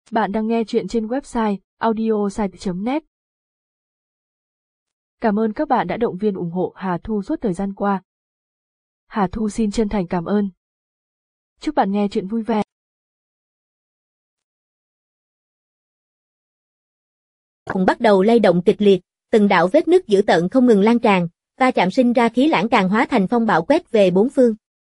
Bạn đang nghe chuyện trên website audiosite.net. Cảm ơn các bạn đã động viên ủng hộ Hà Thu suốt thời gian qua. Hà Thu xin chân thành cảm ơn. Chúc bạn nghe chuyện vui vẻ. Cũng bắt đầu lay động kịch liệt, từng đạo vết nứt dữ tợn không ngừng lan tràn, va chạm sinh ra khí lãng càng hóa thành phong bạo quét về bốn phương.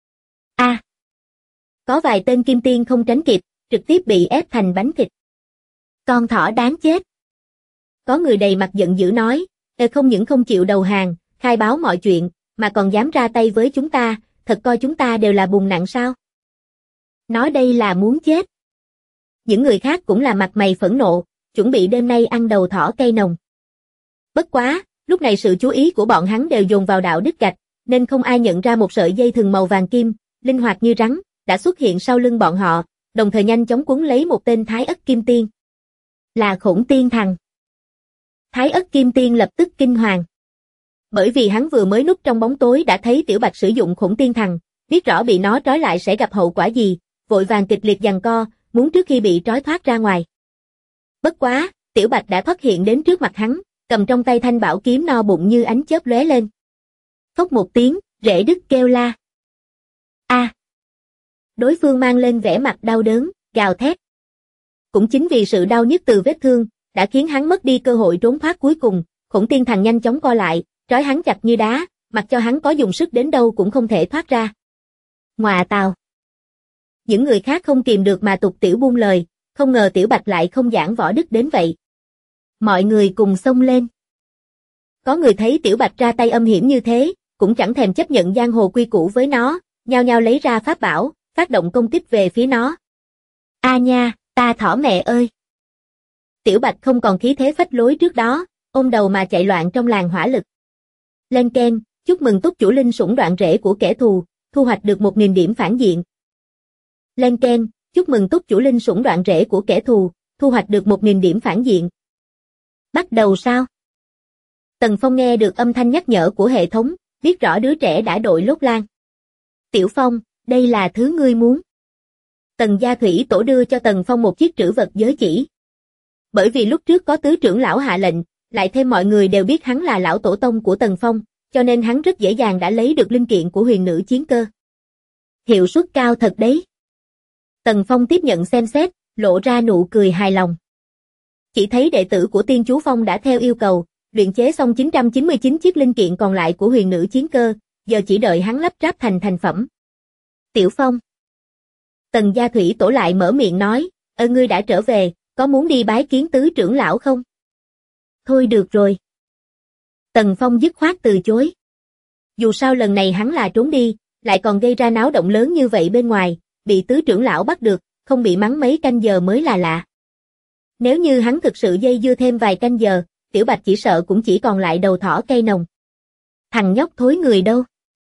Có vài tên kim tiên không tránh kịp, trực tiếp bị ép thành bánh thịt. Con thỏ đáng chết. Có người đầy mặt giận dữ nói, không những không chịu đầu hàng, khai báo mọi chuyện, mà còn dám ra tay với chúng ta, thật coi chúng ta đều là bùn nặng sao? Nói đây là muốn chết. Những người khác cũng là mặt mày phẫn nộ, chuẩn bị đêm nay ăn đầu thỏ cây nồng. Bất quá, lúc này sự chú ý của bọn hắn đều dồn vào đạo đức gạch, nên không ai nhận ra một sợi dây thừng màu vàng kim, linh hoạt như rắn, đã xuất hiện sau lưng bọn họ, đồng thời nhanh chóng cuốn lấy một tên Thái Ất Kim Tiên. Là Khổng Tiên Thằng. Thái Ất Kim Tiên lập tức kinh hoàng. Bởi vì hắn vừa mới núp trong bóng tối đã thấy Tiểu Bạch sử dụng Khổng Tiên Thằng, biết rõ bị nó trói lại sẽ gặp hậu quả gì, vội vàng kịch liệt giằng co, muốn trước khi bị trói thoát ra ngoài. Bất quá, Tiểu Bạch đã thoát hiện đến trước mặt hắn, cầm trong tay thanh bảo kiếm no bụng như ánh chớp lóe lên. Phốc một tiếng, rễ đứt kêu la. Đối phương mang lên vẻ mặt đau đớn, gào thét. Cũng chính vì sự đau nhức từ vết thương, đã khiến hắn mất đi cơ hội trốn thoát cuối cùng, Khổng Tiên Thằng nhanh chóng co lại, trói hắn chặt như đá, mặc cho hắn có dùng sức đến đâu cũng không thể thoát ra. Ngoà tào. Những người khác không kìm được mà tục tiểu buông lời, không ngờ Tiểu Bạch lại không giảng võ đức đến vậy. Mọi người cùng xông lên. Có người thấy Tiểu Bạch ra tay âm hiểm như thế, cũng chẳng thèm chấp nhận giang hồ quy củ với nó, nhao nhao lấy ra pháp bảo, phát động công kích về phía nó. A nha, ta thỏ mẹ ơi! Tiểu Bạch không còn khí thế phách lối trước đó, ôm đầu mà chạy loạn trong làn hỏa lực. Lên keng, chúc mừng túc chủ linh sủng đoạn rễ của kẻ thù, thu hoạch được 1000 điểm phản diện. Lên keng, chúc mừng túc chủ linh sủng đoạn rễ của kẻ thù, thu hoạch được 1000 điểm phản diện. Bắt đầu sao? Tần Phong nghe được âm thanh nhắc nhở của hệ thống, biết rõ đứa trẻ đã đội lốt lan. Tiểu Phong, đây là thứ ngươi muốn. Tần Gia Thủy Tổ đưa cho Tần Phong một chiếc trữ vật giới chỉ. Bởi vì lúc trước có tứ trưởng lão hạ lệnh, lại thêm mọi người đều biết hắn là lão tổ tông của Tần Phong, cho nên hắn rất dễ dàng đã lấy được linh kiện của huyền nữ chiến cơ. Hiệu suất cao thật đấy. Tần Phong tiếp nhận xem xét, lộ ra nụ cười hài lòng. Chỉ thấy đệ tử của Tiên Chú Phong đã theo yêu cầu, luyện chế xong 999 chiếc linh kiện còn lại của huyền nữ chiến cơ, giờ chỉ đợi hắn lắp ráp thành thành phẩm. Tiểu Phong. Tần Gia Thủy Tổ lại mở miệng nói, ngươi đã trở về, có muốn đi bái kiến tứ trưởng lão không? Thôi được rồi. Tần Phong dứt khoát từ chối. Dù sao lần này hắn là trốn đi, lại còn gây ra náo động lớn như vậy bên ngoài, bị tứ trưởng lão bắt được, không bị mắng mấy canh giờ mới là lạ. Nếu như hắn thực sự dây dưa thêm vài canh giờ, Tiểu Bạch chỉ sợ cũng chỉ còn lại đầu thỏ cây nồng. Thằng nhóc thối người đâu?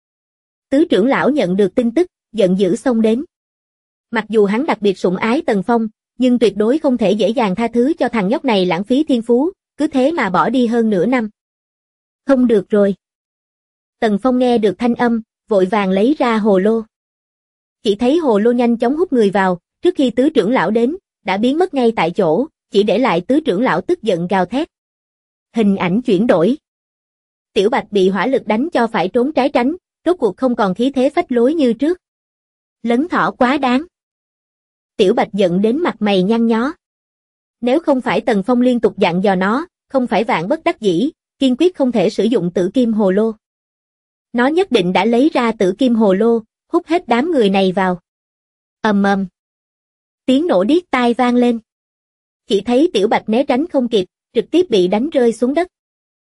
Tứ trưởng lão nhận được tin tức, giận dữ xông đến. Mặc dù hắn đặc biệt sủng ái Tần Phong, nhưng tuyệt đối không thể dễ dàng tha thứ cho thằng nhóc này lãng phí thiên phú, cứ thế mà bỏ đi hơn nửa năm. Không được rồi. Tần Phong nghe được thanh âm, vội vàng lấy ra hồ lô. Chỉ thấy hồ lô nhanh chóng hút người vào, trước khi tứ trưởng lão đến, đã biến mất ngay tại chỗ, chỉ để lại tứ trưởng lão tức giận gào thét. Hình ảnh chuyển đổi. Tiểu Bạch bị hỏa lực đánh cho phải trốn trái tránh, rốt cuộc không còn khí thế phách lối như trước. Lấn thỏ quá đáng. Tiểu Bạch giận đến mặt mày nhăn nhó. Nếu không phải Tần Phong liên tục dặn dò nó, không phải vạn bất đắc dĩ, kiên quyết không thể sử dụng tử kim hồ lô. Nó nhất định đã lấy ra tử kim hồ lô, hút hết đám người này vào. Ầm ầm. Tiếng nổ điếc tai vang lên. Chỉ thấy Tiểu Bạch né tránh không kịp, trực tiếp bị đánh rơi xuống đất.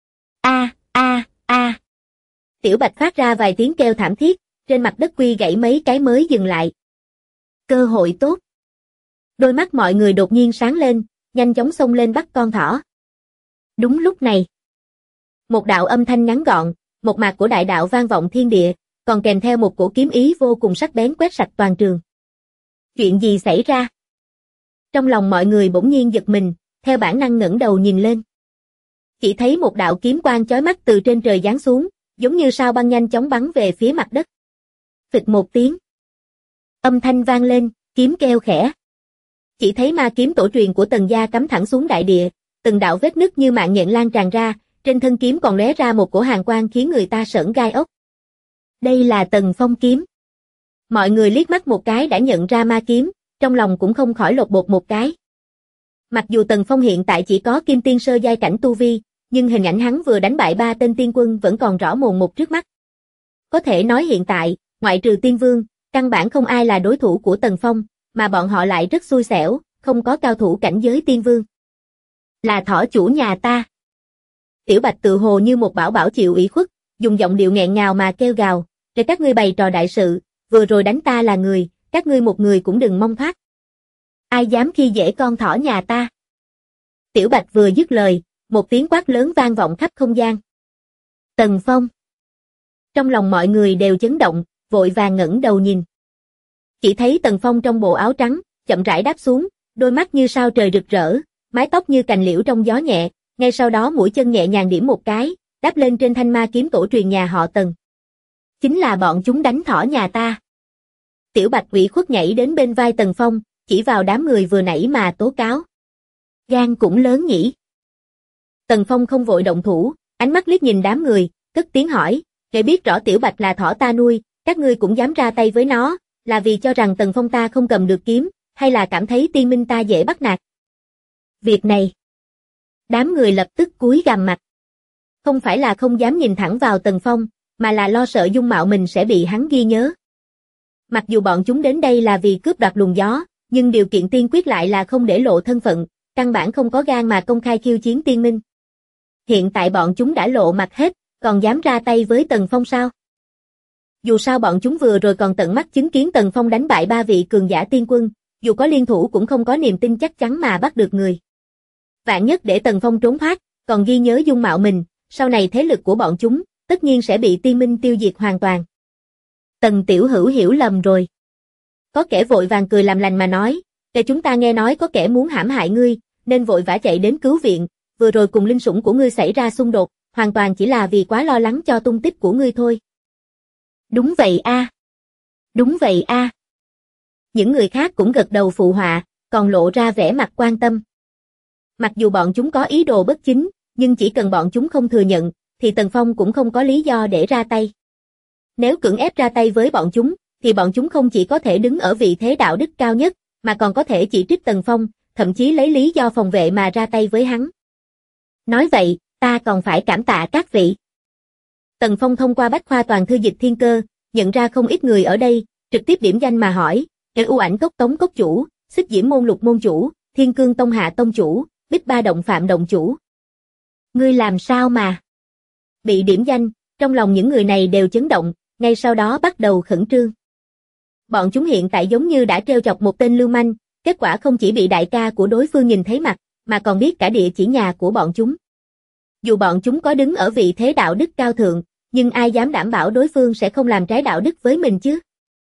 A. Tiểu Bạch phát ra vài tiếng kêu thảm thiết, trên mặt đất quy gãy mấy cái mới dừng lại. Cơ hội tốt. Đôi mắt mọi người đột nhiên sáng lên, nhanh chóng xông lên bắt con thỏ. Đúng lúc này, một đạo âm thanh ngắn gọn, một mạc của đại đạo vang vọng thiên địa, còn kèm theo một cổ kiếm ý vô cùng sắc bén quét sạch toàn trường. Chuyện gì xảy ra? Trong lòng mọi người bỗng nhiên giật mình, theo bản năng ngẩng đầu nhìn lên. Chỉ thấy một đạo kiếm quang chói mắt từ trên trời giáng xuống, giống như sao băng nhanh chóng bắn về phía mặt đất. Phịch một tiếng. Âm thanh vang lên, kiếm kêu khẽ. Chỉ thấy ma kiếm tổ truyền của Tần gia cắm thẳng xuống đại địa, từng đạo vết nứt như mạng nhện lan tràn ra, trên thân kiếm còn lóe ra một cổ hàn quang khiến người ta sởn gai ốc. Đây là Tần Phong kiếm. Mọi người liếc mắt một cái đã nhận ra ma kiếm, trong lòng cũng không khỏi lột bột một cái. Mặc dù Tần Phong hiện tại chỉ có kim tiên sơ giai cảnh tu vi, nhưng hình ảnh hắn vừa đánh bại 3 tên tiên quân vẫn còn rõ mồn một trước mắt. Có thể nói hiện tại, ngoại trừ tiên vương, căn bản không ai là đối thủ của Tần Phong, mà bọn họ lại rất xui xẻo, không có cao thủ cảnh giới tiên vương. Là thỏ chủ nhà ta. Tiểu Bạch tự hồ như một bảo bảo chịu ủy khuất, dùng giọng điệu nghẹn ngào mà kêu gào, để các ngươi bày trò đại sự, vừa rồi đánh ta là người, các ngươi một người cũng đừng mong thoát. Ai dám khi dễ con thỏ nhà ta? Tiểu Bạch vừa dứt lời, một tiếng quát lớn vang vọng khắp không gian. Tần Phong. Trong lòng mọi người đều chấn động, vội vàng ngẩng đầu nhìn. Chỉ thấy Tần Phong trong bộ áo trắng, chậm rãi đáp xuống, đôi mắt như sao trời rực rỡ, mái tóc như cành liễu trong gió nhẹ, ngay sau đó mũi chân nhẹ nhàng điểm một cái, đáp lên trên thanh ma kiếm tổ truyền nhà họ Tần. Chính là bọn chúng đánh thỏ nhà ta. Tiểu Bạch ủy khuất nhảy đến bên vai Tần Phong, chỉ vào đám người vừa nãy mà tố cáo. Gan cũng lớn nhỉ. Tần Phong không vội động thủ, ánh mắt liếc nhìn đám người, cất tiếng hỏi, để biết rõ Tiểu Bạch là thỏ ta nuôi, các ngươi cũng dám ra tay với nó, là vì cho rằng Tần Phong ta không cầm được kiếm, hay là cảm thấy tiên minh ta dễ bắt nạt? Việc này. Đám người lập tức cúi gằm mặt. Không phải là không dám nhìn thẳng vào Tần Phong, mà là lo sợ dung mạo mình sẽ bị hắn ghi nhớ. Mặc dù bọn chúng đến đây là vì cướp đoạt luồng gió, nhưng điều kiện tiên quyết lại là không để lộ thân phận, căn bản không có gan mà công khai khiêu chiến tiên minh. Hiện tại bọn chúng đã lộ mặt hết, còn dám ra tay với Tần Phong sao? Dù sao bọn chúng vừa rồi còn tận mắt chứng kiến Tần Phong đánh bại 3 vị cường giả tiên quân, dù có liên thủ cũng không có niềm tin chắc chắn mà bắt được người. Vạn nhất để Tần Phong trốn thoát, còn ghi nhớ dung mạo mình, sau này thế lực của bọn chúng, tất nhiên sẽ bị tiên minh tiêu diệt hoàn toàn. Tần tiểu hữu hiểu lầm rồi. Có kẻ vội vàng cười làm lành mà nói, để chúng ta nghe nói có kẻ muốn hãm hại ngươi, nên vội vã chạy đến cứu viện, vừa rồi cùng linh sủng của ngươi xảy ra xung đột, hoàn toàn chỉ là vì quá lo lắng cho tung tích của ngươi thôi. Đúng vậy a. Đúng vậy a. Những người khác cũng gật đầu phụ họa, còn lộ ra vẻ mặt quan tâm. Mặc dù bọn chúng có ý đồ bất chính, nhưng chỉ cần bọn chúng không thừa nhận, thì Tần Phong cũng không có lý do để ra tay. Nếu cưỡng ép ra tay với bọn chúng, thì bọn chúng không chỉ có thể đứng ở vị thế đạo đức cao nhất, mà còn có thể chỉ trích Tần Phong, thậm chí lấy lý do phòng vệ mà ra tay với hắn. Nói vậy, ta còn phải cảm tạ các vị. Tần Phong thông qua bách khoa toàn thư dịch thiên cơ, nhận ra không ít người ở đây, trực tiếp điểm danh mà hỏi, U Ảnh Cốc Tống Cốc chủ, Xích Diễm Môn Lục Môn chủ, Thiên Cương Tông Hạ Tông chủ, Bích Ba Động Phạm Động chủ. Ngươi làm sao mà? Bị điểm danh, trong lòng những người này đều chấn động, ngay sau đó bắt đầu khẩn trương. Bọn chúng hiện tại giống như đã trêu chọc một tên lưu manh, kết quả không chỉ bị đại ca của đối phương nhìn thấy mặt, mà còn biết cả địa chỉ nhà của bọn chúng. Dù bọn chúng có đứng ở vị thế đạo đức cao thượng, nhưng ai dám đảm bảo đối phương sẽ không làm trái đạo đức với mình chứ?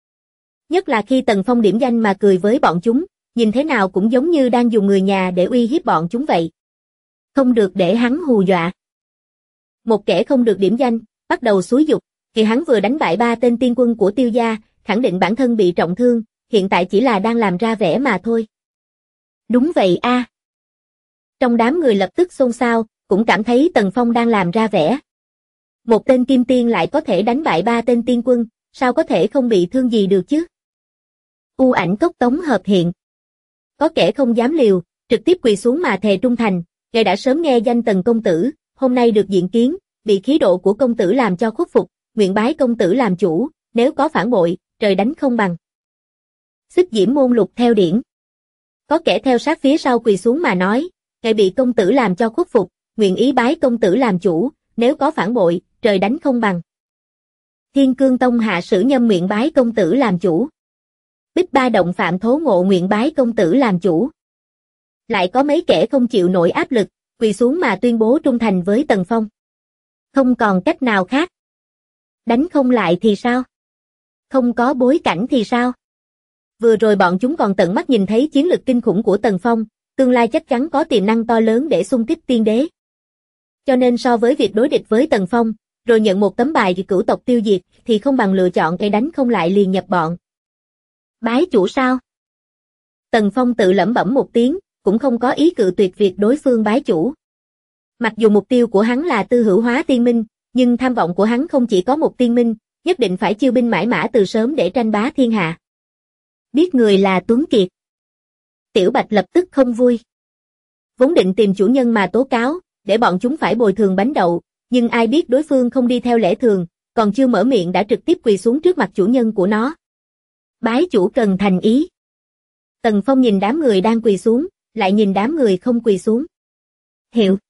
Nhất là khi Tần Phong điểm danh mà cười với bọn chúng, nhìn thế nào cũng giống như đang dùng người nhà để uy hiếp bọn chúng vậy. Không được để hắn hù dọa. Một kẻ không được điểm danh, bắt đầu xúi giục, thì hắn vừa đánh bại 3 tên tiên quân của Tiêu gia, khẳng định bản thân bị trọng thương, hiện tại chỉ là đang làm ra vẻ mà thôi. Đúng vậy a. Trong đám người lập tức xôn xao, cũng cảm thấy Tần Phong đang làm ra vẻ. Một tên kim tiên lại có thể đánh bại 3 tên tiên quân, sao có thể không bị thương gì được chứ? U Ảnh Cốc Tống hợp hiện. Có kẻ không dám liều, trực tiếp quỳ xuống mà thề trung thành, ngài đã sớm nghe danh Tần công tử, hôm nay được diện kiến, bị khí độ của công tử làm cho khuất phục, nguyện bái công tử làm chủ, nếu có phản bội, trời đánh không bằng. Xích Diễm Môn Lục theo điển. Có kẻ theo sát phía sau quỳ xuống mà nói, ngài bị công tử làm cho khuất phục, nguyện ý bái công tử làm chủ, nếu có phản bội, trời đánh không bằng. Thiên Cương Tông Hạ Sử Nhâm nguyện bái công tử làm chủ. Bích Ba Động Phạm Thố Ngộ nguyện bái công tử làm chủ. Lại có mấy kẻ không chịu nổi áp lực, quỳ xuống mà tuyên bố trung thành với Tần Phong. Không còn cách nào khác. Đánh không lại thì sao? Không có bối cảnh thì sao? Vừa rồi bọn chúng còn tận mắt nhìn thấy chiến lực kinh khủng của Tần Phong, tương lai chắc chắn có tiềm năng to lớn để xung kích tiên đế. Cho nên so với việc đối địch với Tần Phong, rồi nhận một tấm bài cửu tộc tiêu diệt, thì không bằng lựa chọn cái đánh không lại liền nhập bọn. Bái chủ sao? Tần Phong tự lẩm bẩm một tiếng, cũng không có ý cự tuyệt việc đối phương bái chủ. Mặc dù mục tiêu của hắn là tư hữu hóa tiên minh, nhưng tham vọng của hắn không chỉ có một tiên minh, nhất định phải chiêu binh mãi mã từ sớm để tranh bá thiên hạ. Biết người là Tuấn Kiệt. Tiểu Bạch lập tức không vui. Vốn định tìm chủ nhân mà tố cáo, để bọn chúng phải bồi thường bánh đậu, nhưng ai biết đối phương không đi theo lẽ thường, còn chưa mở miệng đã trực tiếp quỳ xuống trước mặt chủ nhân của nó. Bái chủ cần thành ý. Tần Phong nhìn đám người đang quỳ xuống, lại nhìn đám người không quỳ xuống. Hiểu.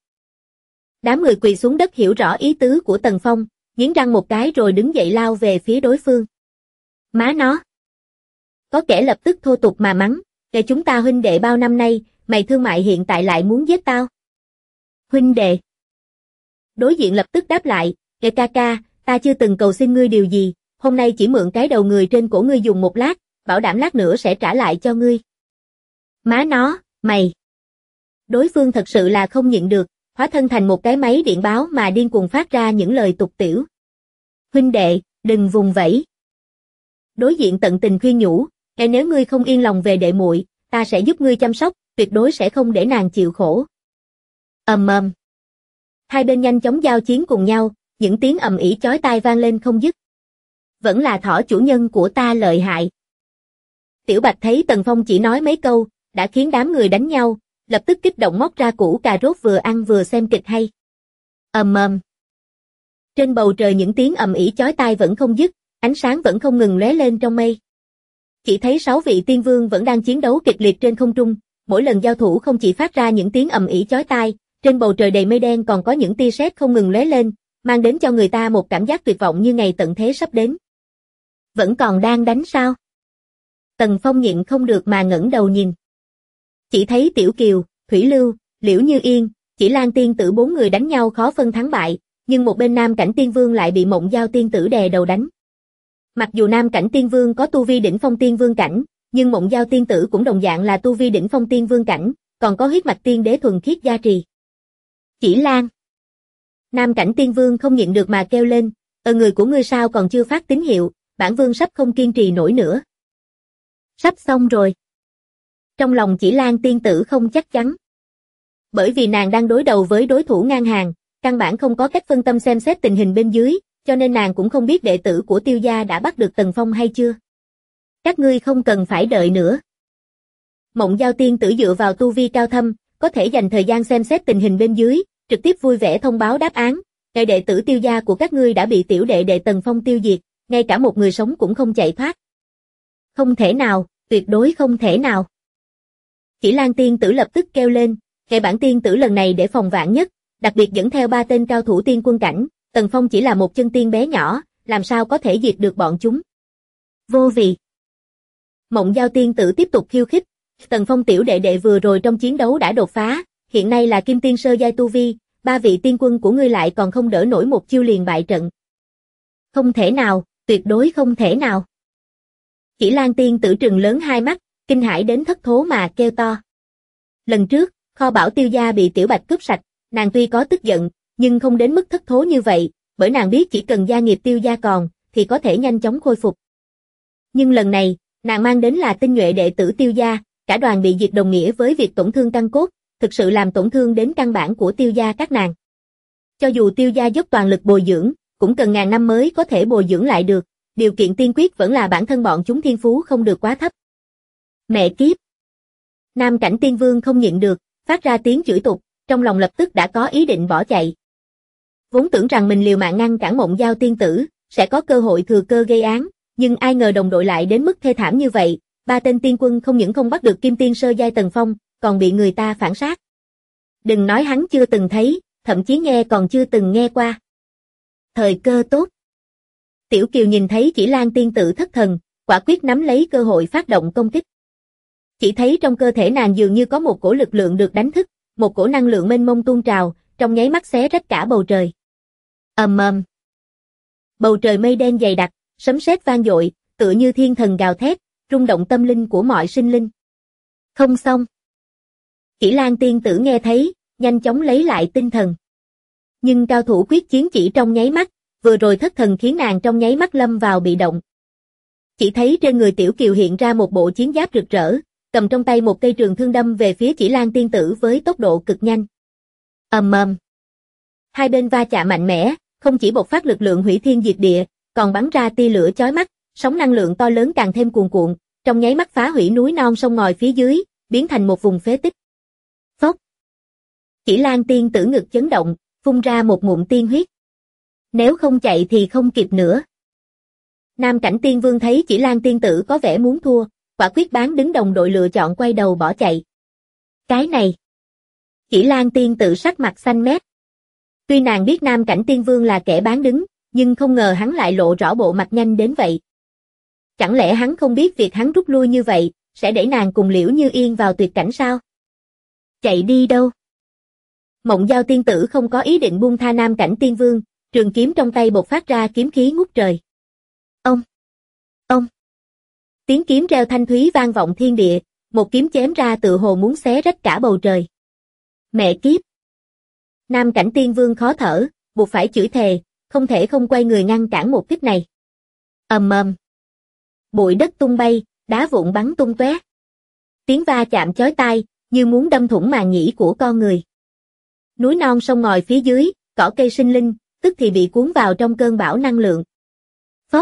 Đám người quỳ xuống đất hiểu rõ ý tứ của Tần Phong, nghiến răng một cái rồi đứng dậy lao về phía đối phương. Má nó. Có kẻ lập tức thô tục mà mắng, kể chúng ta huynh đệ bao năm nay, mày thương mại hiện tại lại muốn giết tao. Huynh đệ. Đối diện lập tức đáp lại, kể ca ca, ta chưa từng cầu xin ngươi điều gì, hôm nay chỉ mượn cái đầu người trên cổ ngươi dùng một lát, bảo đảm lát nữa sẽ trả lại cho ngươi. Má nó, mày. Đối phương thật sự là không nhịn được, hóa thân thành một cái máy điện báo mà điên cuồng phát ra những lời tục tiểu. Huynh đệ, đừng vùng vẫy. Đối diện tận tình khuyên nhủ, nếu ngươi không yên lòng về đệ muội, ta sẽ giúp ngươi chăm sóc, tuyệt đối sẽ không để nàng chịu khổ. Ầm ầm. Hai bên nhanh chóng giao chiến cùng nhau, những tiếng ầm ĩ chói tai vang lên không dứt. Vẫn là thỏ chủ nhân của ta lợi hại. Tiểu Bạch thấy Tần Phong chỉ nói mấy câu, đã khiến đám người đánh nhau, lập tức kích động móc ra củ cà rốt vừa ăn vừa xem kịch hay. Ầm ầm. Trên bầu trời những tiếng ầm ĩ chói tai vẫn không dứt, ánh sáng vẫn không ngừng lóe lên trong mây. Chỉ thấy 6 vị tiên vương vẫn đang chiến đấu kịch liệt trên không trung, mỗi lần giao thủ không chỉ phát ra những tiếng ầm ĩ chói tai, trên bầu trời đầy mây đen còn có những tia sét không ngừng lóe lên, mang đến cho người ta một cảm giác tuyệt vọng như ngày tận thế sắp đến. Vẫn còn đang đánh sao? Tần Phong nhịn không được mà ngẩng đầu nhìn. Chỉ thấy Tiểu Kiều, Thủy Lưu, Liễu Như Yên, Chỉ Lan tiên tử 4 người đánh nhau khó phân thắng bại, nhưng một bên Nam Cảnh Tiên Vương lại bị Mộng Giao tiên tử đè đầu đánh. Mặc dù Nam Cảnh Tiên Vương có tu vi đỉnh phong tiên vương cảnh, nhưng Mộng Giao tiên tử cũng đồng dạng là tu vi đỉnh phong tiên vương cảnh, còn có huyết mạch tiên đế thuần khiết gia trì. Chỉ Lan. Nam Cảnh Tiên Vương không nhịn được mà kêu lên, người của ngươi sao còn chưa phát tín hiệu, bản vương sắp không kiên trì nổi nữa. Sắp xong rồi. Trong lòng Chỉ Lan tiên tử không chắc chắn. Bởi vì nàng đang đối đầu với đối thủ ngang hàng, căn bản không có cách phân tâm xem xét tình hình bên dưới, cho nên nàng cũng không biết đệ tử của Tiêu gia đã bắt được Tần Phong hay chưa. Các ngươi không cần phải đợi nữa. Mộng Giao tiên tử dựa vào tu vi cao thâm, có thể dành thời gian xem xét tình hình bên dưới, trực tiếp vui vẻ thông báo đáp án. Ngày đệ tử Tiêu gia của các ngươi đã bị tiểu đệ đệ Tần Phong tiêu diệt, ngay cả một người sống cũng không chạy thoát. Không thể nào, tuyệt đối không thể nào. Chỉ Lan tiên tử lập tức kêu lên, kệ bản tiên tử lần này để phòng vạn nhất, đặc biệt dẫn theo 3 tên cao thủ tiên quân cảnh, Tần Phong chỉ là một chân tiên bé nhỏ, làm sao có thể diệt được bọn chúng. Vô vị. Mộng Giao tiên tử tiếp tục khiêu khích, Tần Phong tiểu đệ đệ vừa rồi trong chiến đấu đã đột phá, hiện nay là kim tiên sơ giai tu vi, 3 vị tiên quân của ngươi lại còn không đỡ nổi một chiêu liền bại trận. Không thể nào, tuyệt đối không thể nào. Chỉ Lan tiên tử trừng lớn hai mắt, kinh hãi đến thất thố mà kêu to. Lần trước, kho bảo Tiêu gia bị Tiểu Bạch cướp sạch, nàng tuy có tức giận, nhưng không đến mức thất thố như vậy, bởi nàng biết chỉ cần gia nghiệp Tiêu gia còn, thì có thể nhanh chóng khôi phục. Nhưng lần này, nàng mang đến là tinh nhuệ đệ tử Tiêu gia, cả đoàn bị diệt đồng nghĩa với việc tổn thương căn cốt, thực sự làm tổn thương đến căn bản của Tiêu gia các nàng. Cho dù Tiêu gia dốc toàn lực bồi dưỡng, cũng cần ngàn năm mới có thể bồi dưỡng lại được, điều kiện tiên quyết vẫn là bản thân bọn chúng thiên phú không được quá thấp. Mẹ kiếp! Nam Cảnh Tiên Vương không nhịn được, phát ra tiếng chửi tục, trong lòng lập tức đã có ý định bỏ chạy. Vốn tưởng rằng mình liều mạng ngăn cản Mộng Giao tiên tử, sẽ có cơ hội thừa cơ gây án, nhưng ai ngờ đồng đội lại đến mức thê thảm như vậy, 3 tên tiên quân không những không bắt được kim tiên sơ giai Tần Phong, còn bị người ta phản sát. Đừng nói hắn chưa từng thấy, thậm chí nghe còn chưa từng nghe qua. Thời cơ tốt. Tiểu Kiều nhìn thấy Chỉ Lan tiên tử thất thần, quả quyết nắm lấy cơ hội phát động công kích. Chỉ thấy trong cơ thể nàng dường như có một cổ lực lượng được đánh thức, một cổ năng lượng mênh mông tuôn trào, trong nháy mắt xé rách cả bầu trời. Ầm ầm. Bầu trời mây đen dày đặc, sấm sét vang dội, tựa như thiên thần gào thét, rung động tâm linh của mọi sinh linh. Không xong. Chỉ Lan tiên tử nghe thấy, nhanh chóng lấy lại tinh thần. Nhưng cao thủ quyết chiến chỉ trong nháy mắt, vừa rồi thất thần khiến nàng trong nháy mắt lâm vào bị động. Chỉ thấy trên người Tiểu Kiều hiện ra một bộ chiến giáp rực rỡ, cầm trong tay một cây trường thương đâm về phía Chỉ Lan tiên tử với tốc độ cực nhanh. Ầm ầm. Hai bên va chạm mạnh mẽ, không chỉ bộc phát lực lượng hủy thiên diệt địa, còn bắn ra tia lửa chói mắt, sóng năng lượng to lớn càng thêm cuồn cuộn, trong nháy mắt phá hủy núi non sông ngòi phía dưới, biến thành một vùng phế tích. Phốc. Chỉ Lan tiên tử ngực chấn động, phun ra một ngụm tiên huyết. Nếu không chạy thì không kịp nữa. Nam Cảnh Tiên Vương thấy Chỉ Lan tiên tử có vẻ muốn thua, quả quyết bán đứng đồng đội lựa chọn quay đầu bỏ chạy. Cái này. Chỉ Lan tiên tử sắc mặt xanh mét. Tuy nàng biết Nam Cảnh Tiên Vương là kẻ bán đứng, nhưng không ngờ hắn lại lộ rõ bộ mặt nhanh đến vậy. Chẳng lẽ hắn không biết việc hắn rút lui như vậy, sẽ đẩy nàng cùng Liễu Như Yên vào tuyệt cảnh sao? Chạy đi đâu? Mộng Giao tiên tử không có ý định buông tha Nam Cảnh Tiên Vương, trường kiếm trong tay bộc phát ra kiếm khí ngút trời. Ông! Tiếng kiếm reo thanh thúy vang vọng thiên địa, một kiếm chém ra tựa hồ muốn xé rách cả bầu trời. Mẹ kiếp! Nam Cảnh Tiên Vương khó thở, buộc phải chửi thề, không thể không quay người ngăn cản một kích này. Ầm ầm. Bụi đất tung bay, đá vụn bắn tung tóe. Tiếng va chạm chói tai, như muốn đâm thủng màng nhĩ của con người. Núi non sông ngòi phía dưới, cỏ cây sinh linh, tức thì bị cuốn vào trong cơn bão năng lượng. Phốc.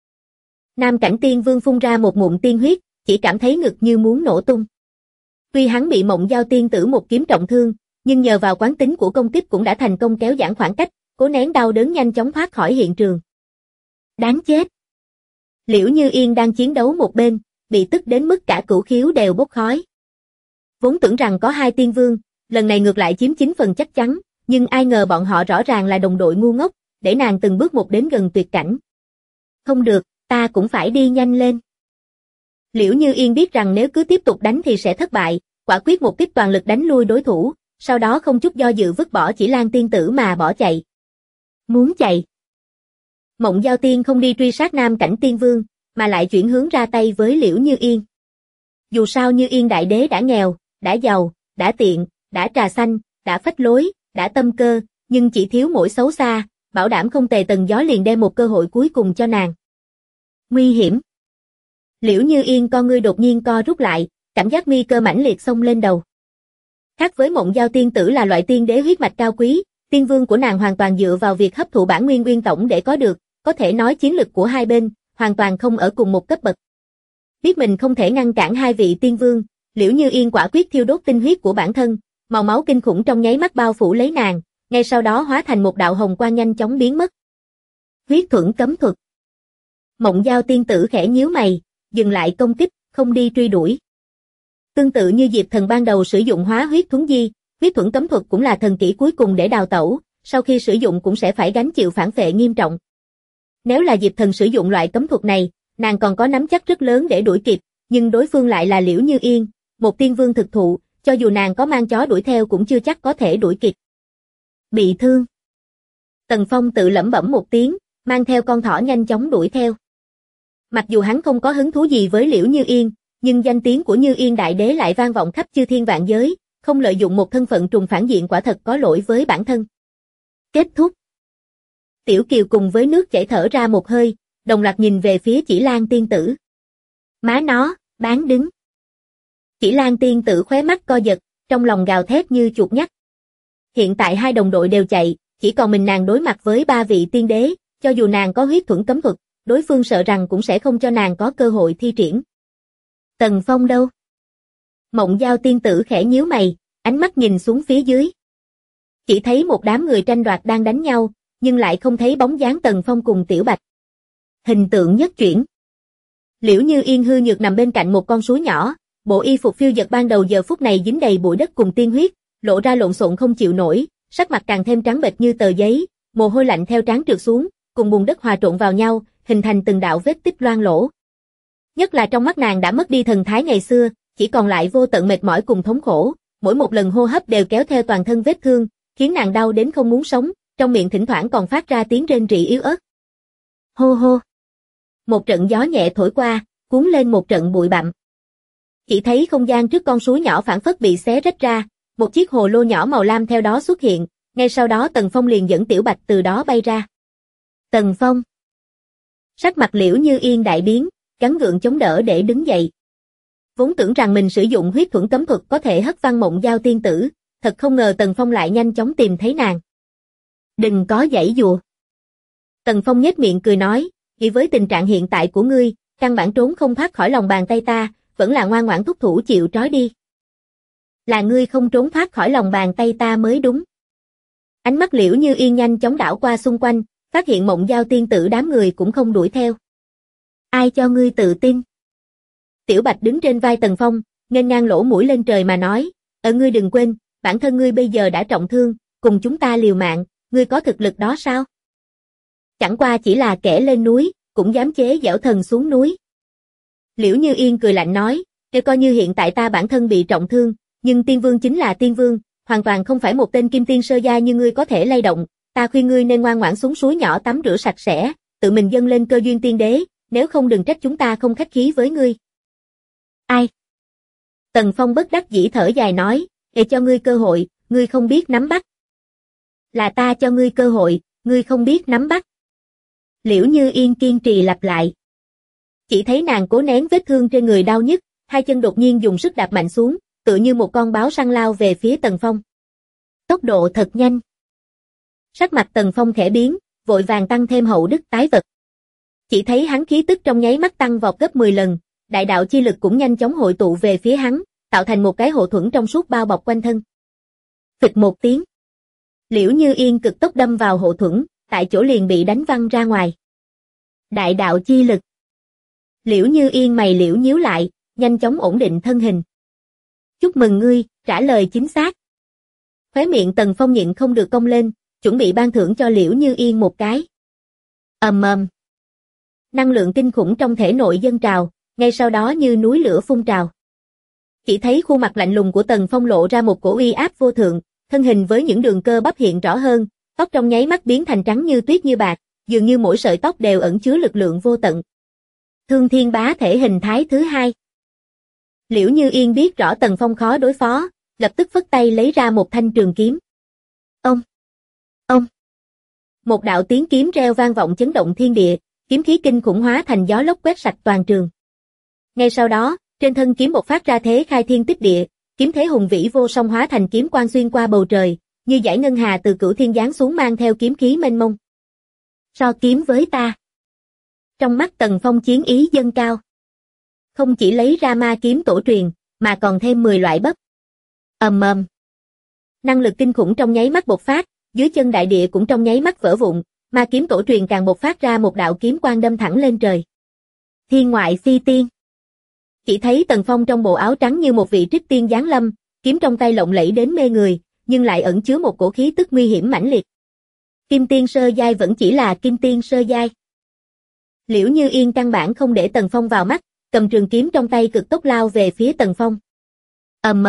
Nam Cảnh Tiên Vương phun ra một ngụm tiên huyết, chỉ cảm thấy ngực như muốn nổ tung. Tuy hắn bị Mộng Giao tiên tử một kiếm trọng thương, nhưng nhờ vào quán tính của công kích cũng đã thành công kéo giãn khoảng cách, cố nén đau đớn nhanh chóng thoát khỏi hiện trường. Đáng chết! Liễu Như Yên đang chiến đấu một bên, bị tức đến mức cả cửu khiếu đều bốc khói. Vốn tưởng rằng có hai tiên vương, lần này ngược lại chiếm 9 phần chắc chắn, nhưng ai ngờ bọn họ rõ ràng là đồng đội ngu ngốc, để nàng từng bước một đến gần tuyệt cảnh. Không được, ta cũng phải đi nhanh lên. Liễu Như Yên biết rằng nếu cứ tiếp tục đánh thì sẽ thất bại, quả quyết một kích toàn lực đánh lui đối thủ, sau đó không chút do dự vứt bỏ Chỉ Lan tiên tử mà bỏ chạy. Muốn chạy. Mộng Giao tiên không đi truy sát Nam Cảnh Tiên Vương, mà lại chuyển hướng ra tay với Liễu Như Yên. Dù sao Như Yên đại đế đã nghèo, đã giàu, đã tiện, đã trà xanh, đã phách lối, đã tâm cơ, nhưng chỉ thiếu mỗi xấu xa, bảo đảm không tề tần gió liền đem một cơ hội cuối cùng cho nàng. Nguy hiểm. Liễu Như Yên con ngươi đột nhiên co rút lại, cảm giác nguy cơ mãnh liệt xông lên đầu. Khác với Mộng Giao tiên tử là loại tiên đế huyết mạch cao quý, tiên vương của nàng hoàn toàn dựa vào việc hấp thụ bản nguyên uyên tổng để có được, có thể nói chiến lực của hai bên, hoàn toàn không ở cùng một cấp bậc. Biết mình không thể ngăn cản hai vị tiên vương, Liễu Như Yên quả quyết thiêu đốt tinh huyết của bản thân, màu máu kinh khủng trong nháy mắt bao phủ lấy nàng, ngay sau đó hóa thành một đạo hồng quang nhanh chóng biến mất. Huyết thuẫn cấm thuật. Mộng Giao tiên tử khẽ nhíu mày, dừng lại công kích, không đi truy đuổi. Tương tự như Diệp Thần ban đầu sử dụng hóa huyết thuẫn di, huyết thuẫn cấm thuật cũng là thần kỹ cuối cùng để đào tẩu, sau khi sử dụng cũng sẽ phải gánh chịu phản phệ nghiêm trọng. Nếu là Diệp Thần sử dụng loại cấm thuật này, nàng còn có nắm chắc rất lớn để đuổi kịp, nhưng đối phương lại là Liễu Như Yên, một tiên vương thực thụ, cho dù nàng có mang chó đuổi theo cũng chưa chắc có thể đuổi kịp. Bị thương. Tần Phong tự lẩm bẩm một tiếng, mang theo con thỏ nhanh chóng đuổi theo. Mặc dù hắn không có hứng thú gì với Liễu Như Yên, nhưng danh tiếng của Như Yên đại đế lại vang vọng khắp chư thiên vạn giới, không lợi dụng một thân phận trùng phản diện quả thật có lỗi với bản thân. Kết thúc. Tiểu Kiều cùng với nước chảy thở ra một hơi, đồng loạt nhìn về phía Chỉ Lan tiên tử. Má nó, bán đứng. Chỉ Lan tiên tử khóe mắt co giật, trong lòng gào thét như chuột nhắt. Hiện tại hai đồng đội đều chạy, chỉ còn mình nàng đối mặt với ba vị tiên đế, cho dù nàng có huyết thuẫn cấm thuật, đối phương sợ rằng cũng sẽ không cho nàng có cơ hội thi triển. Tần Phong đâu? Mộng Giao tiên tử khẽ nhíu mày, ánh mắt nhìn xuống phía dưới. Chỉ thấy một đám người tranh đoạt đang đánh nhau, nhưng lại không thấy bóng dáng Tần Phong cùng Tiểu Bạch. Hình tượng nhất chuyển. Liễu Như Yên hư nhược nằm bên cạnh một con suối nhỏ, bộ y phục phiêu dật ban đầu giờ phút này dính đầy bụi đất cùng tiên huyết, lộ ra lộn xộn không chịu nổi, sắc mặt càng thêm trắng bệch như tờ giấy, mồ hôi lạnh theo trán trượt xuống, cùng bùn đất hòa trộn vào nhau, hình thành từng đạo vết tích loang lổ. Nhất là trong mắt nàng đã mất đi thần thái ngày xưa, chỉ còn lại vô tận mệt mỏi cùng thống khổ, mỗi một lần hô hấp đều kéo theo toàn thân vết thương, khiến nàng đau đến không muốn sống, trong miệng thỉnh thoảng còn phát ra tiếng rên rỉ yếu ớt. Hô hô. Một trận gió nhẹ thổi qua, cuốn lên một trận bụi bặm. Chỉ thấy không gian trước con suối nhỏ phảng phất bị xé rách ra, một chiếc hồ lô nhỏ màu lam theo đó xuất hiện, ngay sau đó Tần Phong liền dẫn Tiểu Bạch từ đó bay ra. Tần Phong. Sắc mặt Liễu Như Yên đại biến, gắng gượng chống đỡ để đứng dậy. Vốn tưởng rằng mình sử dụng huyết thuẫn cấm thuật có thể hất văng Mộng Giao tiên tử, thật không ngờ Tần Phong lại nhanh chóng tìm thấy nàng. Đừng có giãy giụa. Tần Phong nhếch miệng cười nói, nghĩ với tình trạng hiện tại của ngươi, căn bản trốn không thoát khỏi lòng bàn tay ta, vẫn là ngoan ngoãn thúc thủ chịu trói đi. Là ngươi không trốn thoát khỏi lòng bàn tay ta mới đúng. Ánh mắt Liễu Như Yên nhanh chóng đảo qua xung quanh, phát hiện Mộng Giao tiên tử đám người cũng không đuổi theo. Ai cho ngươi tự tin? Tiểu Bạch đứng trên vai Tần Phong, nghênh ngang lỗ mũi lên trời mà nói, ngươi đừng quên, bản thân ngươi bây giờ đã trọng thương, cùng chúng ta liều mạng, ngươi có thực lực đó sao? Chẳng qua chỉ là kẻ lên núi, cũng dám chế giễu thần xuống núi. Liễu Như Yên cười lạnh nói, coi như hiện tại ta bản thân bị trọng thương, nhưng tiên vương chính là tiên vương, hoàn toàn không phải một tên kim tiên sơ giai như ngươi có thể lay động, ta khuyên ngươi nên ngoan ngoãn xuống suối nhỏ tắm rửa sạch sẽ, tự mình dâng lên cơ duyên tiên đế, nếu không đừng trách chúng ta không khách khí với ngươi. Ai? Tần Phong bất đắc dĩ thở dài nói, để cho ngươi cơ hội, ngươi không biết nắm bắt. Là ta cho ngươi cơ hội, ngươi không biết nắm bắt. Liễu Như Yên kiên trì lặp lại. Chỉ thấy nàng cố nén vết thương trên người đau nhức, hai chân đột nhiên dùng sức đạp mạnh xuống, tựa như một con báo săn lao về phía Tần Phong. Tốc độ thật nhanh. Sắc mặt Tần Phong khẽ biến, vội vàng tăng thêm hậu đức tái vật. Chỉ thấy hắn khí tức trong nháy mắt tăng vọt gấp 10 lần, đại đạo chi lực cũng nhanh chóng hội tụ về phía hắn, tạo thành một cái hộ thuẫn trong suốt bao bọc quanh thân. Phịch một tiếng. Liễu Như Yên cực tốc đâm vào hộ thuẫn, tại chỗ liền bị đánh văng ra ngoài. Đại đạo chi lực. Liễu Như Yên mày liễu nhíu lại, nhanh chóng ổn định thân hình. Chúc mừng ngươi, trả lời chính xác. Khóe miệng Tần Phong nhịn không được cong lên, chuẩn bị ban thưởng cho Liễu Như Yên một cái. Ầm. Năng lượng kinh khủng trong thể nội dâng trào, ngay sau đó như núi lửa phun trào. Chỉ thấy khuôn mặt lạnh lùng của Tần Phong lộ ra một cổ uy áp vô thượng, thân hình với những đường cơ bắp hiện rõ hơn, tóc trong nháy mắt biến thành trắng như tuyết như bạc, dường như mỗi sợi tóc đều ẩn chứa lực lượng vô tận. Thương Thiên Bá Thể hình thái thứ hai. Liễu Như Yên biết rõ Tần Phong khó đối phó, lập tức phất tay lấy ra một thanh trường kiếm. Ông! Một đạo tiếng kiếm reo vang vọng chấn động thiên địa, kiếm khí kinh khủng hóa thành gió lốc quét sạch toàn trường. Ngay sau đó, trên thân kiếm bộc phát ra thế khai thiên tích địa, kiếm thế hùng vĩ vô song hóa thành kiếm quang xuyên qua bầu trời, như dải ngân hà từ cửu thiên giáng xuống mang theo kiếm khí mênh mông. So kiếm với ta. Trong mắt Tần Phong chiến ý dâng cao. Không chỉ lấy ra ma kiếm tổ truyền, mà còn thêm 10 loại bắp. Ầm. Năng lực kinh khủng trong nháy mắt bộc phát, dưới chân đại địa cũng trong nháy mắt vỡ vụn, ma kiếm tổ truyền càng bộc phát ra một đạo kiếm quang đâm thẳng lên trời. Thiên ngoại phi tiên. Chỉ thấy Tần Phong trong bộ áo trắng như một vị trích tiên giáng lâm, kiếm trong tay lộng lẫy đến mê người, nhưng lại ẩn chứa một cổ khí tức nguy hiểm mãnh liệt. Kim tiên sơ giai vẫn chỉ là kim tiên sơ giai. Liễu Như Yên căn bản không để Tần Phong vào mắt, cầm trường kiếm trong tay cực tốc lao về phía Tần Phong. Ầm.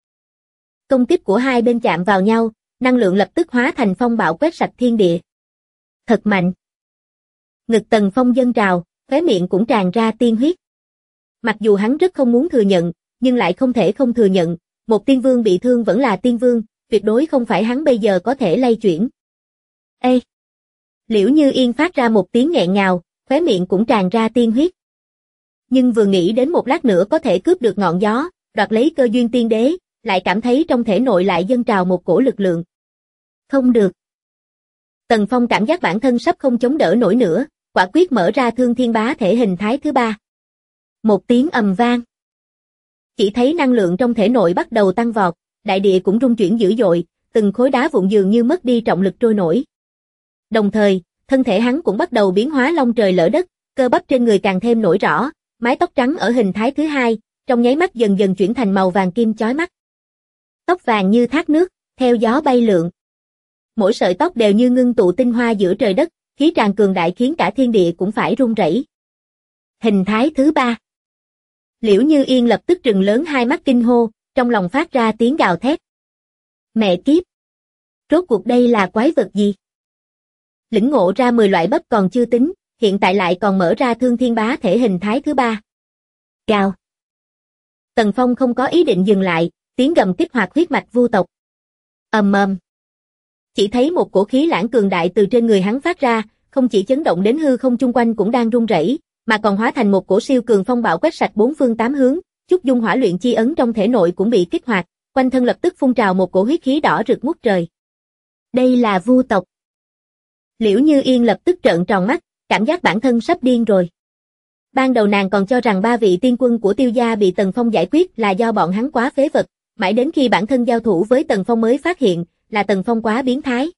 Công kích của hai bên chạm vào nhau, năng lượng lập tức hóa thành phong bạo quét sạch thiên địa. Thật mạnh. Ngực Tần Phong dâng trào, khóe miệng cũng tràn ra tiên huyết. Mặc dù hắn rất không muốn thừa nhận, nhưng lại không thể không thừa nhận, một tiên vương bị thương vẫn là tiên vương, tuyệt đối không phải hắn bây giờ có thể lay chuyển. Ê! Liễu Như Yên phát ra một tiếng nghẹn ngào, khóe miệng cũng tràn ra tiên huyết. Nhưng vừa nghĩ đến một lát nữa có thể cướp được ngọn gió, đoạt lấy cơ duyên tiên đế, lại cảm thấy trong thể nội lại dâng trào một cổ lực lượng. Không được. Tần Phong cảm giác bản thân sắp không chống đỡ nổi nữa, quả quyết mở ra Thương Thiên Bá Thể hình thái thứ ba. Một tiếng ầm vang. Chỉ thấy năng lượng trong thể nội bắt đầu tăng vọt, đại địa cũng rung chuyển dữ dội, từng khối đá vụn dường như mất đi trọng lực trôi nổi. Đồng thời, thân thể hắn cũng bắt đầu biến hóa long trời lở đất, cơ bắp trên người càng thêm nổi rõ, mái tóc trắng ở hình thái thứ hai, trong nháy mắt dần dần chuyển thành màu vàng kim chói mắt. Tóc vàng như thác nước, theo gió bay lượn. Mỗi sợi tóc đều như ngưng tụ tinh hoa giữa trời đất, khí tràn cường đại khiến cả thiên địa cũng phải rung rẩy. Hình thái thứ ba. Liễu Như Yên lập tức trừng lớn hai mắt kinh hô, trong lòng phát ra tiếng gào thét. Mẹ kiếp! Rốt cuộc đây là quái vật gì? Lĩnh ngộ ra 10 loại bắp còn chưa tính, hiện tại lại còn mở ra Thương Thiên Bá Thể hình thái thứ ba. Gào! Tần Phong không có ý định dừng lại, tiếng gầm kích hoạt huyết mạch vu tộc. Ầm. Chỉ thấy một cổ khí lãng cường đại từ trên người hắn phát ra, không chỉ chấn động đến hư không chung quanh cũng đang rung rẩy, mà còn hóa thành một cổ siêu cường phong bạo quét sạch bốn phương tám hướng, chút dung hỏa luyện chi ấn trong thể nội cũng bị kích hoạt, quanh thân lập tức phun trào một cổ huyết khí đỏ rực ngút trời. Đây là vu tộc. Liễu Như Yên lập tức trợn tròn mắt, cảm giác bản thân sắp điên rồi. Ban đầu nàng còn cho rằng 3 vị tiên quân của Tiêu gia bị Tần Phong giải quyết là do bọn hắn quá phế vật, mãi đến khi bản thân giao thủ với Tần Phong mới phát hiện là Tần Phong quá biến thái.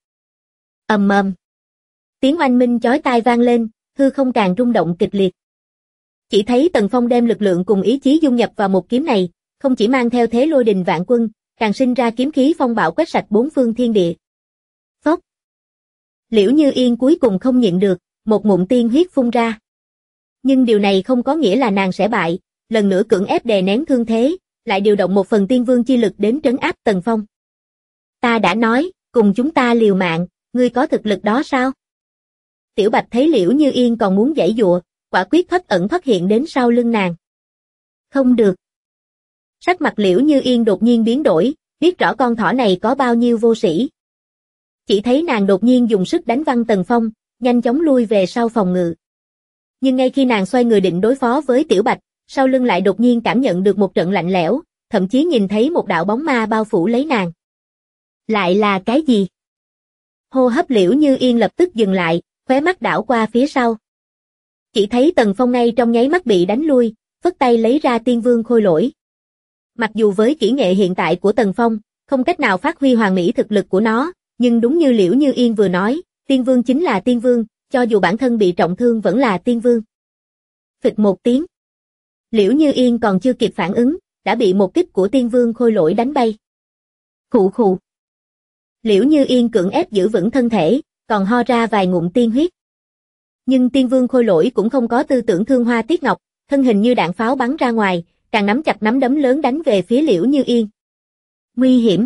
Ầm ầm. Tiếng oanh minh chói tai vang lên, hư không càng rung động kịch liệt. Chỉ thấy Tần Phong đem lực lượng cùng ý chí dung nhập vào một kiếm này, không chỉ mang theo thế lôi đình vạn quân, càng sinh ra kiếm khí phong bạo quét sạch bốn phương thiên địa. Phốc. Liễu Như Yên cuối cùng không nhịn được, một ngụm tiên huyết phun ra. Nhưng điều này không có nghĩa là nàng sẽ bại, lần nữa cưỡng ép đè nén thương thế, lại điều động một phần tiên vương chi lực đến trấn áp Tần Phong. Ta đã nói, cùng chúng ta liều mạng, ngươi có thực lực đó sao? Tiểu Bạch thấy Liễu Như Yên còn muốn giãy giụa, quả quyết thoát ẩn thoát hiện đến sau lưng nàng. Không được. Sắc mặt Liễu Như Yên đột nhiên biến đổi, biết rõ con thỏ này có bao nhiêu vô sĩ. Chỉ thấy nàng đột nhiên dùng sức đánh văng Tần Phong, nhanh chóng lui về sau phòng ngự. Nhưng ngay khi nàng xoay người định đối phó với Tiểu Bạch, sau lưng lại đột nhiên cảm nhận được một trận lạnh lẽo, thậm chí nhìn thấy một đạo bóng ma bao phủ lấy nàng. Lại là cái gì? Hô hấp Liễu Như Yên lập tức dừng lại, khóe mắt đảo qua phía sau. Chỉ thấy Tần Phong ngay trong nháy mắt bị đánh lui, phất tay lấy ra Tiên Vương Khôi Lỗi. Mặc dù với kỹ nghệ hiện tại của Tần Phong, không cách nào phát huy hoàn mỹ thực lực của nó, nhưng đúng như Liễu Như Yên vừa nói, Tiên Vương chính là Tiên Vương, cho dù bản thân bị trọng thương vẫn là Tiên Vương. Phịch một tiếng. Liễu Như Yên còn chưa kịp phản ứng, đã bị một kích của Tiên Vương Khôi Lỗi đánh bay. Khụ khụ. Liễu Như Yên cưỡng ép giữ vững thân thể, còn ho ra vài ngụm tiên huyết. Nhưng Tiên Vương Khôi Lỗi cũng không có tư tưởng thương hoa tiếc ngọc, thân hình như đạn pháo bắn ra ngoài, càng nắm chặt nắm đấm lớn đánh về phía Liễu Như Yên. Nguy hiểm.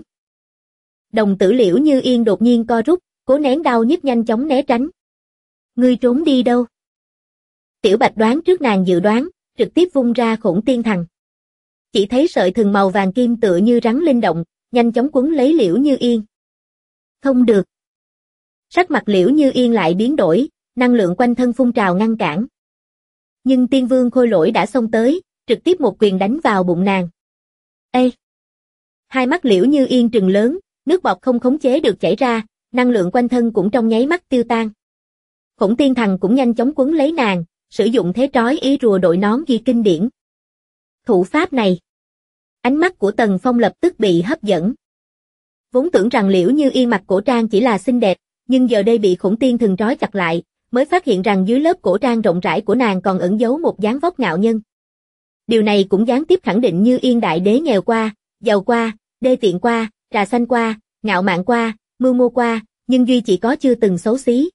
Đồng tử Liễu Như Yên đột nhiên co rút, cố nén đau nhức nhanh chóng né tránh. Ngươi trốn đi đâu? Tiểu Bạch đoán trước nàng dự đoán, trực tiếp vung ra Khổng Tiên Thần. Chỉ thấy sợi thừng màu vàng kim tựa như rắn linh động, nhanh chóng quấn lấy Liễu Như Yên. Không được. Sắc mặt Liễu Như Yên lại biến đổi, năng lượng quanh thân phun trào ngăn cản. Nhưng Tiên Vương Khôi Lỗi đã xông tới, trực tiếp một quyền đánh vào bụng nàng. Ê! Hai mắt Liễu Như Yên trừng lớn, nước bọt không khống chế được chảy ra, năng lượng quanh thân cũng trong nháy mắt tiêu tan. Khổng Tiên Thần cũng nhanh chóng quấn lấy nàng, sử dụng thế trói ý rùa đội nón ghi kinh điển. Thủ pháp này. Ánh mắt của Tần Phong lập tức bị hấp dẫn. Vốn tưởng rằng Liễu Như Yên mặc cổ trang chỉ là xinh đẹp, nhưng giờ đây bị Khổng Tiên Thần trói chặt lại, mới phát hiện rằng dưới lớp cổ trang rộng rãi của nàng còn ẩn giấu một dáng vóc ngạo nhân. Điều này cũng gián tiếp khẳng định Như Yên đại đế nghèo qua, giàu qua, đê tiện qua, trà xanh qua, ngạo mạn qua, mưu mô qua, nhưng duy chỉ có chưa từng xấu xí.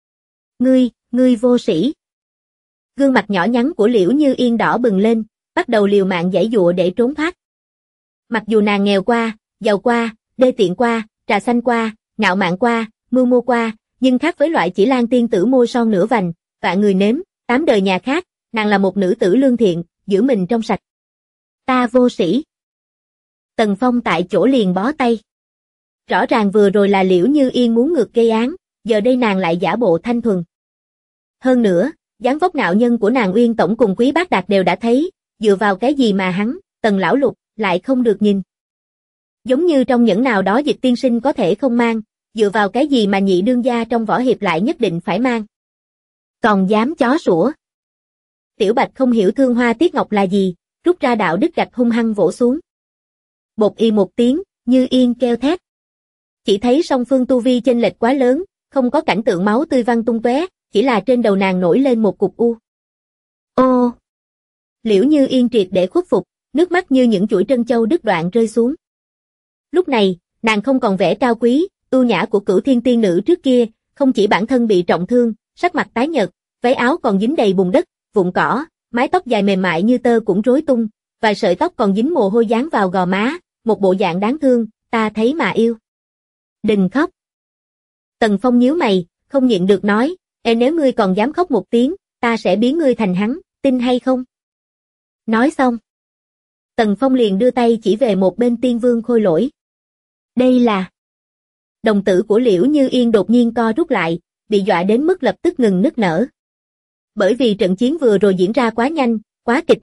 Ngươi vô sĩ. Gương mặt nhỏ nhắn của Liễu Như Yên đỏ bừng lên, bắt đầu liều mạng giãy giụa để trốn thoát. Mặc dù nàng nghèo qua, giàu qua, đê tiện qua, trà xanh qua, ngạo mạn qua, mưu mô qua, nhưng khác với loại chỉ lan tiên tử môi son nửa vành, vạn người nếm, 8 đời nhà khác, nàng là một nữ tử lương thiện, giữ mình trong sạch. Ta vô sĩ. Tần Phong tại chỗ liền bó tay. Rõ ràng vừa rồi là Liễu Như Yên muốn ngược gây án, giờ đây nàng lại giả bộ thanh thuần. Hơn nữa, dáng vóc ngạo nhân của nàng Uyên Tổng cùng Quý Bác Đạt đều đã thấy, dựa vào cái gì mà hắn, Tần Lão Lục, lại không được nhìn. Giống như trong những nào đó Dịch tiên sinh có thể không mang, dựa vào cái gì mà nhị đương gia trong võ hiệp lại nhất định phải mang. Còn dám chó sủa. Tiểu Bạch không hiểu thương hoa tiếc ngọc là gì, rút ra đạo đức gạch hung hăng vỗ xuống. Bột y một tiếng, Như Yên kêu thét. Chỉ thấy song phương tu vi chênh lệch quá lớn, không có cảnh tượng máu tươi văng tung tóe, chỉ là trên đầu nàng nổi lên một cục u. Ô! Liễu Như Yên triệt để khuất phục, nước mắt như những chuỗi trân châu đứt đoạn rơi xuống. Lúc này, nàng không còn vẻ cao quý, ưu nhã của Cửu Thiên tiên nữ trước kia, không chỉ bản thân bị trọng thương, sắc mặt tái nhợt, váy áo còn dính đầy bùn đất, vụn cỏ, mái tóc dài mềm mại như tơ cũng rối tung, vài sợi tóc còn dính mồ hôi dán vào gò má, một bộ dạng đáng thương, ta thấy mà yêu. Đừng khóc. Tần Phong nhíu mày, không nhịn được nói, nếu ngươi còn dám khóc một tiếng, ta sẽ biến ngươi thành hắn, tin hay không? Nói xong. Tần Phong liền đưa tay chỉ về một bên Tiên Vương Khôi Lỗi. Đây là... Đồng tử của Liễu Như Yên đột nhiên co rút lại, bị dọa đến mức lập tức ngừng nức nở. Bởi vì trận chiến vừa rồi diễn ra quá nhanh, quá kịch liệt,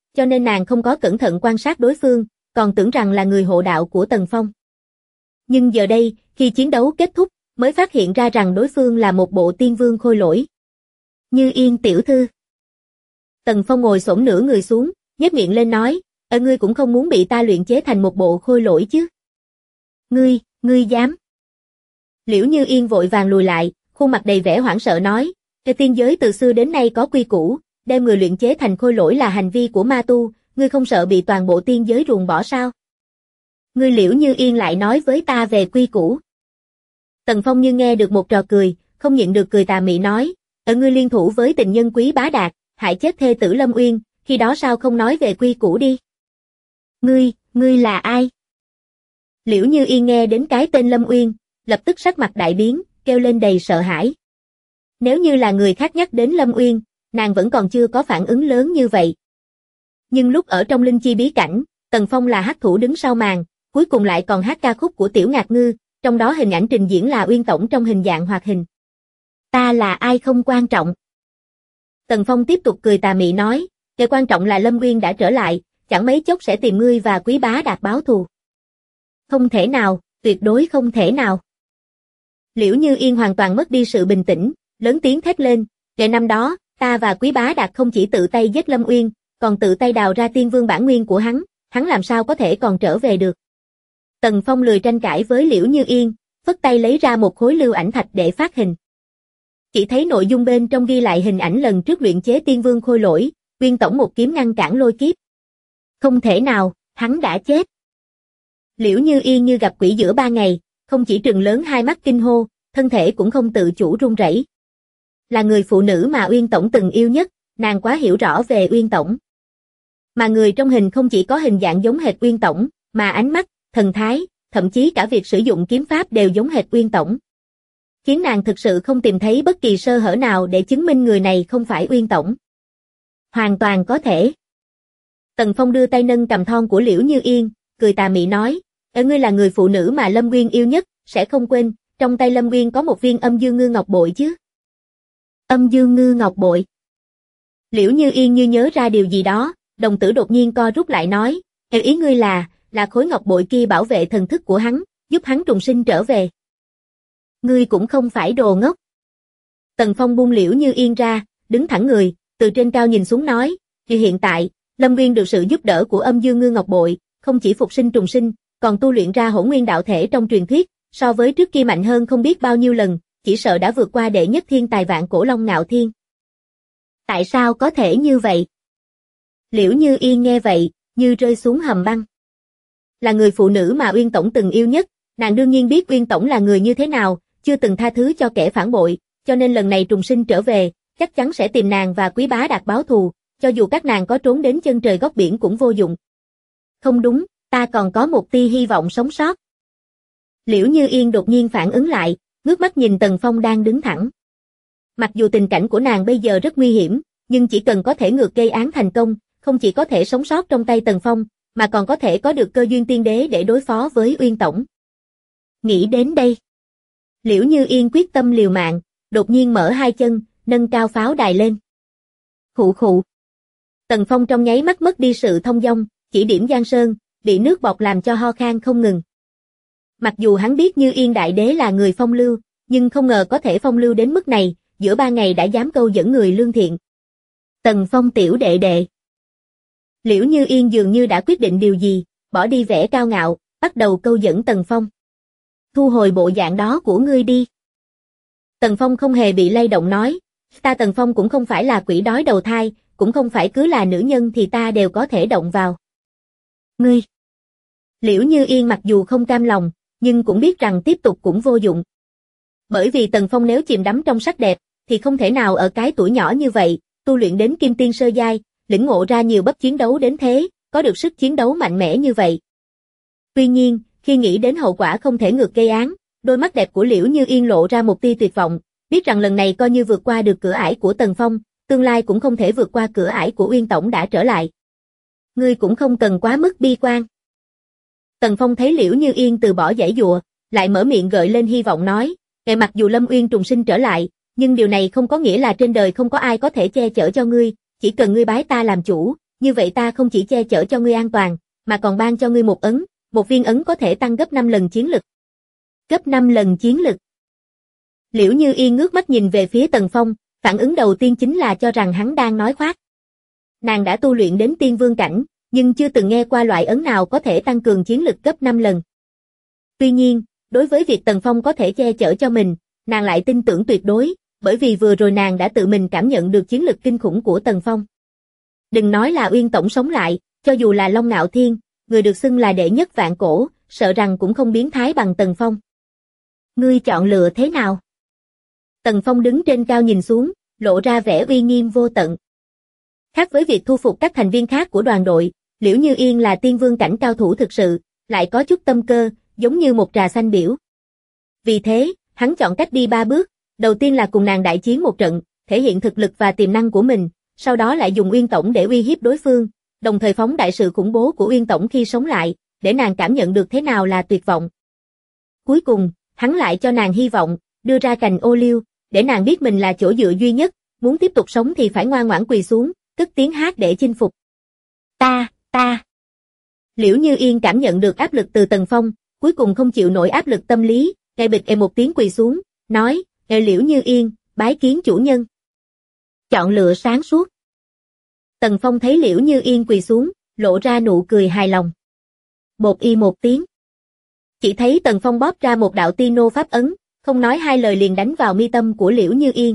cho nên nàng không có cẩn thận quan sát đối phương, còn tưởng rằng là người hộ đạo của Tần Phong. Nhưng giờ đây, khi chiến đấu kết thúc, mới phát hiện ra rằng đối phương là một bộ tiên vương khôi lỗi. Như Yên tiểu thư. Tần Phong ngồi xổm nửa người xuống, nhếch miệng lên nói, ngươi cũng không muốn bị ta luyện chế thành một bộ khôi lỗi chứ? Ngươi dám? Liễu Như Yên vội vàng lùi lại, khuôn mặt đầy vẻ hoảng sợ nói, tiên giới từ xưa đến nay có quy củ, đem người luyện chế thành khôi lỗi là hành vi của ma tu, ngươi không sợ bị toàn bộ tiên giới ruồng bỏ sao? Ngươi Liễu Như Yên lại nói với ta về quy củ. Tần Phong như nghe được một trò cười, không nhịn được cười tà mị nói, ngươi liên thủ với tình nhân Quý Bá Đạt, hại chết thê tử Lâm Uyên, khi đó sao không nói về quy củ đi? Ngươi là ai? Liễu Như Yên nghe đến cái tên Lâm Uyên, lập tức sắc mặt đại biến, kêu lên đầy sợ hãi. Nếu như là người khác nhắc đến Lâm Uyên, nàng vẫn còn chưa có phản ứng lớn như vậy. Nhưng lúc ở trong linh chi bí cảnh, Tần Phong là hắc thủ đứng sau màn, cuối cùng lại còn hát ca khúc của Tiểu Ngạc Ngư, trong đó hình ảnh trình diễn là Uyên Tổng trong hình dạng hoạt hình. Ta là ai không quan trọng. Tần Phong tiếp tục cười tà mị nói, cái quan trọng là Lâm Uyên đã trở lại, chẳng mấy chốc sẽ tìm ngươi và Quý Bá Đạt báo thù. Không thể nào, tuyệt đối không thể nào. Liễu Như Yên hoàn toàn mất đi sự bình tĩnh, lớn tiếng thét lên, ngày năm đó, ta và Quý Bá Đạt không chỉ tự tay giết Lâm Uyên, còn tự tay đào ra tiên vương bản nguyên của hắn làm sao có thể còn trở về được. Tần Phong lười tranh cãi với Liễu Như Yên, phất tay lấy ra một khối lưu ảnh thạch để phát hình. Chỉ thấy nội dung bên trong ghi lại hình ảnh lần trước luyện chế tiên vương khôi lỗi, Uyên Tổng một kiếm ngăn cản lôi kiếp. Không thể nào, hắn đã chết. Liễu Như Yên như gặp quỷ giữa ban ngày, không chỉ trừng lớn hai mắt kinh hô, thân thể cũng không tự chủ run rẩy. Là người phụ nữ mà Uyên Tổng từng yêu nhất, nàng quá hiểu rõ về Uyên Tổng. Mà người trong hình không chỉ có hình dạng giống hệt Uyên Tổng, mà ánh mắt, thần thái, thậm chí cả việc sử dụng kiếm pháp đều giống hệt Uyên Tổng. Khiến nàng thực sự không tìm thấy bất kỳ sơ hở nào để chứng minh người này không phải Uyên Tổng. Hoàn toàn có thể. Tần Phong đưa tay nâng cằm thon của Liễu Như Yên, cười tà mị nói, ngươi là người phụ nữ mà Lâm Uyên yêu nhất, sẽ không quên, trong tay Lâm Uyên có một viên âm dương ngư ngọc bội chứ. Âm dương ngư ngọc bội. Liễu Như Yên như nhớ ra điều gì đó, đồng tử đột nhiên co rút lại nói, ý ngươi là khối ngọc bội kia bảo vệ thần thức của hắn, giúp hắn trùng sinh trở về. Ngươi cũng không phải đồ ngốc. Tần Phong buông Liễu Như Yên ra, đứng thẳng người, từ trên cao nhìn xuống nói, hiện tại, Lâm Uyên được sự giúp đỡ của âm dương ngư ngọc bội, không chỉ phục sinh trùng sinh, còn tu luyện ra hỗn nguyên đạo thể trong truyền thuyết, so với trước kia mạnh hơn không biết bao nhiêu lần, chỉ sợ đã vượt qua đệ nhất thiên tài vạn cổ Long Ngạo Thiên. Tại sao có thể như vậy? Liễu Như Yên nghe vậy, như rơi xuống hầm băng. Là người phụ nữ mà Uyên Tổng từng yêu nhất, nàng đương nhiên biết Uyên Tổng là người như thế nào, chưa từng tha thứ cho kẻ phản bội, cho nên lần này trùng sinh trở về, chắc chắn sẽ tìm nàng và Quý Bá Đạt báo thù, cho dù các nàng có trốn đến chân trời góc biển cũng vô dụng. Không đúng, ta còn có một tia hy vọng sống sót. Liễu Như Yên đột nhiên phản ứng lại, ngước mắt nhìn Tần Phong đang đứng thẳng. Mặc dù tình cảnh của nàng bây giờ rất nguy hiểm, nhưng chỉ cần có thể ngược gây án thành công, không chỉ có thể sống sót trong tay Tần Phong, mà còn có thể có được cơ duyên tiên đế để đối phó với Uyên Tổng. Nghĩ đến đây, Liễu Như Yên quyết tâm liều mạng, đột nhiên mở hai chân, nâng cao pháo đài lên. Khụ khụ. Tần Phong trong nháy mắt mất đi sự thông dong, chỉ điểm Giang Sơn, bị nước bọt làm cho ho khan không ngừng. Mặc dù hắn biết Như Yên Đại Đế là người phong lưu, nhưng không ngờ có thể phong lưu đến mức này, giữa ba ngày đã dám câu dẫn người lương thiện. Tần Phong tiểu đệ đệ. Liễu Như Yên dường như đã quyết định điều gì, bỏ đi vẻ cao ngạo, bắt đầu câu dẫn Tần Phong. Thu hồi bộ dạng đó của ngươi đi. Tần Phong không hề bị lay động nói, ta Tần Phong cũng không phải là quỷ đói đầu thai, cũng không phải cứ là nữ nhân thì ta đều có thể động vào. Ngươi. Liễu Như Yên mặc dù không cam lòng, nhưng cũng biết rằng tiếp tục cũng vô dụng. Bởi vì Tần Phong nếu chìm đắm trong sắc đẹp, thì không thể nào ở cái tuổi nhỏ như vậy, tu luyện đến kim tiên sơ giai, lĩnh ngộ ra nhiều bắp chiến đấu đến thế, có được sức chiến đấu mạnh mẽ như vậy. Tuy nhiên, khi nghĩ đến hậu quả không thể ngược gây án, đôi mắt đẹp của Liễu Như Yên lộ ra một tia tuyệt vọng, biết rằng lần này coi như vượt qua được cửa ải của Tần Phong, tương lai cũng không thể vượt qua cửa ải của Uyên Tổng đã trở lại. Ngươi cũng không cần quá mức bi quan. Tần Phong thấy Liễu Như Yên từ bỏ giãy giụa, lại mở miệng gợi lên hy vọng nói, mặc dù Lâm Uyên trùng sinh trở lại, nhưng điều này không có nghĩa là trên đời không có ai có thể che chở cho ngươi, chỉ cần ngươi bái ta làm chủ, như vậy ta không chỉ che chở cho ngươi an toàn, mà còn ban cho ngươi một viên ấn có thể tăng gấp 5 lần chiến lực. Gấp 5 lần chiến lực. Liễu Như Yên ngước mắt nhìn về phía Tần Phong, phản ứng đầu tiên chính là cho rằng hắn đang nói khoác. Nàng đã tu luyện đến tiên vương cảnh, nhưng chưa từng nghe qua loại ấn nào có thể tăng cường chiến lực gấp 5 lần. Tuy nhiên, đối với việc Tần Phong có thể che chở cho mình, nàng lại tin tưởng tuyệt đối, bởi vì vừa rồi nàng đã tự mình cảm nhận được chiến lực kinh khủng của Tần Phong. Đừng nói là Uyên Tổng sống lại, cho dù là Long Ngạo Thiên, người được xưng là đệ nhất vạn cổ, sợ rằng cũng không biến thái bằng Tần Phong. Ngươi chọn lựa thế nào? Tần Phong đứng trên cao nhìn xuống, lộ ra vẻ uy nghiêm vô tận. Khác với việc thu phục các thành viên khác của đoàn đội, Liễu Như Yên là tiên vương cảnh cao thủ thực sự, lại có chút tâm cơ, giống như một trà xanh biểu. Vì thế, hắn chọn cách đi 3 bước, đầu tiên là cùng nàng đại chiến một trận, thể hiện thực lực và tiềm năng của mình, sau đó lại dùng Uyên Tổng để uy hiếp đối phương, đồng thời phóng đại sự khủng bố của Uyên Tổng khi sống lại, để nàng cảm nhận được thế nào là tuyệt vọng. Cuối cùng, hắn lại cho nàng hy vọng, đưa ra cành ô liu, để nàng biết mình là chỗ dựa duy nhất, muốn tiếp tục sống thì phải ngoan ngoãn quỳ xuống, cất tiếng hát để chinh phục. Ta. Liễu Như Yên cảm nhận được áp lực từ Tần Phong, cuối cùng không chịu nổi áp lực tâm lý, ngay bịch một tiếng quỳ xuống, nói, Liễu Như Yên, bái kiến chủ nhân. Chọn lựa sáng suốt. Tần Phong thấy Liễu Như Yên quỳ xuống, lộ ra nụ cười hài lòng. Bột y một tiếng. Chỉ thấy Tần Phong bóp ra một đạo Tino pháp ấn, không nói hai lời liền đánh vào mi tâm của Liễu Như Yên.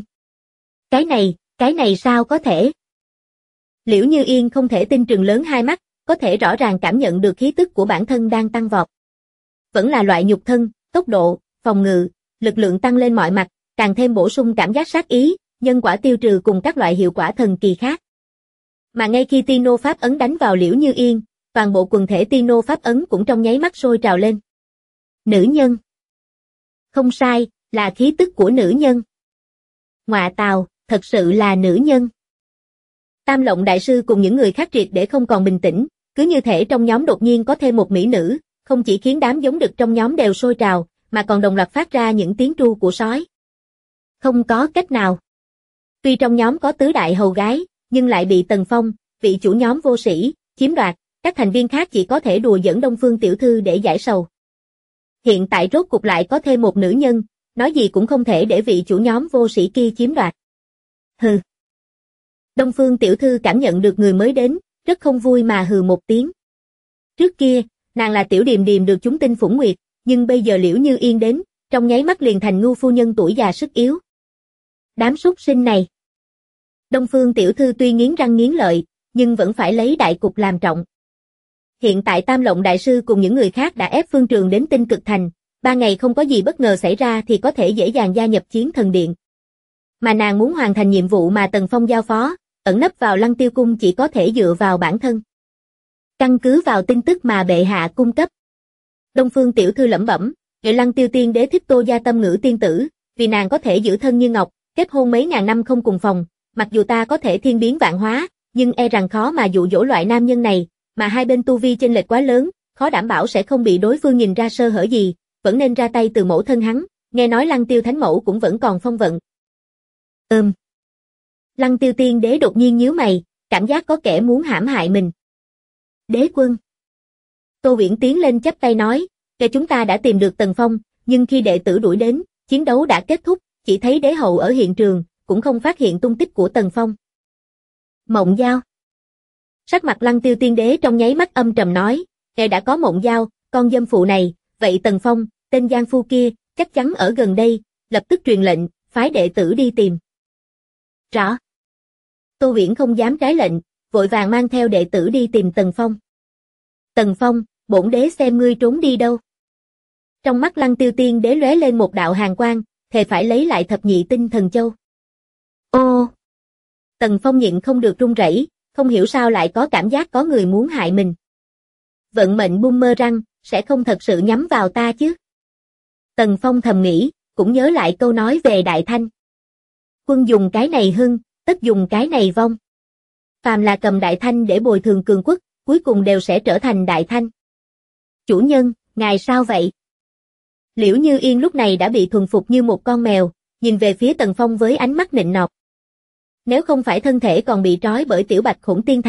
Cái này sao có thể? Liễu Như Yên không thể tin trừng lớn hai mắt, có thể rõ ràng cảm nhận được khí tức của bản thân đang tăng vọt. Vẫn là loại nhục thân, tốc độ, phòng ngự, lực lượng tăng lên mọi mặt, càng thêm bổ sung cảm giác sát ý, nhân quả tiêu trừ cùng các loại hiệu quả thần kỳ khác. Mà ngay khi Tino pháp ấn đánh vào Liễu Như Yên, toàn bộ quần thể Tino pháp ấn cũng trong nháy mắt sôi trào lên. Nữ nhân. Không sai, là khí tức của nữ nhân. Ngọa tào, thật sự là nữ nhân. Tam Lộng đại sư cùng những người khác triệt để không còn bình tĩnh, cứ như thể trong nhóm đột nhiên có thêm một mỹ nữ, không chỉ khiến đám giống đực trong nhóm đều sôi trào, mà còn đồng loạt phát ra những tiếng tru của sói. Không có cách nào. Tuy trong nhóm có tứ đại hầu gái, nhưng lại bị Tần Phong, vị chủ nhóm vô sĩ, chiếm đoạt, các thành viên khác chỉ có thể đùa giỡn Đông Phương tiểu thư để giải sầu. Hiện tại rốt cục lại có thêm một nữ nhân, nói gì cũng không thể để vị chủ nhóm vô sĩ kia chiếm đoạt. Hừ. Đông Phương tiểu thư cảm nhận được người mới đến, rất không vui mà hừ một tiếng. Trước kia, nàng là tiểu điềm điềm được chúng tinh phủng nguyệt, nhưng bây giờ Liễu Như Yên đến, trong nháy mắt liền thành ngu phu nhân tuổi già sức yếu. Đám súc sinh này. Đông Phương tiểu thư tuy nghiến răng nghiến lợi, nhưng vẫn phải lấy đại cục làm trọng. Hiện tại Tam Lộng đại sư cùng những người khác đã ép Phương Trường đến Tinh Cực Thành, 3 ngày không có gì bất ngờ xảy ra thì có thể dễ dàng gia nhập Chiến Thần Điện. Mà nàng muốn hoàn thành nhiệm vụ mà Tần Phong giao phó, ẩn nấp vào Lăng Tiêu Cung chỉ có thể dựa vào bản thân. Căn cứ vào tin tức mà bệ hạ cung cấp. Đông Phương tiểu thư lẩm bẩm, Lăng Tiêu tiên đế thích Tô Gia Tâm Ngữ tiên tử, vì nàng có thể giữ thân như ngọc, kết hôn mấy ngàn năm không cùng phòng, mặc dù ta có thể thiên biến vạn hóa, nhưng e rằng khó mà dụ dỗ loại nam nhân này, mà hai bên tu vi chênh lệch quá lớn, khó đảm bảo sẽ không bị đối phương nhìn ra sơ hở gì, vẫn nên ra tay từ mẫu thân hắn, nghe nói Lăng Tiêu thánh mẫu cũng vẫn còn phong vận. Lăng Tiêu tiên đế đột nhiên nhíu mày, cảm giác có kẻ muốn hãm hại mình. Đế quân. Tô Uyển tiến lên chắp tay nói, chúng ta đã tìm được Tần Phong, nhưng khi đệ tử đuổi đến, chiến đấu đã kết thúc, chỉ thấy đế hậu ở hiện trường, cũng không phát hiện tung tích của Tần Phong. Mộng Giao. Sắc mặt Lăng Tiêu tiên đế trong nháy mắt âm trầm nói, đã có Mộng Giao, con dâm phụ này, vậy Tần Phong, tên giang phu kia, chắc chắn ở gần đây, lập tức truyền lệnh, phái đệ tử đi tìm. Rõ. Tô Uyển không dám trái lệnh, vội vàng mang theo đệ tử đi tìm Tần Phong. Tần Phong, bổn đế xem ngươi trốn đi đâu. Trong mắt Lăng Tiêu tiên đế lóe lên một đạo hàn quang, thề phải lấy lại thập nhị tinh thần châu. Ô! Tần Phong nhịn không được run rẩy, không hiểu sao lại có cảm giác có người muốn hại mình. Vận mệnh boomerang, sẽ không thật sự nhắm vào ta chứ. Tần Phong thầm nghĩ, cũng nhớ lại câu nói về Đại Thanh. Quân dùng cái này hưng, tất dùng cái này vong. Phàm là cầm Đại Thanh để bồi thường cường quốc, cuối cùng đều sẽ trở thành Đại Thanh. Chủ nhân, ngài sao vậy? Liễu Như Yên lúc này đã bị thuần phục như một con mèo, nhìn về phía Tần Phong với ánh mắt nịnh nọt. Nếu không phải thân thể còn bị trói bởi tiểu bạch khủng tiên thằng,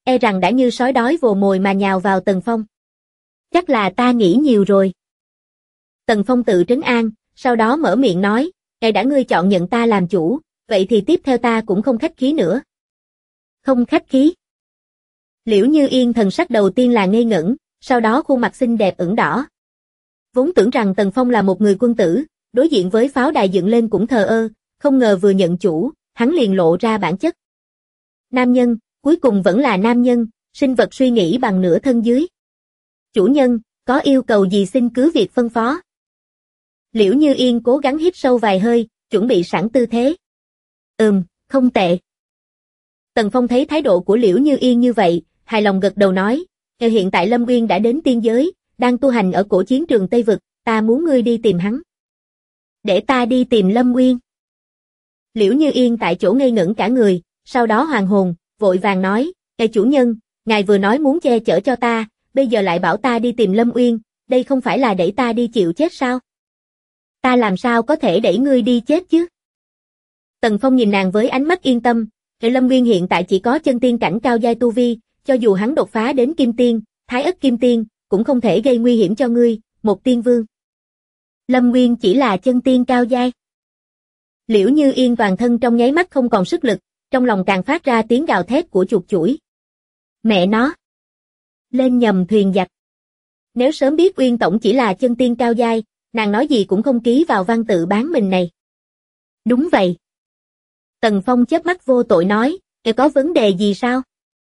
e rằng đã như sói đói vồ mồi mà nhào vào Tần Phong. Chắc là ta nghĩ nhiều rồi. Tần Phong tự trấn an, sau đó mở miệng nói, đã ngươi chọn nhận ta làm chủ, vậy thì tiếp theo ta cũng không khách khí nữa. Không khách khí. Liễu Như Yên thần sắc đầu tiên là ngây ngẩn, sau đó khuôn mặt xinh đẹp ửng đỏ. Vốn tưởng rằng Tần Phong là một người quân tử, đối diện với pháo đài dựng lên cũng thờ ơ, không ngờ vừa nhận chủ, hắn liền lộ ra bản chất. Nam nhân, cuối cùng vẫn là nam nhân, sinh vật suy nghĩ bằng nửa thân dưới. Chủ nhân, có yêu cầu gì xin cứ việc phân phó. Liễu Như Yên cố gắng hít sâu vài hơi, chuẩn bị sẵn tư thế. Không tệ. Tần Phong thấy thái độ của Liễu Như Yên như vậy, hài lòng gật đầu nói, hiện tại Lâm Uyên đã đến tiên giới, đang tu hành ở cổ chiến trường Tây Vực, ta muốn ngươi đi tìm hắn. Để ta đi tìm Lâm Uyên. Liễu Như Yên tại chỗ ngây ngẩn cả người, sau đó hoàn hồn, vội vàng nói, chủ nhân, ngài vừa nói muốn che chở cho ta, bây giờ lại bảo ta đi tìm Lâm Uyên, đây không phải là đẩy ta đi chịu chết sao? Ta làm sao có thể đẩy ngươi đi chết chứ? Tần Phong nhìn nàng với ánh mắt yên tâm, Lâm Uyên hiện tại chỉ có chân tiên cảnh cao giai tu vi, cho dù hắn đột phá đến kim tiên, thái ất kim tiên, cũng không thể gây nguy hiểm cho ngươi, một tiên vương. Lâm Uyên chỉ là chân tiên cao giai. Liễu Như Yên toàn thân trong nháy mắt không còn sức lực, trong lòng càng phát ra tiếng gào thét của chuột chủi. Mẹ nó! Lên nhầm thuyền giặc. Nếu sớm biết Uyên tổng chỉ là chân tiên cao giai, nàng nói gì cũng không ký vào văn tự bán mình này. Đúng vậy. Tần Phong chớp mắt vô tội nói, có vấn đề gì sao?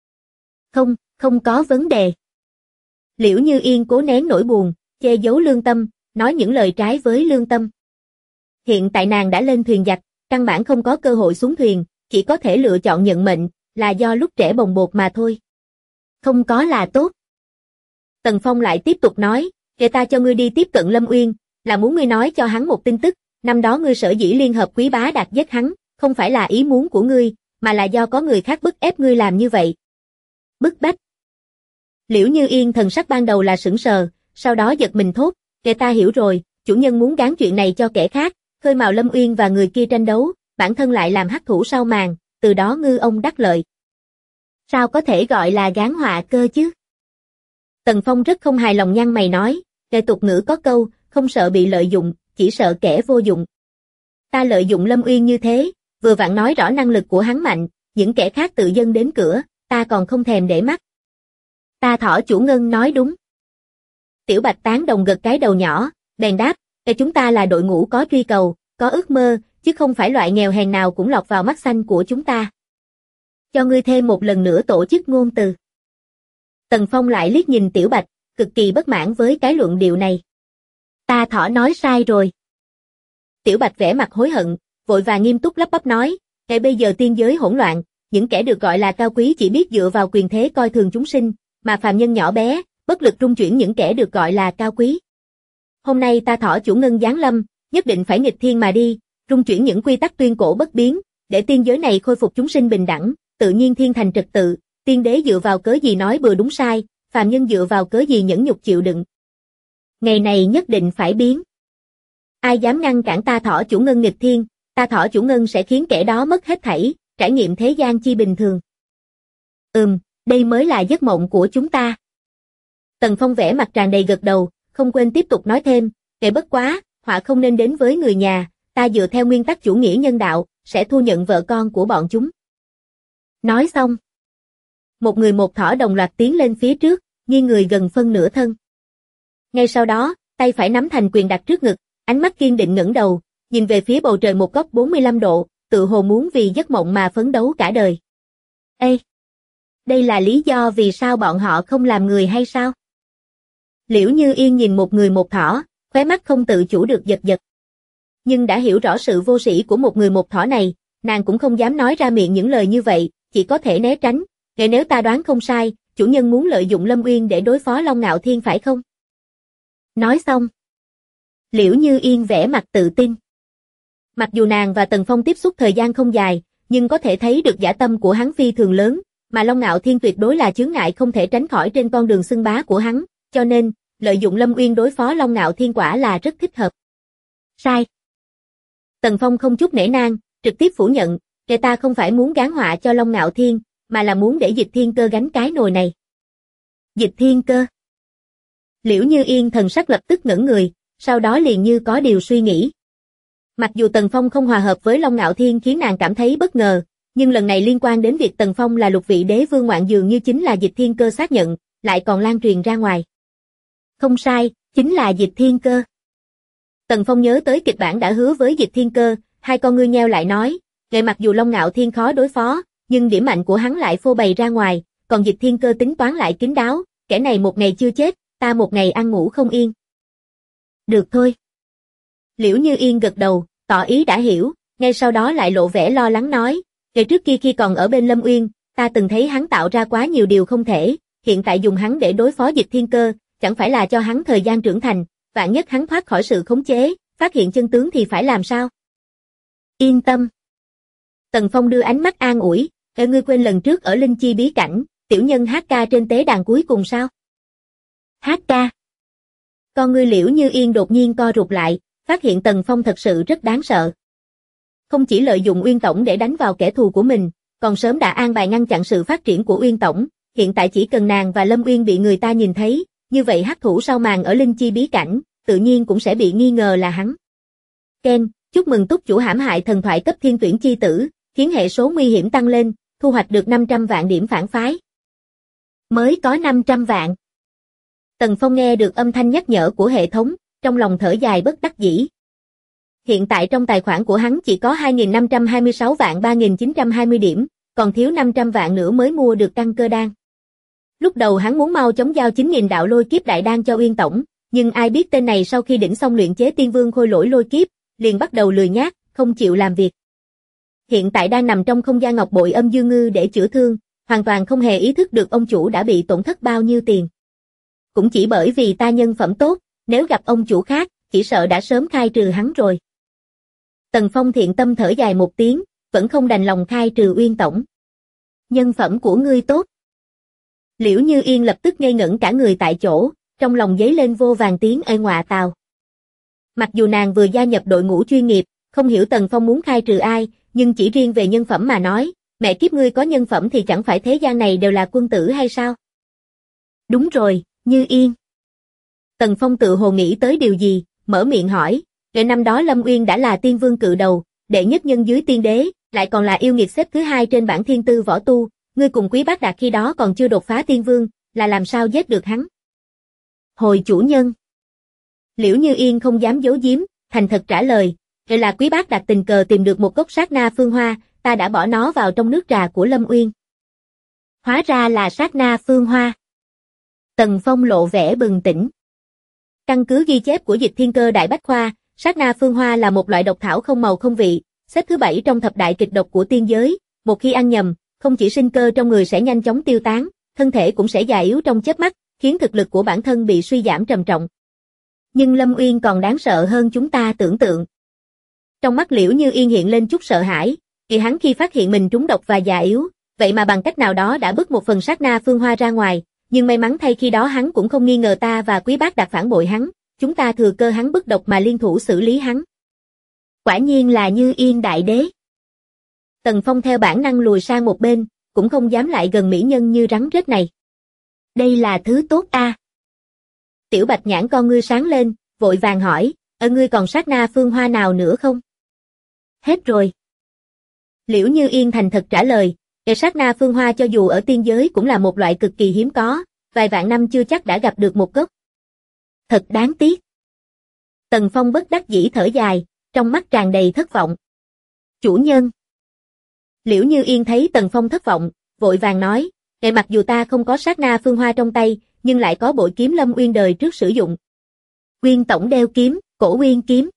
Không có vấn đề. Liễu Như Yên cố nén nỗi buồn, che giấu lương tâm, nói những lời trái với lương tâm. Hiện tại nàng đã lên thuyền giặc, căn bản không có cơ hội xuống thuyền, chỉ có thể lựa chọn nhận mệnh, là do lúc trẻ bồng bột mà thôi. Không có là tốt. Tần Phong lại tiếp tục nói, ta cho ngươi đi tiếp cận Lâm Uyên, là muốn ngươi nói cho hắn một tin tức, năm đó ngươi sở dĩ liên hợp Quý Bá Đạt giết hắn, không phải là ý muốn của ngươi, mà là do có người khác bức ép ngươi làm như vậy. Bức bách. Liễu Như Yên thần sắc ban đầu là sững sờ, sau đó giật mình thốt, ta hiểu rồi, chủ nhân muốn gán chuyện này cho kẻ khác, khơi mào Lâm Uyên và người kia tranh đấu, bản thân lại làm hắc thủ sau màn, từ đó ngư ông đắc lợi. Sao có thể gọi là gán họa cơ chứ? Tần Phong rất không hài lòng nhăn mày nói, tục ngữ có câu, không sợ bị lợi dụng, chỉ sợ kẻ vô dụng. Ta lợi dụng Lâm Uyên như thế, vừa vặn nói rõ năng lực của hắn mạnh, những kẻ khác tự dâng đến cửa, ta còn không thèm để mắt. Ta thỏ chủ ngân nói đúng. Tiểu Bạch tán đồng gật cái đầu nhỏ, bèn đáp, chúng ta là đội ngũ có truy cầu, có ước mơ, chứ không phải loại nghèo hèn nào cũng lọt vào mắt xanh của chúng ta. Cho ngươi thêm một lần nữa tổ chức ngôn từ. Tần Phong lại liếc nhìn Tiểu Bạch, cực kỳ bất mãn với cái luận điệu này. Ta thỏ nói sai rồi. Tiểu Bạch vẻ mặt hối hận, vội vàng nghiêm túc lắp bắp nói, bây giờ tiên giới hỗn loạn, những kẻ được gọi là cao quý chỉ biết dựa vào quyền thế coi thường chúng sinh, mà phàm nhân nhỏ bé, bất lực trung chuyển những kẻ được gọi là cao quý. Hôm nay ta thỏ chủ ngân giáng lâm, nhất định phải nghịch thiên mà đi, trung chuyển những quy tắc tuyên cổ bất biến, để tiên giới này khôi phục chúng sinh bình đẳng, tự nhiên thiên thành trật tự, tiên đế dựa vào cớ gì nói bừa đúng sai, phàm nhân dựa vào cớ gì nhẫn nhục chịu đựng. Ngày này nhất định phải biến. Ai dám ngăn cản ta thỏ chủ ngân nghịch thiên, ta thỏ chủ ngân sẽ khiến kẻ đó mất hết thảy, trải nghiệm thế gian chi bình thường. Đây mới là giấc mộng của chúng ta. Tần Phong vẻ mặt tràn đầy gật đầu, không quên tiếp tục nói thêm, bất quá, họa không nên đến với người nhà, ta dựa theo nguyên tắc chủ nghĩa nhân đạo, sẽ thu nhận vợ con của bọn chúng. Nói xong, một người một thỏ đồng loạt tiến lên phía trước, nghiêng người gần phân nửa thân. Ngay sau đó, tay phải nắm thành quyền đặt trước ngực, ánh mắt kiên định ngẩng đầu, nhìn về phía bầu trời một góc 45 độ, tự hồ muốn vì giấc mộng mà phấn đấu cả đời. Ê! Đây là lý do vì sao bọn họ không làm người hay sao? Liễu Như Yên nhìn một người một thỏ, khóe mắt không tự chủ được giật giật. Nhưng đã hiểu rõ sự vô sĩ của một người một thỏ này, nàng cũng không dám nói ra miệng những lời như vậy, chỉ có thể né tránh. Nếu ta đoán không sai, chủ nhân muốn lợi dụng Lâm Uyên để đối phó Long Ngạo Thiên phải không? Nói xong, Liễu Như Yên vẻ mặt tự tin. Mặc dù nàng và Tần Phong tiếp xúc thời gian không dài, nhưng có thể thấy được dã tâm của hắn phi thường lớn, mà Long Ngạo Thiên tuyệt đối là chướng ngại không thể tránh khỏi trên con đường xưng bá của hắn, cho nên, lợi dụng Lâm Uyên đối phó Long Ngạo Thiên quả là rất thích hợp. Sai. Tần Phong không chút nể nang, trực tiếp phủ nhận, ta không phải muốn gán họa cho Long Ngạo Thiên, mà là muốn để Dịch Thiên Cơ gánh cái nồi này. Dịch Thiên Cơ. Liễu Như Yên thần sắc lập tức ngẩn người, sau đó liền như có điều suy nghĩ. Mặc dù Tần Phong không hòa hợp với Long Ngạo Thiên khiến nàng cảm thấy bất ngờ, nhưng lần này liên quan đến việc Tần Phong là lục vị đế vương ngoạn dường như chính là Dịch Thiên Cơ xác nhận, lại còn lan truyền ra ngoài. Không sai, chính là Dịch Thiên Cơ. Tần Phong nhớ tới kịch bản đã hứa với Dịch Thiên Cơ, hai con ngươi nheo lại nói, nghệ mặc dù Long Ngạo Thiên khó đối phó, nhưng điểm mạnh của hắn lại phô bày ra ngoài, còn Dịch Thiên Cơ tính toán lại kín đáo, kẻ này một ngày chưa chết, ta một ngày ăn ngủ không yên. Được thôi. Liễu Như Yên gật đầu, tỏ ý đã hiểu, ngay sau đó lại lộ vẻ lo lắng nói, ngày trước kia khi còn ở bên Lâm Uyên, ta từng thấy hắn tạo ra quá nhiều điều không thể, hiện tại dùng hắn để đối phó Dịch Thiên Cơ, chẳng phải là cho hắn thời gian trưởng thành, vạn nhất hắn thoát khỏi sự khống chế, phát hiện chân tướng thì phải làm sao? Yên tâm. Tần Phong đưa ánh mắt an ủi, ngươi quên lần trước ở Linh Chi bí cảnh, tiểu nhân hát ca trên tế đàn cuối cùng sao? Hát ca. Con ngươi Liễu Như Yên đột nhiên co rụt lại, phát hiện Tần Phong thật sự rất đáng sợ. Không chỉ lợi dụng Uyên Tổng để đánh vào kẻ thù của mình, còn sớm đã an bài ngăn chặn sự phát triển của Uyên Tổng, hiện tại chỉ cần nàng và Lâm Uyên bị người ta nhìn thấy, như vậy hắc thủ sau màn ở Linh Chi bí cảnh, tự nhiên cũng sẽ bị nghi ngờ là hắn. Ken, chúc mừng túc chủ hãm hại thần thoại cấp thiên tuyển chi tử, khiến hệ số nguy hiểm tăng lên, thu hoạch được 500 vạn điểm phản phái. Mới có 500 vạn. Tần Phong nghe được âm thanh nhắc nhở của hệ thống, trong lòng thở dài bất đắc dĩ. Hiện tại trong tài khoản của hắn chỉ có 2.526 vạn 3.920 điểm, còn thiếu 500 vạn nữa mới mua được căn cơ đan. Lúc đầu hắn muốn mau chóng giao 9.000 đạo lôi kiếp đại đan cho Uyên Tổng, nhưng ai biết tên này sau khi đỉnh xong luyện chế tiên vương khôi lỗi lôi kiếp, liền bắt đầu lười nhác, không chịu làm việc. Hiện tại đang nằm trong không gian ngọc bội âm dương ngư để chữa thương, hoàn toàn không hề ý thức được ông chủ đã bị tổn thất bao nhiêu tiền. Cũng chỉ bởi vì ta nhân phẩm tốt, nếu gặp ông chủ khác, chỉ sợ đã sớm khai trừ hắn rồi. Tần Phong thiện tâm thở dài một tiếng, vẫn không đành lòng khai trừ Uyên Tổng. Nhân phẩm của ngươi tốt. Liễu Như Yên lập tức ngây ngẩn cả người tại chỗ, trong lòng dấy lên vô vàn tiếng ê ngọa tào. Mặc dù nàng vừa gia nhập đội ngũ chuyên nghiệp, không hiểu Tần Phong muốn khai trừ ai, nhưng chỉ riêng về nhân phẩm mà nói, mẹ kiếp ngươi có nhân phẩm thì chẳng phải thế gian này đều là quân tử hay sao? Đúng rồi, Như Yên. Tần Phong tự hồ nghĩ tới điều gì, mở miệng hỏi, năm đó Lâm Uyên đã là tiên vương cự đầu, đệ nhất nhân dưới tiên đế, lại còn là yêu nghiệt xếp thứ hai trên bảng thiên tư võ tu, ngươi cùng Quý Bác Đạt khi đó còn chưa đột phá tiên vương, là làm sao giết được hắn? Hồi chủ nhân. Liễu Như Yên không dám giấu giếm, thành thật trả lời, vậy là Quý Bác Đạt tình cờ tìm được một gốc sát na phương hoa, ta đã bỏ nó vào trong nước trà của Lâm Uyên. Hóa ra là sát na phương hoa. Tần Phong lộ vẻ bừng tỉnh. Căn cứ ghi chép của Dịch Thiên Cơ Đại Bách Khoa, sát na phương hoa là một loại độc thảo không màu không vị, xếp thứ 7 trong thập đại kịch độc của tiên giới, một khi ăn nhầm, không chỉ sinh cơ trong người sẽ nhanh chóng tiêu tán, thân thể cũng sẽ già yếu trong chớp mắt, khiến thực lực của bản thân bị suy giảm trầm trọng. Nhưng Lâm Uyên còn đáng sợ hơn chúng ta tưởng tượng. Trong mắt Liễu Như Yên hiện lên chút sợ hãi, vì hắn khi phát hiện mình trúng độc và già yếu, vậy mà bằng cách nào đó đã bứt một phần sát na phương hoa ra ngoài, nhưng may mắn thay khi đó hắn cũng không nghi ngờ ta và Quý Bác Đạt phản bội hắn, chúng ta thừa cơ hắn bứt độc mà liên thủ xử lý hắn. Quả nhiên là Như Yên đại đế. Tần Phong theo bản năng lùi sang một bên, cũng không dám lại gần mỹ nhân như rắn rết này. Đây là thứ tốt a. Tiểu Bạch Nhãn con ngươi sáng lên, vội vàng hỏi, ngươi còn sát na phương hoa nào nữa không? Hết rồi. Liễu Như Yên thành thật trả lời, sát na phương hoa cho dù ở tiên giới cũng là một loại cực kỳ hiếm có, vài vạn năm chưa chắc đã gặp được một gốc. Thật đáng tiếc. Tần Phong bất đắc dĩ thở dài, trong mắt tràn đầy thất vọng. Chủ nhân. Liễu Như Yên thấy Tần Phong thất vọng, vội vàng nói, mặc dù ta không có sát na phương hoa trong tay, nhưng lại có bội kiếm Lâm Uyên đời trước sử dụng. Uyên Tổng đeo kiếm, Cổ Uyên kiếm.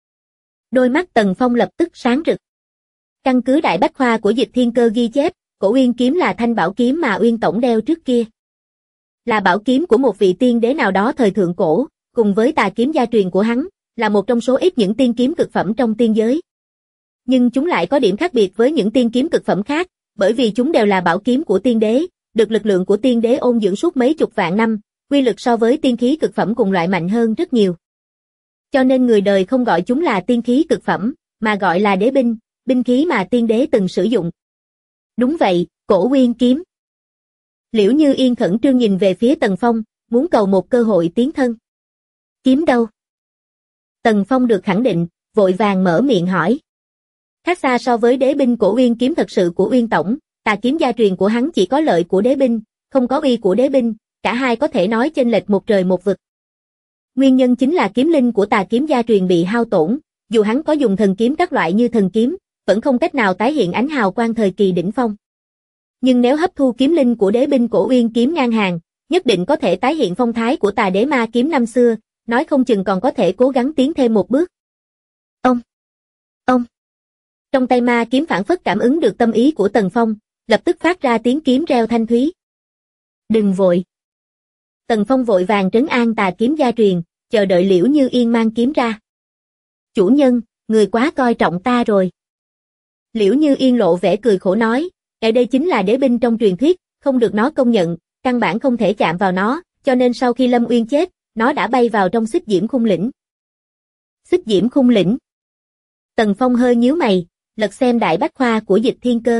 Đôi mắt Tần Phong lập tức sáng rực. Căn cứ Đại Bách Khoa của Dịch Thiên Cơ ghi chép, Cổ Uyên kiếm là thanh bảo kiếm mà Uyên Tổng đeo trước kia. Là bảo kiếm của một vị tiên đế nào đó thời thượng cổ, cùng với tà kiếm gia truyền của hắn, là một trong số ít những tiên kiếm cực phẩm trong tiên giới. Nhưng chúng lại có điểm khác biệt với những tiên kiếm cực phẩm khác, bởi vì chúng đều là bảo kiếm của tiên đế, được lực lượng của tiên đế ôn dưỡng suốt mấy chục vạn năm, uy lực so với tiên khí cực phẩm cùng loại mạnh hơn rất nhiều. Cho nên người đời không gọi chúng là tiên khí cực phẩm, mà gọi là đế binh, binh khí mà tiên đế từng sử dụng. Đúng vậy, Cổ Uyên kiếm. Liễu Như Yên khẩn trương nhìn về phía Tần Phong, muốn cầu một cơ hội tiến thân. Kiếm đâu? Tần Phong được khẳng định, vội vàng mở miệng hỏi. Khác xa so với đế binh Cổ Uyên kiếm thật sự của Uyên Tổng, tà kiếm gia truyền của hắn chỉ có lợi của đế binh, không có uy của đế binh, cả hai có thể nói chênh lệch một trời một vực. Nguyên nhân chính là kiếm linh của tà kiếm gia truyền bị hao tổn, dù hắn có dùng thần kiếm các loại như thần kiếm, vẫn không cách nào tái hiện ánh hào quang thời kỳ đỉnh phong. Nhưng nếu hấp thu kiếm linh của đế binh Cổ Uyên kiếm ngang hàng, nhất định có thể tái hiện phong thái của tà đế ma kiếm năm xưa, nói không chừng còn có thể cố gắng tiến thêm một bước. Ông. Trong tay ma kiếm phảng phất cảm ứng được tâm ý của Tần Phong, lập tức phát ra tiếng kiếm reo thanh thúy. Đừng vội. Tần Phong vội vàng trấn an tà kiếm gia truyền, chờ đợi Liễu Như Yên mang kiếm ra. Chủ nhân, người quá coi trọng ta rồi. Liễu Như Yên lộ vẻ cười khổ nói, đây chính là đế binh trong truyền thuyết, không được nó công nhận, căn bản không thể chạm vào nó, cho nên sau khi Lâm Uyên chết, nó đã bay vào trong Xích Diễm Khung Lĩnh. Xích Diễm Khung Lĩnh. Tần Phong hơi nhíu mày, lật xem Đại Bách Khoa của Dịch Thiên Cơ.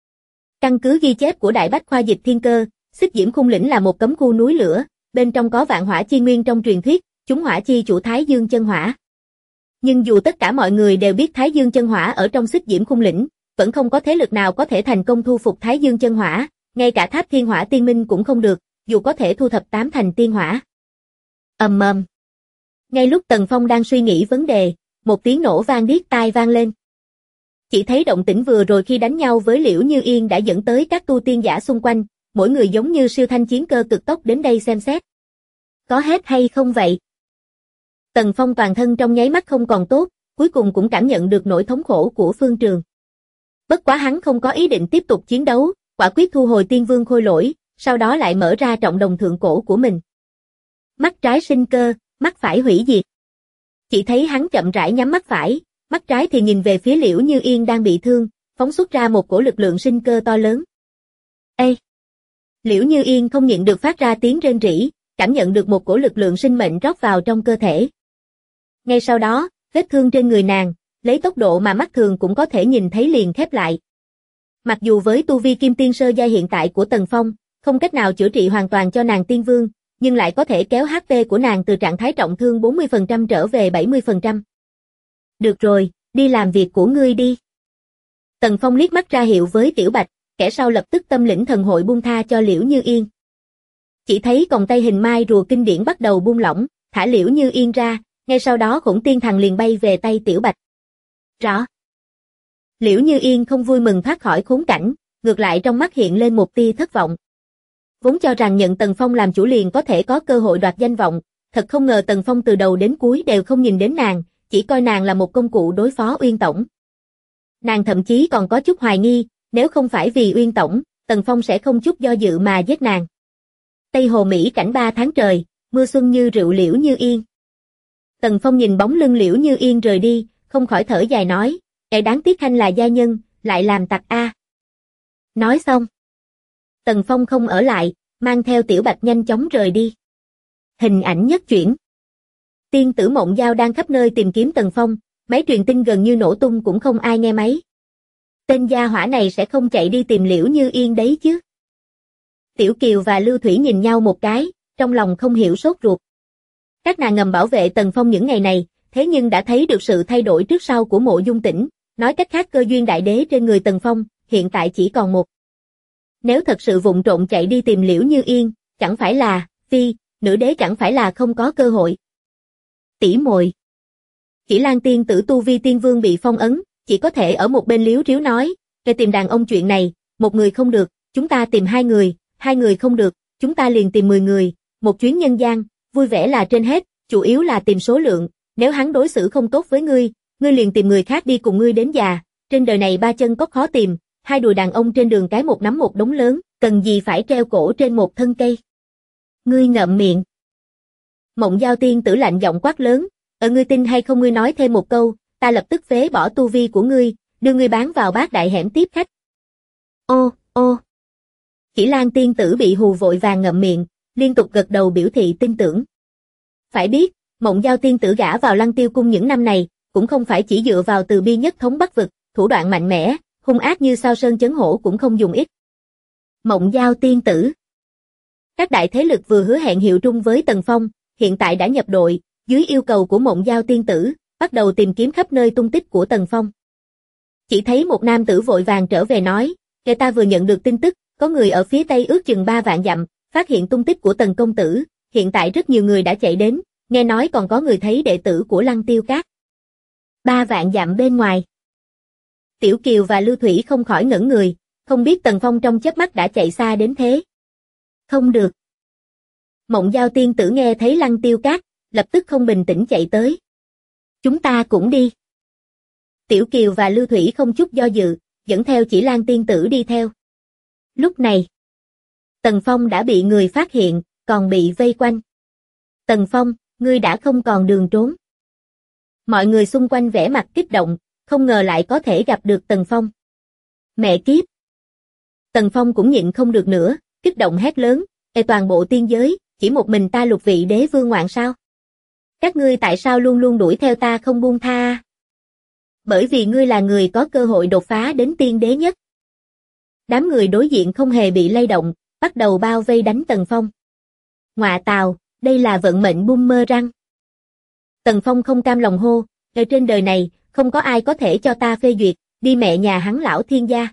Căn cứ ghi chép của Đại Bách Khoa Dịch Thiên Cơ, Xích Diễm Khung Lĩnh là một cấm khu núi lửa, bên trong có vạn hỏa chi nguyên trong truyền thuyết, chúng hỏa chi chủ Thái Dương chân hỏa. Nhưng dù tất cả mọi người đều biết Thái Dương chân hỏa ở trong Xích Diễm Khung Lĩnh, vẫn không có thế lực nào có thể thành công thu phục Thái Dương chân hỏa, ngay cả Tháp Thiên Hỏa Tiên Minh cũng không được, dù có thể thu thập 8 thành tiên hỏa. Ầm ầm. Ngay lúc Tần Phong đang suy nghĩ vấn đề, một tiếng nổ vang điếc tai vang lên. Chỉ thấy động tĩnh vừa rồi khi đánh nhau với Liễu Như Yên đã dẫn tới các tu tiên giả xung quanh, mỗi người giống như siêu thanh chiến cơ cực tốc đến đây xem xét. Có hết hay không vậy? Tần Phong toàn thân trong nháy mắt không còn tốt, cuối cùng cũng cảm nhận được nỗi thống khổ của Phương Trường. Bất quá hắn không có ý định tiếp tục chiến đấu, quả quyết thu hồi Tiên Vương Khôi Lỗi, sau đó lại mở ra trọng đồng thượng cổ của mình. Mắt trái sinh cơ, mắt phải hủy diệt. Chỉ thấy hắn chậm rãi nhắm mắt phải, mắt trái thì nhìn về phía Liễu Như Yên đang bị thương, phóng xuất ra một cổ lực lượng sinh cơ to lớn. Ê! Liễu Như Yên không nhịn được phát ra tiếng rên rỉ, cảm nhận được một cổ lực lượng sinh mệnh rót vào trong cơ thể. Ngay sau đó, vết thương trên người nàng, lấy tốc độ mà mắt thường cũng có thể nhìn thấy liền khép lại. Mặc dù với tu vi kim tiên sơ giai hiện tại của Tần Phong, không cách nào chữa trị hoàn toàn cho nàng tiên vương, nhưng lại có thể kéo HP của nàng từ trạng thái trọng thương 40% trở về 70%. Được rồi, đi làm việc của ngươi đi. Tần Phong liếc mắt ra hiệu với Tiểu Bạch, kẻ sau lập tức tâm lĩnh thần hội buông tha cho Liễu Như Yên. Chỉ thấy còng tay hình mai rùa kinh điển bắt đầu buông lỏng, thả Liễu Như Yên ra, ngay sau đó Khủng Tiên Thần liền bay về tay Tiểu Bạch. Rõ. Liễu Như Yên không vui mừng thoát khỏi khốn cảnh, ngược lại trong mắt hiện lên một tia thất vọng. Vốn cho rằng nhận Tần Phong làm chủ liền có thể có cơ hội đoạt danh vọng, thật không ngờ Tần Phong từ đầu đến cuối đều không nhìn đến nàng, chỉ coi nàng là một công cụ đối phó Uyên Tổng. Nàng thậm chí còn có chút hoài nghi, nếu không phải vì Uyên Tổng, Tần Phong sẽ không chút do dự mà giết nàng. Tây Hồ Mỹ cảnh 3 tháng trời, mưa xuân như rượu Liễu Như Yên. Tần Phong nhìn bóng lưng Liễu Như Yên rời đi, không khỏi thở dài nói, đáng tiếc khanh là gia nhân, lại làm tặc a. Nói xong, Tần Phong không ở lại, mang theo Tiểu Bạch nhanh chóng rời đi. Hình ảnh nhất chuyển. Tiên tử Mộng Giao đang khắp nơi tìm kiếm Tần Phong, máy truyền tin gần như nổ tung cũng không ai nghe máy. Tên gia hỏa này sẽ không chạy đi tìm Liễu Như Yên đấy chứ. Tiểu Kiều và Lưu Thủy nhìn nhau một cái, trong lòng không hiểu sốt ruột. Các nàng ngầm bảo vệ Tần Phong những ngày này, thế nhưng đã thấy được sự thay đổi trước sau của Mộ Dung Tĩnh, nói cách khác cơ duyên đại đế trên người Tần Phong, hiện tại chỉ còn một. Nếu thật sự vụng trộn chạy đi tìm Liễu Như Yên, chẳng phải là, nữ đế chẳng phải là không có cơ hội. Tỷ muội. Chỉ Lan tiên tử tu vi tiên vương bị phong ấn, chỉ có thể ở một bên liếu riếu nói, về tìm đàn ông chuyện này, một người không được, chúng ta tìm hai người không được, chúng ta liền tìm 10 người, một chuyến nhân gian, vui vẻ là trên hết, chủ yếu là tìm số lượng, nếu hắn đối xử không tốt với ngươi liền tìm người khác đi cùng ngươi đến già, trên đời này ba chân cóc khó tìm, hai đùi đàn ông trên đường cái một nắm một đống lớn, cần gì phải treo cổ trên một thân cây. Ngươi ngậm miệng. Mộng Giao tiên tử lạnh giọng quát lớn, ngươi tin hay không ngươi nói thêm một câu, ta lập tức phế bỏ tu vi của ngươi, đưa ngươi bán vào bát đại hẻm tiếp khách. Ô. Chỉ Lan tiên tử bị hù vội vàng ngậm miệng, liên tục gật đầu biểu thị tin tưởng. Phải biết, Mộng Giao tiên tử gả vào Lăng Tiêu cung những năm này, cũng không phải chỉ dựa vào từ bi nhất thống Bắc vực, thủ đoạn mạnh mẽ, hung ác như sao sơn chấn hổ cũng không dùng ít. Mộng Giao tiên tử. Các đại thế lực vừa hứa hẹn hiệu trung với Tần Phong, hiện tại đã nhập đội, dưới yêu cầu của Mộng Giao tiên tử, bắt đầu tìm kiếm khắp nơi tung tích của Tần Phong. Chỉ thấy một nam tử vội vàng trở về nói, người ta vừa nhận được tin tức, có người ở phía tây ước chừng 3 vạn dặm, phát hiện tung tích của Tần công tử, hiện tại rất nhiều người đã chạy đến, nghe nói còn có người thấy đệ tử của Lăng Tiêu Các. 3 vạn dặm bên ngoài. Tiểu Kiều và Lưu Thủy không khỏi ngẩn người, không biết Tần Phong trong chớp mắt đã chạy xa đến thế. Không được. Mộng Giao tiên tử nghe thấy Lăng Tiêu Các, lập tức không bình tĩnh chạy tới. Chúng ta cũng đi. Tiểu Kiều và Lưu Thủy không chút do dự, dẫn theo Chỉ Lan tiên tử đi theo. Lúc này, Tần Phong đã bị người phát hiện, còn bị vây quanh. Tần Phong, ngươi đã không còn đường trốn. Mọi người xung quanh vẻ mặt kích động, không ngờ lại có thể gặp được Tần Phong. Mẹ kiếp! Tần Phong cũng nhịn không được nữa, kích động hét lớn, toàn bộ tiên giới, chỉ một mình ta lục vị đế vương ngoạn sao? Các ngươi tại sao luôn luôn đuổi theo ta không buông tha? Bởi vì ngươi là người có cơ hội đột phá đến tiên đế nhất. Đám người đối diện không hề bị lay động, bắt đầu bao vây đánh Tần Phong. Ngọa tào, đây là vận mệnh boomerang. Tần Phong không cam lòng hô, ở trên đời này, không có ai có thể cho ta phê duyệt, đi mẹ nhà hắn lão thiên gia.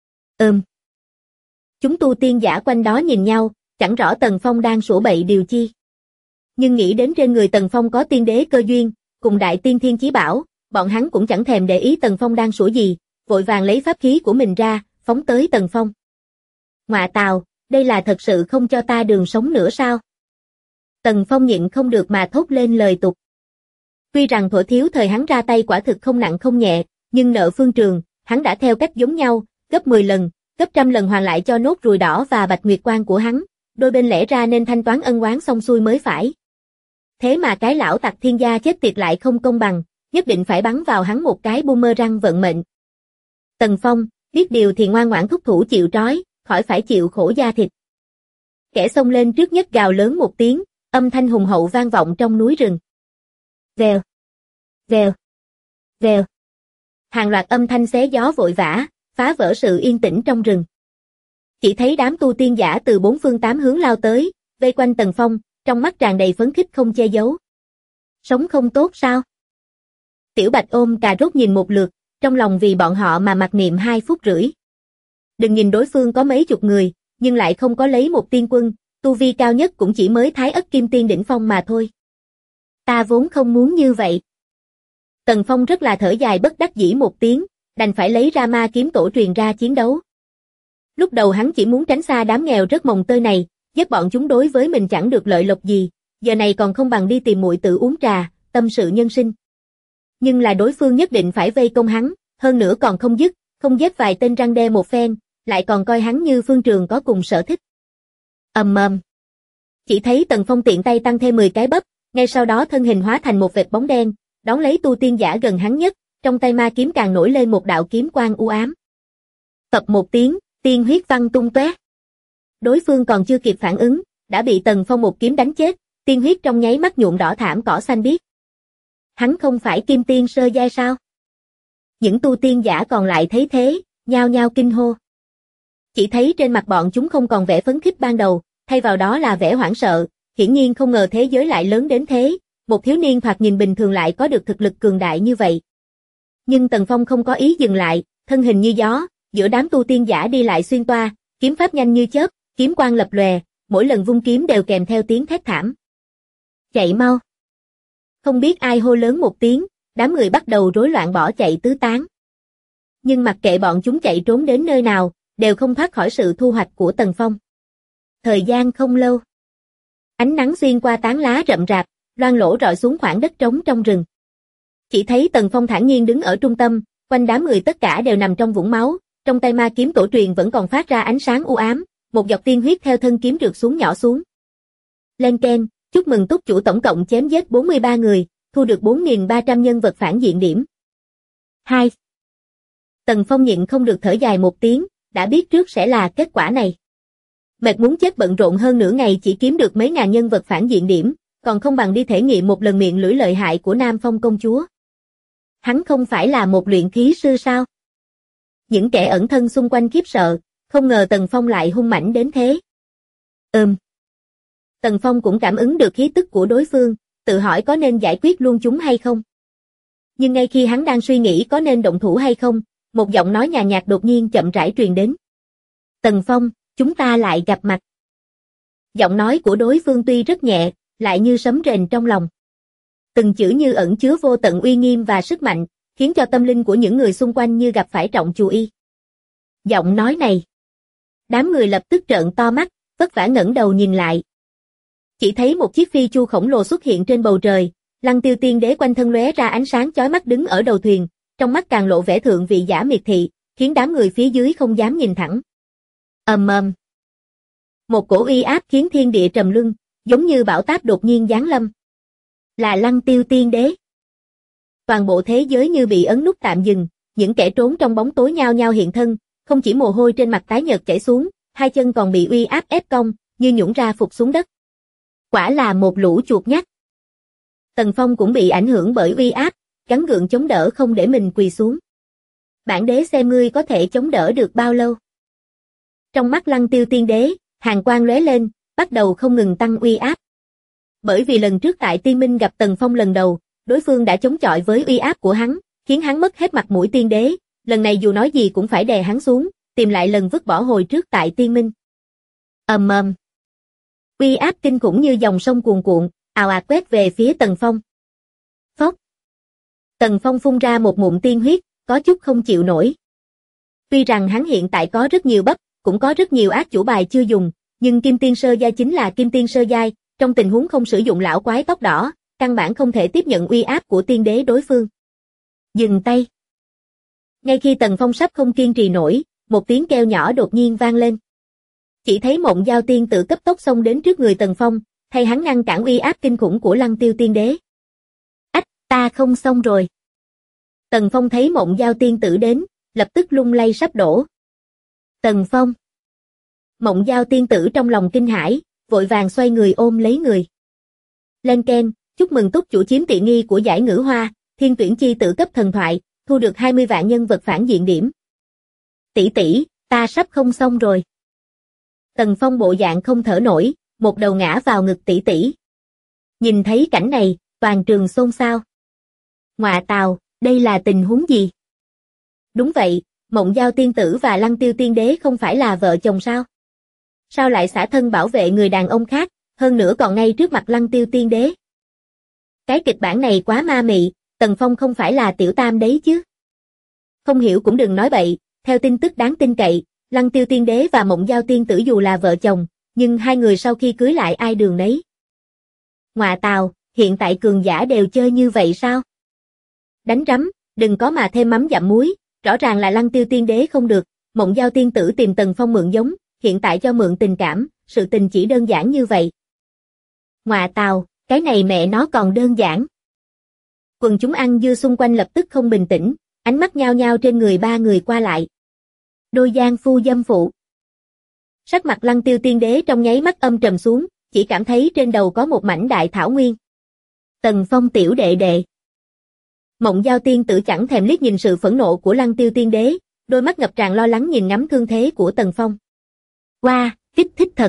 Chúng tu tiên giả quanh đó nhìn nhau, chẳng rõ Tần Phong đang sủa bậy điều chi. Nhưng nghĩ đến trên người Tần Phong có tiên đế cơ duyên, cùng đại tiên thiên chí bảo, bọn hắn cũng chẳng thèm để ý Tần Phong đang sủa gì, vội vàng lấy pháp khí của mình ra, phóng tới Tần Phong. Ngọa tào, đây là thật sự không cho ta đường sống nữa sao? Tần Phong nhịn không được mà thốt lên lời tục. Tuy rằng thuở thiếu thời hắn ra tay quả thực không nặng không nhẹ, nhưng nợ phương trường, hắn đã theo cách giống nhau, gấp 10 lần, gấp trăm lần hoàn lại cho nốt ruồi đỏ và bạch nguyệt quan của hắn, đôi bên lẽ ra nên thanh toán ân oán xong xuôi mới phải. Thế mà cái lão tặc thiên gia chết tiệt lại không công bằng, nhất định phải bắn vào hắn một cái boomerang vận mệnh. Tần Phong, biết điều thì ngoan ngoãn thúc thủ chịu trói, khỏi phải chịu khổ da thịt. Kẻ xông lên trước nhất gào lớn một tiếng, âm thanh hùng hậu vang vọng trong núi rừng. Vèo, vèo, vèo. Hàng loạt âm thanh xé gió vội vã, phá vỡ sự yên tĩnh trong rừng. Chỉ thấy đám tu tiên giả từ 4 phương 8 hướng lao tới, vây quanh Tần Phong, trong mắt tràn đầy phấn khích không che giấu. Sống không tốt sao? Tiểu Bạch ôm cà rốt nhìn một lượt, trong lòng vì bọn họ mà mặc niệm 2 phút rưỡi. Đừng nhìn đối phương có mấy chục người, nhưng lại không có lấy một tiên quân, tu vi cao nhất cũng chỉ mới Thái Ất Kim Tiên đỉnh phong mà thôi. Ta vốn không muốn như vậy. Tần Phong rất là thở dài bất đắc dĩ một tiếng, đành phải lấy ra ma kiếm tổ truyền ra chiến đấu. Lúc đầu hắn chỉ muốn tránh xa đám nghèo rất mồng tơi này, giết bọn chúng đối với mình chẳng được lợi lộc gì, giờ này còn không bằng đi tìm muội tự uống trà, tâm sự nhân sinh. Nhưng là đối phương nhất định phải vây công hắn, hơn nữa còn không dứt, không giết vài tên răng đe một phen, lại còn coi hắn như phương trường có cùng sở thích. Chỉ thấy Tần Phong tiện tay tăng thêm 10 cái bắp, ngay sau đó thân hình hóa thành một vệt bóng đen, đón lấy tu tiên giả gần hắn nhất, trong tay ma kiếm càng nổi lên một đạo kiếm quang u ám. Tập một tiếng, tiên huyết văng tung tóe. Đối phương còn chưa kịp phản ứng, đã bị Tần Phong một kiếm đánh chết, tiên huyết trong nháy mắt nhuộm đỏ thảm cỏ xanh biếc. Hắn không phải kim tiên sơ giai sao? Những tu tiên giả còn lại thấy thế, nhao nhao kinh hô. Chỉ thấy trên mặt bọn chúng không còn vẻ phấn khích ban đầu, thay vào đó là vẻ hoảng sợ, hiển nhiên không ngờ thế giới lại lớn đến thế, một thiếu niên thoạt nhìn bình thường lại có được thực lực cường đại như vậy. Nhưng Tần Phong không có ý dừng lại, thân hình như gió, giữa đám tu tiên giả đi lại xuyên toa, kiếm pháp nhanh như chớp, kiếm quang lập lòe, mỗi lần vung kiếm đều kèm theo tiếng thét thảm. Chạy mau! Không biết ai hô lớn một tiếng, đám người bắt đầu rối loạn bỏ chạy tứ tán. Nhưng mặc kệ bọn chúng chạy trốn đến nơi nào, đều không thoát khỏi sự thu hoạch của Tần Phong. Thời gian không lâu. Ánh nắng xuyên qua tán lá rậm rạp, loang lổ rọi xuống khoảng đất trống trong rừng. Chỉ thấy Tần Phong thản nhiên đứng ở trung tâm, quanh đám người tất cả đều nằm trong vũng máu, trong tay ma kiếm tổ truyền vẫn còn phát ra ánh sáng u ám, một giọt tiên huyết theo thân kiếm trượt xuống nhỏ xuống. Lên keng, chúc mừng túc chủ tổng cộng chém giết 43 người, thu được 4.300 nhân vật phản diện điểm. 2. Tần Phong nhịn không được thở dài một tiếng, đã biết trước sẽ là kết quả này. Mệt muốn chết bận rộn hơn nửa ngày chỉ kiếm được mấy ngàn nhân vật phản diện điểm, còn không bằng đi thể nghiệm một lần miệng lưỡi lợi hại của Nam Phong công chúa. Hắn không phải là một luyện khí sư sao? Những kẻ ẩn thân xung quanh khiếp sợ, không ngờ Tần Phong lại hung mãnh đến thế. Tần Phong cũng cảm ứng được khí tức của đối phương, tự hỏi có nên giải quyết luôn chúng hay không. Nhưng ngay khi hắn đang suy nghĩ có nên động thủ hay không, một giọng nói nhàn nhạt đột nhiên chậm rãi truyền đến. Tần Phong, chúng ta lại gặp mặt. Giọng nói của đối phương tuy rất nhẹ, lại như sấm rền trong lòng. Từng chữ như ẩn chứa vô tận uy nghiêm và sức mạnh, khiến cho tâm linh của những người xung quanh như gặp phải trọng chú ý. Giọng nói này. Đám người lập tức trợn to mắt, vất vả ngẩng đầu nhìn lại. Chỉ thấy một chiếc phi chu khổng lồ xuất hiện trên bầu trời, Lăng Tiêu Tiên Đế quanh thân lóe ra ánh sáng chói mắt đứng ở đầu thuyền, trong mắt càng lộ vẻ thượng vị giả miệt thị, khiến đám người phía dưới không dám nhìn thẳng. Một cổ uy áp khiến thiên địa trầm luân, giống như bão táp đột nhiên giáng lâm. Là Lăng Tiêu Tiên Đế. Toàn bộ thế giới như bị ấn nút tạm dừng, những kẻ trốn trong bóng tối nhao nhao hiện thân, không chỉ mồ hôi trên mặt tái nhợt chảy xuống, hai chân còn bị uy áp ép cong, như nhũn ra phục xuống đất. Quả là một lũ chuột nhắt. Tần Phong cũng bị ảnh hưởng bởi uy áp, gắng gượng chống đỡ không để mình quỳ xuống. Bản đế xem ngươi có thể chống đỡ được bao lâu. Trong mắt Lăng Tiêu Tiên Đế, hàn quang lóe lên, bắt đầu không ngừng tăng uy áp. Bởi vì lần trước tại Tiên Minh gặp Tần Phong lần đầu, đối phương đã chống chọi với uy áp của hắn, khiến hắn mất hết mặt mũi tiên đế, lần này dù nói gì cũng phải đè hắn xuống, tìm lại lần vứt bỏ hồi trước tại Tiên Minh. Uy áp kinh khủng như dòng sông cuồn cuộn, ào ạt quét về phía Tần Phong. Phốc. Tần Phong phun ra một ngụm tiên huyết, có chút không chịu nổi. Tuy rằng hắn hiện tại có rất nhiều bắp, cũng có rất nhiều ác chủ bài chưa dùng, nhưng Kim Tiên Sơ Giai chính là Kim Tiên Sơ Giai, trong tình huống không sử dụng lão quái tóc đỏ, căn bản không thể tiếp nhận uy áp của tiên đế đối phương. Dừng tay. Ngay khi Tần Phong sắp không kiên trì nổi, một tiếng kêu nhỏ đột nhiên vang lên. Chỉ thấy Mộng Giao Tiên Tử cấp tốc xông đến trước người Tần Phong, thay hắn ngăn cản uy áp kinh khủng của Lăng Tiêu Tiên Đế. Ách, ta không xong rồi. Tần Phong thấy Mộng Giao Tiên Tử đến, lập tức lung lay sắp đổ. Tần Phong. Mộng Giao Tiên Tử trong lòng kinh hãi, vội vàng xoay người ôm lấy người. Lên keng, chúc mừng túc chủ chiếm tiện nghi của giải ngữ hoa, thiên tuyển chi tử cấp thần thoại, thu được 20 vạn nhân vật phản diện điểm. Tỷ tỷ, ta sắp không xong rồi. Tần Phong bộ dạng không thở nổi, một đầu ngã vào ngực tỷ tỷ. Nhìn thấy cảnh này, toàn trường xôn xao. Ngọa tào, đây là tình huống gì? Đúng vậy, Mộng Giao Tiên Tử và Lăng Tiêu Tiên Đế không phải là vợ chồng sao? Sao lại xả thân bảo vệ người đàn ông khác, hơn nữa còn ngay trước mặt Lăng Tiêu Tiên Đế? Cái kịch bản này quá ma mị, Tần Phong không phải là tiểu tam đấy chứ? Không hiểu cũng đừng nói bậy, theo tin tức đáng tin cậy, Lăng Tiêu Tiên Đế và Mộng Giao Tiên Tử dù là vợ chồng, nhưng hai người sau khi cưới lại ai đường nấy. Ngọa tào, hiện tại cường giả đều chơi như vậy sao? Đánh rắm, đừng có mà thêm mắm dặm muối, rõ ràng là Lăng Tiêu Tiên Đế không được, Mộng Giao Tiên Tử tìm Tần Phong mượn giống, hiện tại cho mượn tình cảm, sự tình chỉ đơn giản như vậy. Ngọa tào, cái này mẹ nó còn đơn giản. Quần chúng ăn dưa xung quanh lập tức không bình tĩnh, ánh mắt nhao nhao trên người ba người qua lại. Đôi giang phu dâm phụ. Sắc mặt Lăng Tiêu Tiên Đế trong nháy mắt âm trầm xuống, chỉ cảm thấy trên đầu có một mảnh đại thảo nguyên. Tần Phong tiểu đệ đệ. Mộng Giao Tiên Tử chẳng thèm liếc nhìn sự phẫn nộ của Lăng Tiêu Tiên Đế, đôi mắt ngập tràn lo lắng nhìn ngắm thương thế của Tần Phong. Wow, kích thích thật.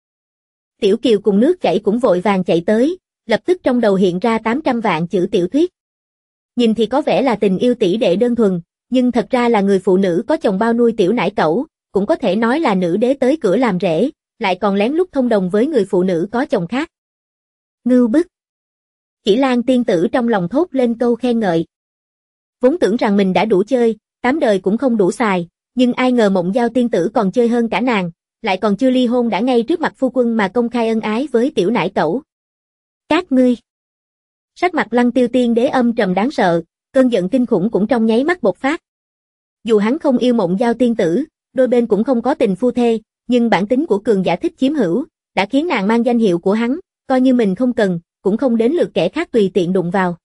Tiểu Kiều cùng nước chảy cũng vội vàng chạy tới, lập tức trong đầu hiện ra 800 vạn chữ tiểu thuyết. Nhìn thì có vẻ là tình yêu tỷ đệ đơn thuần, nhưng thật ra là người phụ nữ có chồng bao nuôi tiểu nải cẩu, cũng có thể nói là nữ đế tới cửa làm rể, lại còn lén lút thông đồng với người phụ nữ có chồng khác. Ngưu bức. Chỉ Lan Tiên Tử trong lòng thốt lên câu khen ngợi. Vốn tưởng rằng mình đã đủ chơi, 8 đời cũng không đủ xài, nhưng ai ngờ Mộng Giao Tiên Tử còn chơi hơn cả nàng, lại còn chưa ly hôn đã ngay trước mặt phu quân mà công khai ân ái với tiểu nải cẩu. Các ngươi. Sắc mặt Lăng Tiêu Tiên Đế âm trầm đáng sợ, cơn giận kinh khủng cũng trong nháy mắt bộc phát. Dù hắn không yêu Mộng Giao Tiên Tử, đôi bên cũng không có tình phu thê, nhưng bản tính của cường giả thích chiếm hữu, đã khiến nàng mang danh hiệu của hắn, coi như mình không cần, cũng không đến lượt kẻ khác tùy tiện đụng vào.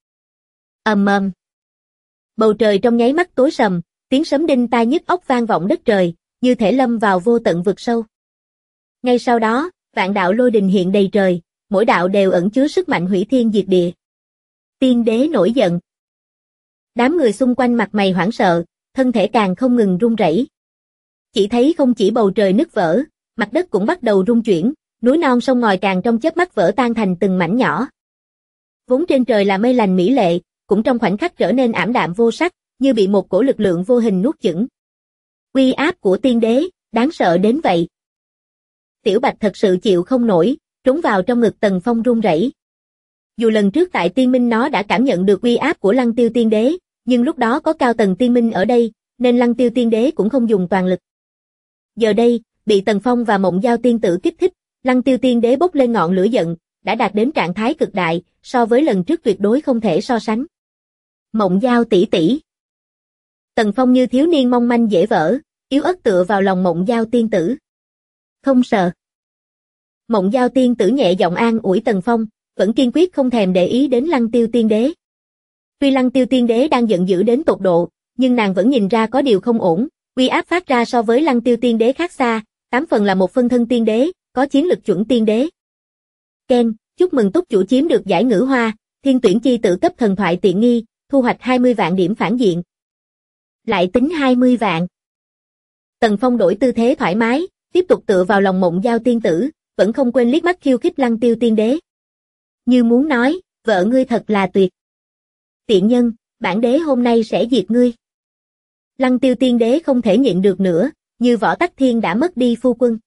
Bầu trời trong nháy mắt tối sầm, tiếng sấm đinh tai nhức óc vang vọng đất trời, như thể lâm vào vô tận vực sâu. Ngay sau đó, vạn đạo lôi đình hiện đầy trời, mỗi đạo đều ẩn chứa sức mạnh hủy thiên diệt địa. Tiên đế nổi giận. Đám người xung quanh mặt mày hoảng sợ, thân thể càng không ngừng run rẩy. Chỉ thấy không chỉ bầu trời nứt vỡ, mặt đất cũng bắt đầu rung chuyển, núi non sông ngòi càng trong chớp mắt vỡ tan thành từng mảnh nhỏ. Vốn trên trời là mây lành mỹ lệ, cũng trong khoảnh khắc trở nên ảm đạm vô sắc, như bị một cổ lực lượng vô hình nuốt chửng. Uy áp của tiên đế, đáng sợ đến vậy. Tiểu Bạch thật sự chịu không nổi, trốn vào trong ngực Tần Phong run rẩy. Dù lần trước tại Tiên Minh nó đã cảm nhận được uy áp của Lăng Tiêu Tiên Đế, nhưng lúc đó có cao tầng Tiên Minh ở đây, nên Lăng Tiêu Tiên Đế cũng không dùng toàn lực. Giờ đây, bị Tần Phong và Mộng Giao Tiên Tử kích thích, Lăng Tiêu Tiên Đế bốc lên ngọn lửa giận, đã đạt đến trạng thái cực đại, so với lần trước tuyệt đối không thể so sánh. Mộng Giao tỷ tỷ. Tần Phong như thiếu niên mong manh dễ vỡ, yếu ớt tựa vào lòng Mộng Giao Tiên Tử. Không sợ. Mộng Giao Tiên Tử nhẹ giọng an ủi Tần Phong, vẫn kiên quyết không thèm để ý đến Lăng Tiêu Tiên Đế. Tuy Lăng Tiêu Tiên Đế đang giận dữ đến tột độ, nhưng nàng vẫn nhìn ra có điều không ổn, uy áp phát ra so với Lăng Tiêu Tiên Đế khác xa, 8 phần là một phân thân tiên đế, có chiến lực chuẩn tiên đế. Ken, chúc mừng túc chủ chiếm được giải ngữ hoa, thiên tuyển chi tự cấp thần thoại tiện nghi, thu hoạch 20 vạn điểm phản diện. Lại tính 20 vạn. Tần Phong đổi tư thế thoải mái, tiếp tục tựa vào lòng Mộng Giao Tiên Tử, vẫn không quên liếc mắt khiêu khích Lăng Tiêu Tiên Đế. Như muốn nói, vợ ngươi thật là tuyệt. Tiện nhân, bản đế hôm nay sẽ diệt ngươi. Lăng Tiêu Tiên Đế không thể nhịn được nữa, như Võ Tắc Thiên đã mất đi phu quân.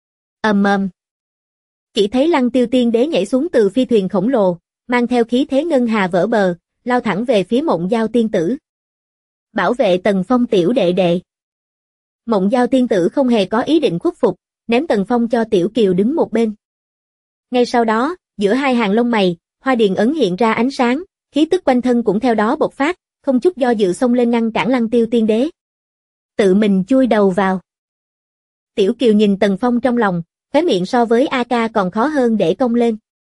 Chỉ thấy Lăng Tiêu Tiên Đế nhảy xuống từ phi thuyền khổng lồ, mang theo khí thế ngân hà vỡ bờ, lao thẳng về phía Mộng Giao Tiên Tử. Bảo vệ Tần Phong tiểu đệ đệ. Mộng Giao Tiên Tử không hề có ý định khuất phục, ném Tần Phong cho Tiểu Kiều đứng một bên. Ngay sau đó, giữa hai hàng lông mày, hoa điền ấn hiện ra ánh sáng, khí tức quanh thân cũng theo đó bộc phát, không chút do dự xông lên ngăn cản Lăng Tiêu Tiên Đế. Tự mình chui đầu vào. Tiểu Kiều nhìn Tần Phong trong lòng, khóe miệng so với AK còn khó hơn để cong lên.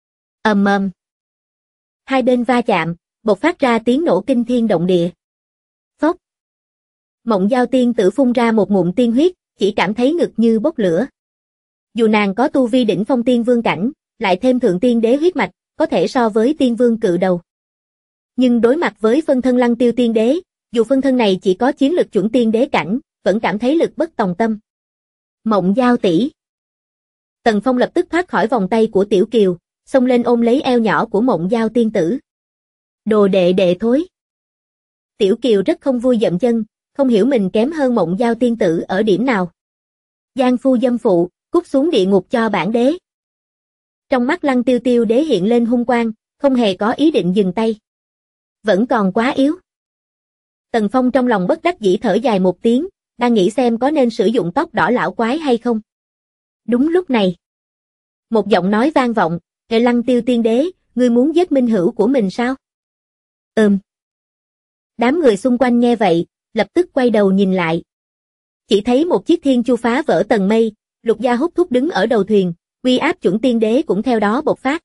Hai bên va chạm, bộc phát ra tiếng nổ kinh thiên động địa. Phốc. Mộng Giao Tiên Tử phun ra một ngụm tiên huyết, chỉ cảm thấy ngực như bốc lửa. Dù nàng có tu vi đỉnh phong tiên vương cảnh, lại thêm thượng tiên đế huyết mạch, có thể so với tiên vương cự đầu. Nhưng đối mặt với phân thân Lăng Tiêu Tiên Đế, dù phân thân này chỉ có chiến lực chuẩn tiên đế cảnh, vẫn cảm thấy lực bất tòng tâm. Mộng Giao tỷ. Tần Phong lập tức thoát khỏi vòng tay của Tiểu Kiều, xông lên ôm lấy eo nhỏ của Mộng Giao Tiên Tử. Đồ đệ đệ thối. Tiểu Kiều rất không vui dậm chân, không hiểu mình kém hơn Mộng Giao Tiên Tử ở điểm nào. Giang phu dâm phụ, cút xuống địa ngục cho bản đế. Trong mắt Lăng Tiêu Tiêu Đế hiện lên hung quang, không hề có ý định dừng tay. Vẫn còn quá yếu. Tần Phong trong lòng bất đắc dĩ thở dài một tiếng, đang nghĩ xem có nên sử dụng tóc đỏ lão quái hay không. Đúng lúc này, một giọng nói vang vọng, Lăng Tiêu Tiên Đế, ngươi muốn giết minh hữu của mình sao? Đám người xung quanh nghe vậy, lập tức quay đầu nhìn lại. Chỉ thấy một chiếc thiên chu phá vỡ tầng mây, Lục Gia Hút Thúc đứng ở đầu thuyền, uy áp chuẩn tiên đế cũng theo đó bộc phát.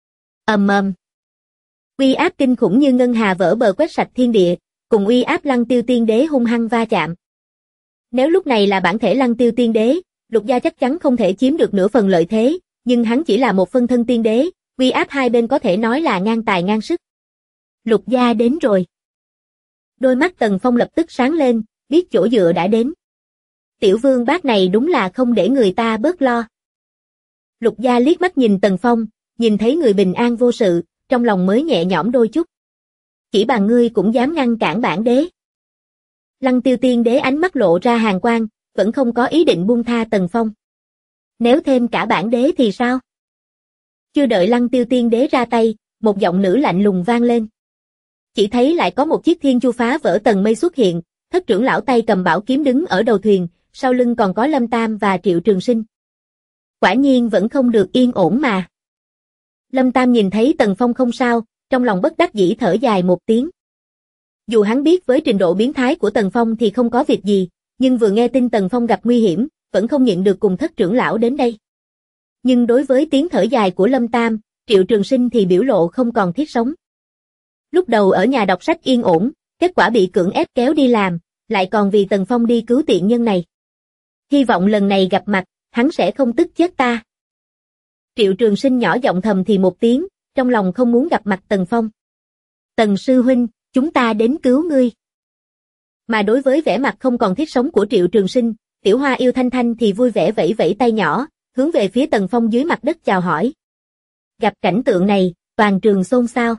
Uy áp kinh khủng như ngân hà vỡ bờ quét sạch thiên địa, cùng uy áp Lăng Tiêu Tiên Đế hung hăng va chạm. Nếu lúc này là bản thể Lăng Tiêu Tiên Đế, Lục Gia chắc chắn không thể chiếm được nửa phần lợi thế, nhưng hắn chỉ là một phân thân tiên đế, uy áp hai bên có thể nói là ngang tài ngang sức. Lục Gia đến rồi. Đôi mắt Tần Phong lập tức sáng lên, biết chỗ dựa đã đến. Tiểu vương bác này đúng là không để người ta bớt lo. Lục Gia liếc mắt nhìn Tần Phong, nhìn thấy người bình an vô sự, trong lòng mới nhẹ nhõm đôi chút. Chỉ bằng ngươi cũng dám ngăn cản bản đế. Lăng Tiêu Tiên Đế ánh mắt lộ ra hàn quang, vẫn không có ý định buông tha Tần Phong. Nếu thêm cả bản đế thì sao? Chưa đợi Lăng Tiêu Tiên Đế ra tay, một giọng nữ lạnh lùng vang lên. Chỉ thấy lại có một chiếc thiên chu phá vỡ tầng mây xuất hiện, Thất trưởng lão tay cầm bảo kiếm đứng ở đầu thuyền, sau lưng còn có Lâm Tam và Triệu Trường Sinh. Quả nhiên vẫn không được yên ổn mà. Lâm Tam nhìn thấy Tần Phong không sao, trong lòng bất đắc dĩ thở dài một tiếng. Dù hắn biết với trình độ biến thái của Tần Phong thì không có việc gì, nhưng vừa nghe tin Tần Phong gặp nguy hiểm, vẫn không nhịn được cùng Thất trưởng lão đến đây. Nhưng đối với tiếng thở dài của Lâm Tam, Triệu Trường Sinh thì biểu lộ không còn thiết sống. Lúc đầu ở nhà đọc sách yên ổn, kết quả bị cưỡng ép kéo đi làm, lại còn vì Tần Phong đi cứu tiện nhân này. Hy vọng lần này gặp mặt, hắn sẽ không tức chết ta. Triệu Trường Sinh nhỏ giọng thầm thì một tiếng, trong lòng không muốn gặp mặt Tần Phong. Tần sư huynh, chúng ta đến cứu ngươi. Mà đối với vẻ mặt không còn thiết sống của Triệu Trường Sinh, Tiểu Hoa yêu Thanh Thanh thì vui vẻ vẫy vẫy tay nhỏ, hướng về phía Tần Phong dưới mặt đất chào hỏi. Gặp cảnh tượng này, toàn trường xôn xao.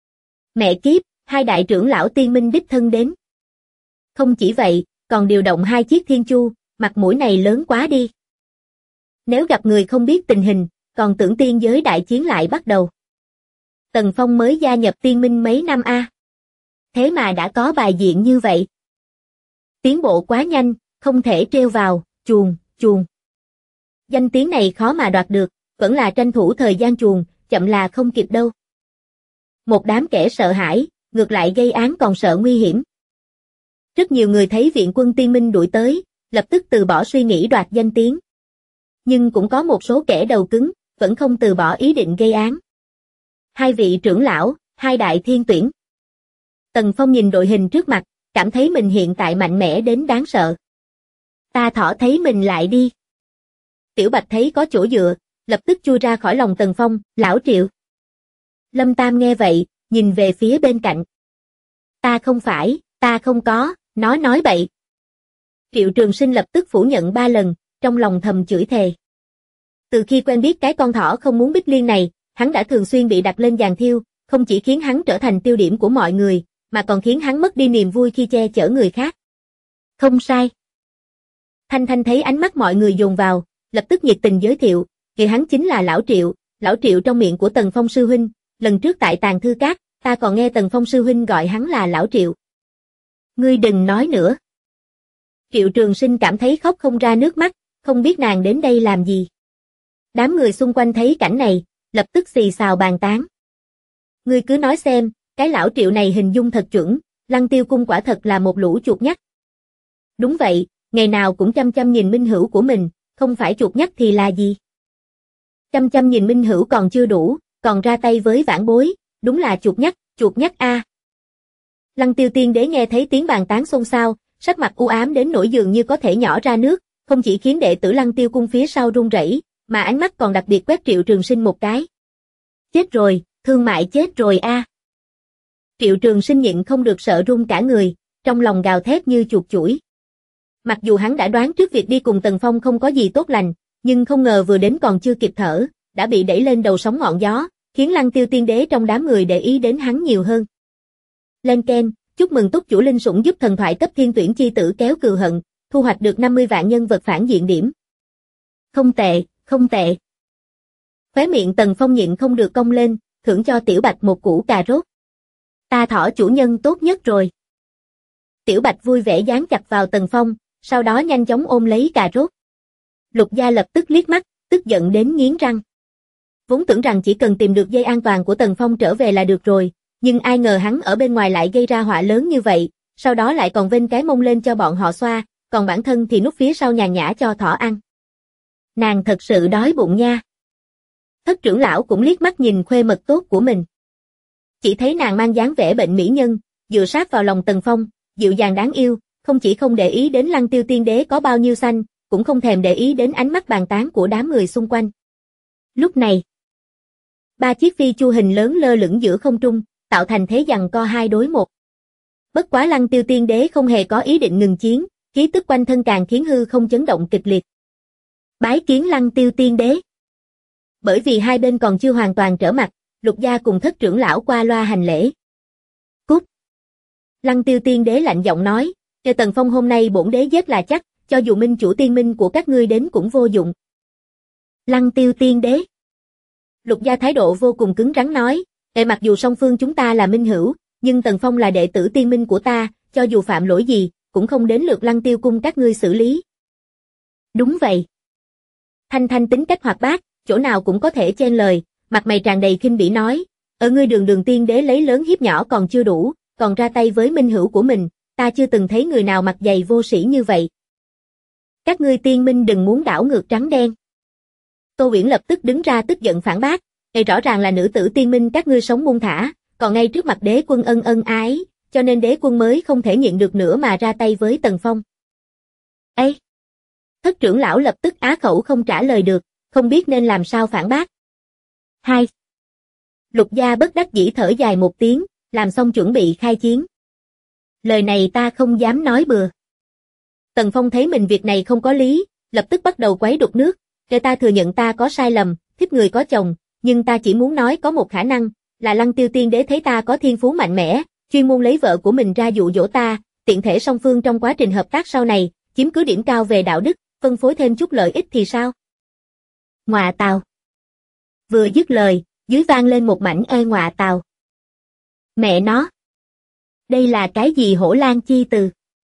Mẹ kiếp, hai đại trưởng lão tiên minh đích thân đến. Không chỉ vậy, còn điều động hai chiếc thiên chu, mặt mũi này lớn quá đi. Nếu gặp người không biết tình hình, còn tưởng tiên giới đại chiến lại bắt đầu. Tần Phong mới gia nhập tiên minh mấy năm a. Thế mà đã có bài diện như vậy. Tiến bộ quá nhanh, không thể trêu vào, chuồn, chuồn. Danh tiếng này khó mà đoạt được, vẫn là tranh thủ thời gian chuồn, chậm là không kịp đâu. Một đám kẻ sợ hãi, ngược lại gây án còn sợ nguy hiểm. Rất nhiều người thấy viện quân tiên minh đuổi tới, lập tức từ bỏ suy nghĩ đoạt danh tiếng. Nhưng cũng có một số kẻ đầu cứng, vẫn không từ bỏ ý định gây án. Hai vị trưởng lão, hai đại thiên tuyển. Tần Phong nhìn đội hình trước mặt, cảm thấy mình hiện tại mạnh mẽ đến đáng sợ. Ta thỏ thấy mình lại đi. Tiểu Bạch thấy có chỗ dựa, lập tức chui ra khỏi lòng Tần Phong, lão Triệu. Lâm Tam nghe vậy, nhìn về phía bên cạnh. Ta không phải, ta không có, nó nói bậy. Triệu Trường Sinh lập tức phủ nhận 3 lần, trong lòng thầm chửi thề. Từ khi quen biết cái con thỏ không muốn Bích Liên này, hắn đã thường xuyên bị đặt lên giàn thiêu, không chỉ khiến hắn trở thành tiêu điểm của mọi người, mà còn khiến hắn mất đi niềm vui khi che chở người khác. Không sai. Thanh Thanh thấy ánh mắt mọi người dồn vào, lập tức nhiệt tình giới thiệu, người hắn chính là Lão Triệu trong miệng của Tần Phong sư huynh, lần trước tại Tàng Thư Các, ta còn nghe Tần Phong sư huynh gọi hắn là Lão Triệu. Ngươi đừng nói nữa. Triệu Trường Sinh cảm thấy khóc không ra nước mắt, không biết nàng đến đây làm gì. Đám người xung quanh thấy cảnh này, lập tức xì xào bàn tán. Ngươi cứ nói xem, cái Lão Triệu này hình dung thật chuẩn, Lăng Tiêu Cung quả thật là một lũ chuột nhắt. Đúng vậy, ngày nào cũng chăm chăm nhìn minh hữu của mình, không phải chuột nhắt thì là gì? Chăm chăm nhìn minh hữu còn chưa đủ, còn ra tay với vãn bối, đúng là chuột nhắt a. Lăng Tiêu Tiên Đế nghe thấy tiếng bàn tán xôn xao, sắc mặt u ám đến nỗi dường như có thể nhỏ ra nước, không chỉ khiến đệ tử Lăng Tiêu Cung phía sau run rẩy, mà ánh mắt còn đặc biệt quét Triệu Trường Sinh một cái. Chết rồi, Thương Mại chết rồi a. Triệu Trường Sinh nhịn không được sợ run cả người, trong lòng gào thét như chuột chủi. Mặc dù hắn đã đoán trước việc đi cùng Tần Phong không có gì tốt lành, nhưng không ngờ vừa đến còn chưa kịp thở, đã bị đẩy lên đầu sóng ngọn gió, khiến Lăng Tiêu Tiên Đế trong đám người để ý đến hắn nhiều hơn. Lên Ken, chúc mừng túc chủ linh sủng giúp thần thoại cấp thiên tuyển chi tử kéo cừu hận, thu hoạch được 50 vạn nhân vật phản diện điểm. Không tệ, không tệ. Khóe miệng Tần Phong nhịn không được cong lên, thưởng cho Tiểu Bạch một củ cà rốt. Ta thỏ chủ nhân tốt nhất rồi. Tiểu Bạch vui vẻ dán chặt vào Tần Phong, sau đó nhanh chóng ôm lấy cà rốt. Lục Gia lập tức liếc mắt, tức giận đến nghiến răng. Vốn tưởng rằng chỉ cần tìm được dây an toàn của Tần Phong trở về là được rồi, nhưng ai ngờ hắn ở bên ngoài lại gây ra họa lớn như vậy, sau đó lại còn vênh cái mông lên cho bọn họ xoa, còn bản thân thì núp phía sau nhàn nhã cho thỏ ăn. Nàng thật sự đói bụng nha. Thất trưởng lão cũng liếc mắt nhìn khuê mật tốt của mình. Chỉ thấy nàng mang dáng vẻ bệnh mỹ nhân, dựa sát vào lòng Tần Phong, dịu dàng đáng yêu, không chỉ không để ý đến Lăng Tiêu Tiên Đế có bao nhiêu xanh, cũng không thèm để ý đến ánh mắt bàn tán của đám người xung quanh. Lúc này, 3 chiếc phi chu hình lớn lơ lửng giữa không trung, tạo thành thế giằng co 2 đối 1. Bất quá Lăng Tiêu Tiên Đế không hề có ý định ngừng chiến, khí tức quanh thân càng khiến hư không chấn động kịch liệt. Bái kiến Lăng Tiêu Tiên Đế. Bởi vì hai bên còn chưa hoàn toàn trở mặt, Lục Gia cùng thất trưởng lão qua loa hành lễ. Cút. Lăng Tiêu Tiên Đế lạnh giọng nói, cho Tần Phong hôm nay bổn đế giết là chắc, cho dù minh chủ tiên minh của các ngươi đến cũng vô dụng. Lăng Tiêu Tiên Đế. Lục Gia thái độ vô cùng cứng rắn nói, mặc dù song phương chúng ta là minh hữu, nhưng Tần Phong là đệ tử tiên minh của ta, cho dù phạm lỗi gì, cũng không đến lượt Lăng Tiêu cung các ngươi xử lý. Đúng vậy. Thanh Thanh tính cách hoạt bát, chỗ nào cũng có thể chen lời, mặt mày tràn đầy khinh bỉ nói, ở ngươi Đường Tiên Đế lấy lớn hiếp nhỏ còn chưa đủ, còn ra tay với minh hữu của mình, ta chưa từng thấy người nào mặt dày vô sĩ như vậy. Các ngươi tiên minh đừng muốn đảo ngược trắng đen. Tô Uyển lập tức đứng ra tức giận phản bác, rõ ràng là nữ tử tiên minh các ngươi sống buông thả, còn ngay trước mặt đế quân ân ân ái, cho nên đế quân mới không thể nhịn được nữa mà ra tay với Tần Phong. Ê! Thất trưởng lão lập tức á khẩu không trả lời được, không biết nên làm sao phản bác. 2. Lục Gia bất đắc dĩ thở dài một tiếng, làm xong chuẩn bị khai chiến. Lời này ta không dám nói bừa. Tần Phong thấy mình việc này không có lý, lập tức bắt đầu quấy đục nước, để ta thừa nhận ta có sai lầm, thiếp người có chồng, nhưng ta chỉ muốn nói có một khả năng, là Lăng Tiêu Tiên Đế thấy ta có thiên phú mạnh mẽ, chuyên môn lấy vợ của mình ra dụ dỗ ta, tiện thể song phương trong quá trình hợp tác sau này, chiếm cứ điểm cao về đạo đức, phân phối thêm chút lợi ích thì sao? Ngọa tào. Vừa dứt lời, dưới vang lên một mảnh ngọa tào. Mẹ nó! Đây là cái gì hổ lang chi từ?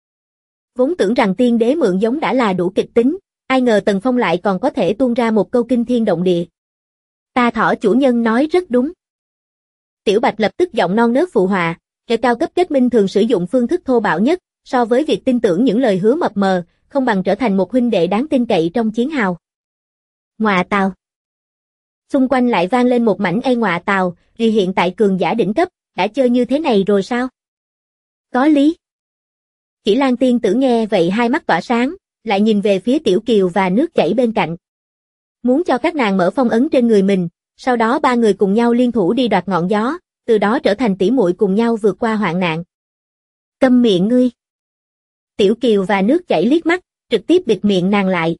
Vốn tưởng rằng tiên đế mượn giống đã là đủ kịch tính, ai ngờ Tần Phong lại còn có thể tuôn ra một câu kinh thiên động địa. Ta thỏ chủ nhân nói rất đúng. Tiểu Bạch lập tức giọng non nớt phụ họa, kẻ cao cấp kết minh thường sử dụng phương thức thô bạo nhất, so với việc tin tưởng những lời hứa mập mờ, không bằng trở thành một huynh đệ đáng tin cậy trong chiến hào. Ngọa tào. Xung quanh lại vang lên một mảnh ngọa tào, vì hiện tại cường giả đỉnh cấp, đã chơi như thế này rồi sao? Có lý. Chỉ Lan tiên tử nghe vậy hai mắt tỏa sáng, lại nhìn về phía Tiểu Kiều và nước chảy bên cạnh. Muốn cho các nàng mở phong ấn trên người mình, sau đó ba người cùng nhau liên thủ đi đoạt ngọn gió, từ đó trở thành tỷ muội cùng nhau vượt qua hoạn nạn. Câm miệng ngươi. Tiểu Kiều và nước chảy liếc mắt, trực tiếp bịt miệng nàng lại.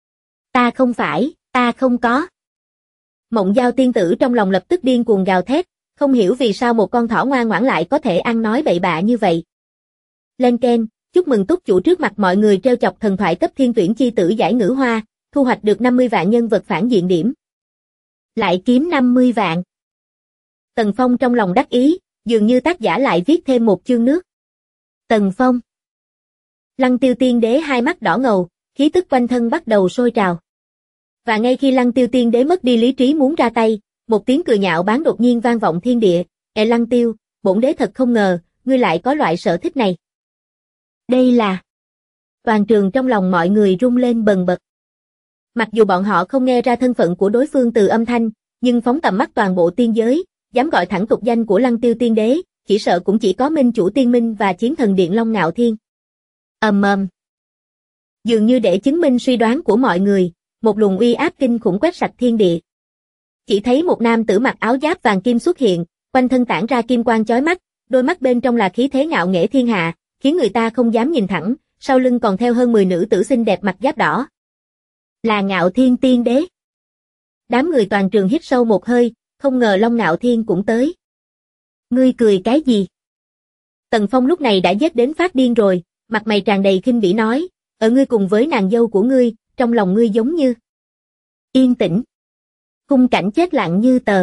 Ta không phải, ta không có. Mộng Giao tiên tử trong lòng lập tức điên cuồng gào thét, không hiểu vì sao một con thỏ ngoan ngoãn lại có thể ăn nói bậy bạ như vậy. Lên keng, chúc mừng túc chủ trước mặt mọi người trêu chọc thần thoại cấp thiên tuyển chi tử giải ngữ hoa, thu hoạch được 50 vạn nhân vật phản diện điểm. Lại kiếm 50 vạn. Tần Phong trong lòng đắc ý, dường như tác giả lại viết thêm một chương nước. Tần Phong. Lăng Tiêu Tiên Đế hai mắt đỏ ngầu, khí tức quanh thân bắt đầu sôi trào. Và ngay khi Lăng Tiêu Tiên Đế mất đi lý trí muốn ra tay, một tiếng cười nhạo báng đột nhiên vang vọng thiên địa. Lăng Tiêu, bổn đế thật không ngờ, ngươi lại có loại sở thích này. Đây là... Toàn trường trong lòng mọi người rung lên bần bật. Mặc dù bọn họ không nghe ra thân phận của đối phương từ âm thanh, nhưng phóng tầm mắt toàn bộ tiên giới, dám gọi thẳng tục danh của Lăng Tiêu Tiên Đế, chỉ sợ cũng chỉ có Minh Chủ Tiên Minh và Chiến Thần Điện Long Ngạo Thiên. Dường như để chứng minh suy đoán của mọi người, một luồng uy áp kinh khủng quét sạch thiên địa. Chỉ thấy một nam tử mặc áo giáp vàng kim xuất hiện, quanh thân tản ra kim quang chói mắt, đôi mắt bên trong là khí thế ngạo nghễ thiên hạ, khiến người ta không dám nhìn thẳng, sau lưng còn theo hơn 10 nữ tử xinh đẹp mặc giáp đỏ. Là Ngạo Thiên Tiên Đế. Đám người toàn trường hít sâu một hơi, không ngờ Long Ngạo Thiên cũng tới. Ngươi cười cái gì? Tần Phong lúc này đã giết đến phát điên rồi, mặt mày tràn đầy khinh bỉ nói, ở ngươi cùng với nàng dâu của ngươi, trong lòng ngươi giống như yên tĩnh. Khung cảnh chết lặng như tờ.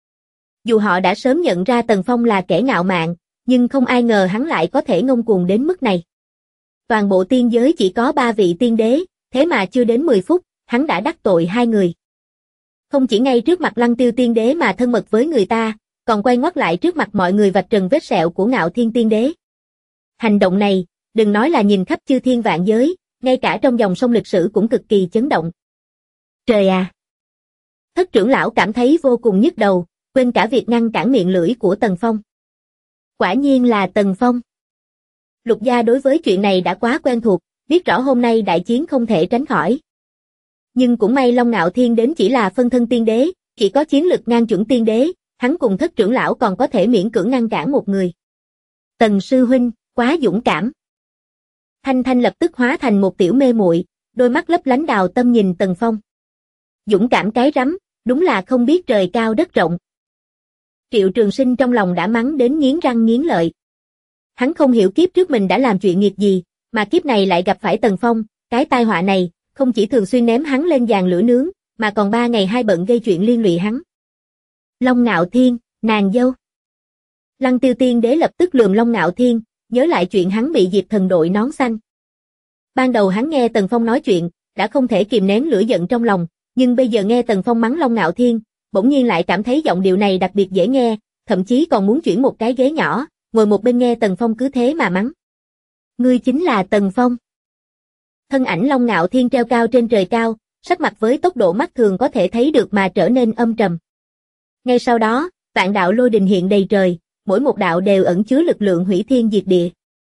Dù họ đã sớm nhận ra Tần Phong là kẻ ngạo mạn, nhưng không ai ngờ hắn lại có thể ngông cuồng đến mức này. Toàn bộ tiên giới chỉ có 3 vị tiên đế, thế mà chưa đến 10 phút, hắn đã đắc tội 2 người. Không chỉ ngay trước mặt Lăng Tiêu Tiên Đế mà thân mật với người ta, còn quay ngoắt lại trước mặt mọi người vạch trần vết sẹo của Ngạo Thiên Tiên Đế. Hành động này, đừng nói là nhìn khắp chư thiên vạn giới, ngay cả trong dòng sông lịch sử cũng cực kỳ chấn động. Trời à! Thất trưởng lão cảm thấy vô cùng nhức đầu, quên cả việc ngăn cản miệng lưỡi của Tần Phong. Quả nhiên là Tần Phong. Lục gia đối với chuyện này đã quá quen thuộc, biết rõ hôm nay đại chiến không thể tránh khỏi. Nhưng cũng may Long Ngạo Thiên đến chỉ là phân thân tiên đế, chỉ có chiến lực ngang chuẩn tiên đế, hắn cùng thất trưởng lão còn có thể miễn cưỡng ngăn cản một người. Tần sư huynh, quá dũng cảm. Thanh Thanh lập tức hóa thành một tiểu mê muội, đôi mắt lấp lánh đào tâm nhìn Tần Phong. Dũng cảm cái rắm, đúng là không biết trời cao đất rộng. Triệu Trường Sinh trong lòng đã mắng đến nghiến răng nghiến lợi. Hắn không hiểu kiếp trước mình đã làm chuyện nghiệt gì, mà kiếp này lại gặp phải Tần Phong, cái tai họa này, không chỉ thường xuyên ném hắn lên giàn lửa nướng, mà còn 3 ngày 2 bận gây chuyện liên lụy hắn. Long Ngạo Thiên, nàng dâu. Lăng Tiêu Tiên Đế lập tức lườm Long Ngạo Thiên, nhớ lại chuyện hắn bị Diệp Thần đội nón xanh. Ban đầu hắn nghe Tần Phong nói chuyện, đã không thể kìm nén lửa giận trong lòng, nhưng bây giờ nghe Tần Phong mắng Long Ngạo Thiên, bỗng nhiên lại cảm thấy giọng điệu này đặc biệt dễ nghe, thậm chí còn muốn chuyển một cái ghế nhỏ, ngồi một bên nghe Tần Phong cứ thế mà mắng. Ngươi chính là Tần Phong. Thân ảnh Long Ngạo Thiên treo cao trên trời cao, sắc mặt với tốc độ mắt thường có thể thấy được mà trở nên âm trầm. Ngay sau đó, vạn đạo lôi đình hiện đầy trời, mỗi một đạo đều ẩn chứa lực lượng hủy thiên diệt địa.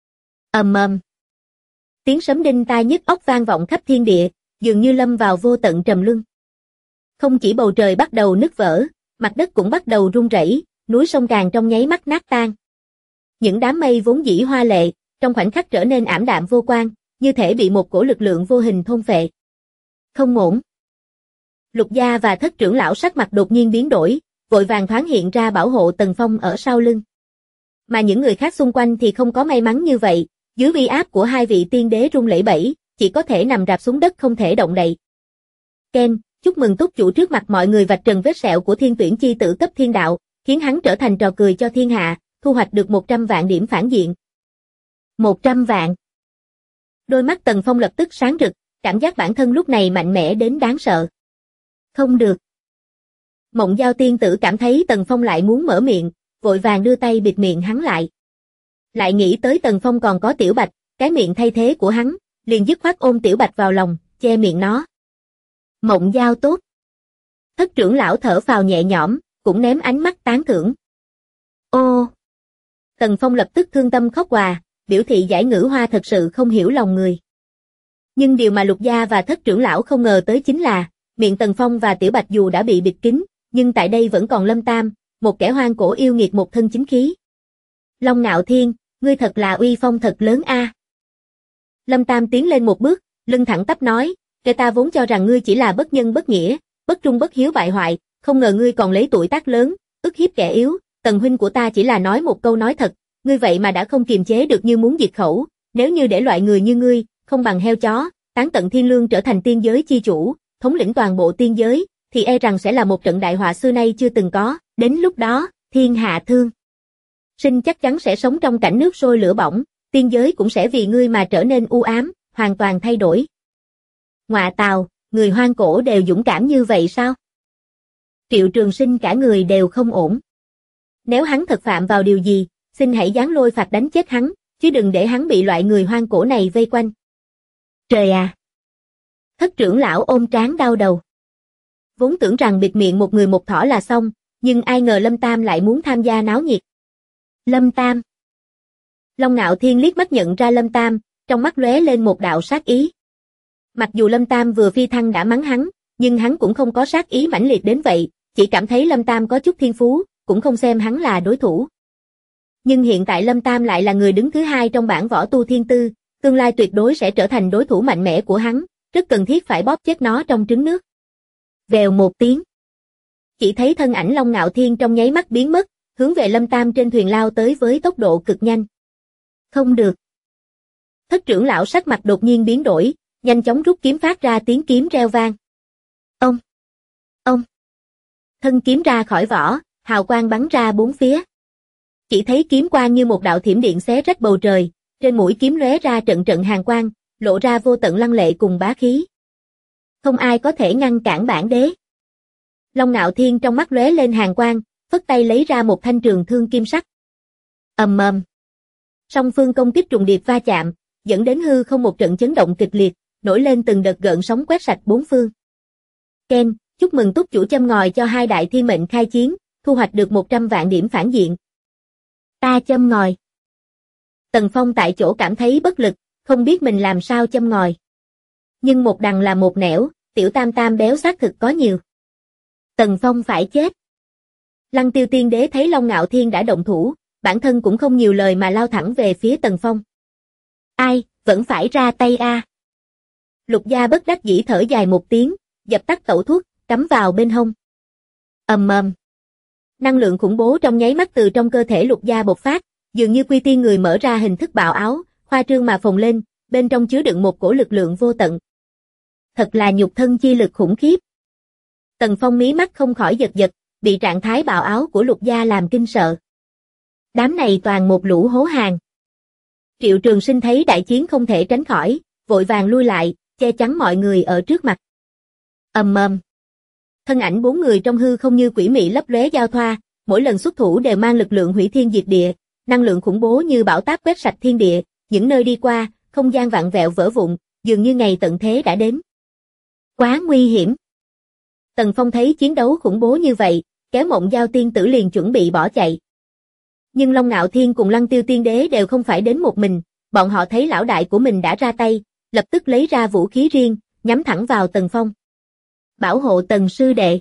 Tiếng sấm đinh tai nhức óc vang vọng khắp thiên địa, dường như lâm vào vô tận trầm luân. Không chỉ bầu trời bắt đầu nứt vỡ, mặt đất cũng bắt đầu rung rẩy, núi sông càng trong nháy mắt nát tan. Những đám mây vốn dĩ hoa lệ, trong khoảnh khắc trở nên ảm đạm vô quang, như thể bị một cổ lực lượng vô hình thôn phệ. Không ổn. Lục gia và Thất trưởng lão sắc mặt đột nhiên biến đổi, vội vàng thoáng hiện ra bảo hộ Tần Phong ở sau lưng. Mà những người khác xung quanh thì không có may mắn như vậy, dưới uy áp của hai vị tiên đế run lẩy bẩy, chỉ có thể nằm rạp xuống đất không thể động đậy. Ken, chúc mừng túc chủ trước mặt mọi người vạch trần vết sẹo của thiên tuyển chi tử cấp thiên đạo, khiến hắn trở thành trò cười cho thiên hạ, thu hoạch được 100 vạn điểm phản diện. 100 vạn. Đôi mắt Tần Phong lập tức sáng rực, cảm giác bản thân lúc này mạnh mẽ đến đáng sợ. Không được. Mộng Giao tiên tử cảm thấy Tần Phong lại muốn mở miệng, vội vàng đưa tay bịt miệng hắn lại. Lại nghĩ tới Tần Phong còn có Tiểu Bạch, cái miệng thay thế của hắn, liền dứt khoát ôm Tiểu Bạch vào lòng, che miệng nó. Mộng Giao tốt. Thất trưởng lão thở phào nhẹ nhõm, cũng ném ánh mắt tán thưởng. Ô! Tần Phong lập tức thương tâm khóc òa, biểu thị giải ngữ hoa thật sự không hiểu lòng người. Nhưng điều mà Lục gia và Thất trưởng lão không ngờ tới chính là, miệng Tần Phong và Tiểu Bạch dù đã bị bịt kín, nhưng tại đây vẫn còn Lâm Tam, một kẻ hoang cổ yêu nghiệt một thân chính khí. Long Ngạo Thiên, ngươi thật là uy phong thật lớn a. Lâm Tam tiến lên một bước, lưng thẳng tắp nói, kẻ ta vốn cho rằng ngươi chỉ là bất nhân bất nghĩa, bất trung bất hiếu bại hoại, không ngờ ngươi còn lấy tuổi tác lớn, ức hiếp kẻ yếu, Tần huynh của ta chỉ là nói một câu nói thật, ngươi vậy mà đã không kiềm chế được như muốn diệt khẩu, nếu như để loại người như ngươi, không bằng heo chó, tán tận thiên lương trở thành tiên giới chi chủ, thống lĩnh toàn bộ tiên giới, thì e rằng sẽ là một trận đại họa xưa nay chưa từng có, đến lúc đó, thiên hạ thương sinh chắc chắn sẽ sống trong cảnh nước sôi lửa bỏng, tiên giới cũng sẽ vì ngươi mà trở nên u ám, hoàn toàn thay đổi. Ngọa tào, người hoang cổ đều dũng cảm như vậy sao? Triệu Trường Sinh cả người đều không ổn. Nếu hắn thật phạm vào điều gì, xin hãy giáng lôi phạt đánh chết hắn, chứ đừng để hắn bị loại người hoang cổ này vây quanh. Trời à! Thất trưởng lão ôm trán đau đầu. Vốn tưởng rằng bịt miệng một người một thỏ là xong, nhưng ai ngờ Lâm Tam lại muốn tham gia náo nhiệt. Lâm Tam. Long Ngạo Thiên liếc mắt nhận ra Lâm Tam, trong mắt lóe lên một đạo sát ý. Mặc dù Lâm Tam vừa phi thăng đã mắng hắn, nhưng hắn cũng không có sát ý mãnh liệt đến vậy, chỉ cảm thấy Lâm Tam có chút thiên phú, cũng không xem hắn là đối thủ. Nhưng hiện tại Lâm Tam lại là người đứng thứ hai trong bảng võ tu thiên tư, tương lai tuyệt đối sẽ trở thành đối thủ mạnh mẽ của hắn, rất cần thiết phải bóp chết nó trong trứng nước. Vèo một tiếng. Chỉ thấy thân ảnh Long Ngạo Thiên trong nháy mắt biến mất, hướng về Lâm Tam trên thuyền lao tới với tốc độ cực nhanh. Không được. Thất trưởng lão sắc mặt đột nhiên biến đổi, nhanh chóng rút kiếm phát ra tiếng kiếm reo vang. Ông. Thân kiếm ra khỏi vỏ, hào quang bắn ra bốn phía. Chỉ thấy kiếm quang như một đạo thiểm điện xé rách bầu trời, trên mũi kiếm lóe ra trận trận hàn quang, lộ ra vô tận lăng lệ cùng bá khí. Không ai có thể ngăn cản bản đế. Long Ngạo Thiên trong mắt lóe lên hàn quang, phất tay lấy ra một thanh trường thương kim sắc. Ầm ầm. Song phương công kích trùng điệp va chạm, dẫn đến hư không một trận chấn động kịch liệt, nổi lên từng đợt gợn sóng quét sạch bốn phương. Ken, chúc mừng túc chủ châm ngòi cho hai đại thiên mệnh khai chiến, thu hoạch được 100 vạn điểm phản diện. Ta châm ngòi. Tần Phong tại chỗ cảm thấy bất lực, không biết mình làm sao châm ngòi. Nhưng một đằng là một nẻo, tiểu tam tam béo xác thực có nhiều. Tần Phong phải chết. Lăng Tiêu Tiên Đế thấy Long Ngạo Thiên đã động thủ, bản thân cũng không nhiều lời mà lao thẳng về phía Tần Phong. Ai, vẫn phải ra tay a. Lục gia bất đắc dĩ thở dài một tiếng, dập tắt tẩu thuốc, cắm vào bên hông. Ầm ầm. Năng lượng khủng bố trong nháy mắt từ trong cơ thể Lục gia bộc phát, dường như quy tiên người mở ra hình thức bạo áo, khoa trương mà phồng lên, bên trong chứa đựng một cổ lực lượng vô tận. Thật là nhục thân chi lực khủng khiếp. Tần Phong mí mắt không khỏi giật giật, bị trạng thái bạo áo của Lục gia làm kinh sợ. Đám này toàn một lũ hố hàng. Triệu Trường Sinh thấy đại chiến không thể tránh khỏi, vội vàng lui lại, che chắn mọi người ở trước mặt. Ầm ầm. Thân ảnh bốn người trong hư không như quỷ mị lấp lóe giao thoa, mỗi lần xuất thủ đều mang lực lượng hủy thiên diệt địa, năng lượng khủng bố như bão táp quét sạch thiên địa, những nơi đi qua, không gian vạn vẹo vỡ vụn, dường như ngày tận thế đã đến. Quá nguy hiểm. Tần Phong thấy chiến đấu khủng bố như vậy, kéo Mộng Giao tiên tử liền chuẩn bị bỏ chạy. Nhưng Long Ngạo Thiên cùng Lăng Tiêu Tiên Đế đều không phải đến một mình, bọn họ thấy lão đại của mình đã ra tay, lập tức lấy ra vũ khí riêng, nhắm thẳng vào Tần Phong. Bảo hộ Tần sư đệ.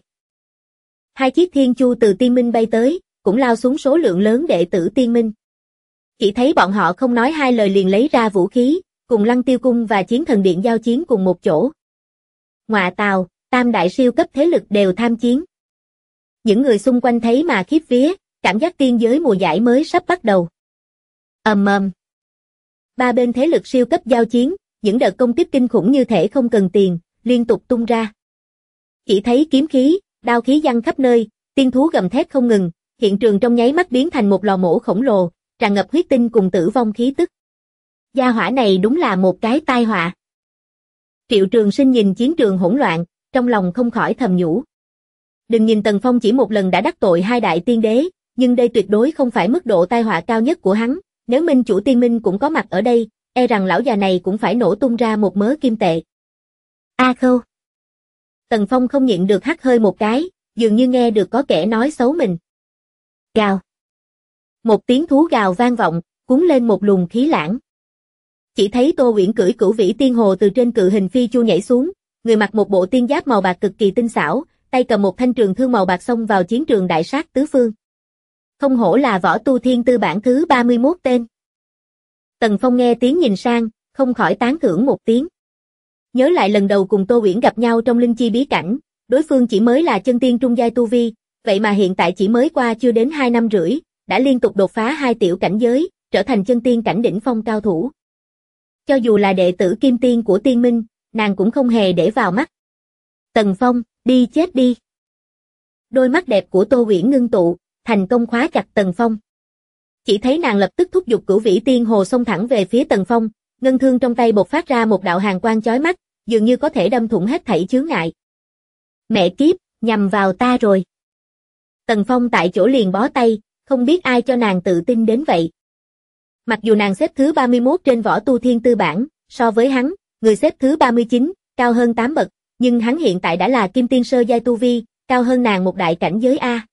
Hai chiếc thiên chu từ Tiên Minh bay tới, cũng lao xuống số lượng lớn đệ tử Tiên Minh. Chỉ thấy bọn họ không nói hai lời liền lấy ra vũ khí, cùng Lăng Tiêu Cung và Chiến Thần Điện giao chiến cùng một chỗ. Ngọa tào, tam đại siêu cấp thế lực đều tham chiến. Những người xung quanh thấy mà khiếp vía, cảm giác tiên giới mùa giải mới sắp bắt đầu. Ầm ầm. Ba bên thế lực siêu cấp giao chiến, những đợt công kích kinh khủng như thể không cần tiền, liên tục tung ra. Chỉ thấy kiếm khí, đao khí giăng khắp nơi, tiên thú gầm thét không ngừng, hiện trường trong nháy mắt biến thành một lò mổ khổng lồ, tràn ngập huyết tinh cùng tử vong khí tức. Gia hỏa này đúng là một cái tai họa. Triệu Trường Sinh nhìn chiến trường hỗn loạn, trong lòng không khỏi thầm nhủ. Đừng nhìn Tần Phong chỉ một lần đã đắc tội hai đại tiên đế, nhưng đây tuyệt đối không phải mức độ tai họa cao nhất của hắn, nếu Minh chủ Tiên Minh cũng có mặt ở đây, e rằng lão già này cũng phải nổ tung ra một mớ kim tệ. A Khâu. Tần Phong không nhịn được hắt hơi một cái, dường như nghe được có kẻ nói xấu mình. Gào. Một tiếng thú gào vang vọng, cuốn lên một luồng khí lãng. Chỉ thấy Tô Uyển cưỡi Cửu Vĩ Tiên Hồ từ trên cự hình phi chu nhảy xuống, người mặc một bộ tiên giáp màu bạc cực kỳ tinh xảo, tay cầm một thanh trường thương màu bạc xông vào chiến trường đại sát tứ phương. Không hổ là võ tu thiên tư bản thứ 31 tên. Tần Phong nghe tiếng nhìn sang, không khỏi tán thưởng một tiếng. Nhớ lại lần đầu cùng Tô Uyển gặp nhau trong linh chi bí cảnh, đối phương chỉ mới là chân tiên trung giai tu vi, vậy mà hiện tại chỉ mới qua chưa đến 2 năm rưỡi, đã liên tục đột phá 2 tiểu cảnh giới, trở thành chân tiên cảnh đỉnh phong cao thủ. Cho dù là đệ tử kim tiên của tiên minh, nàng cũng không hề để vào mắt. Tần Phong, đi chết đi. Đôi mắt đẹp của Tô Uyển ngưng tụ, thành công khóa chặt Tần Phong. Chỉ thấy nàng lập tức thúc giục Cửu Vĩ Tiên Hồ xông thẳng về phía Tần Phong, ngân thương trong tay bộc phát ra một đạo hàn quang chói mắt, dường như có thể đâm thủng hết thảy chướng ngại. Mẹ kiếp, nhằm vào ta rồi. Tần Phong tại chỗ liền bó tay, không biết ai cho nàng tự tin đến vậy. Mặc dù nàng xếp thứ 31 trên võ tu thiên tư bảng, so với hắn, người xếp thứ 39, cao hơn 8 bậc, nhưng hắn hiện tại đã là kim tiên sơ giai tu vi, cao hơn nàng một đại cảnh giới A.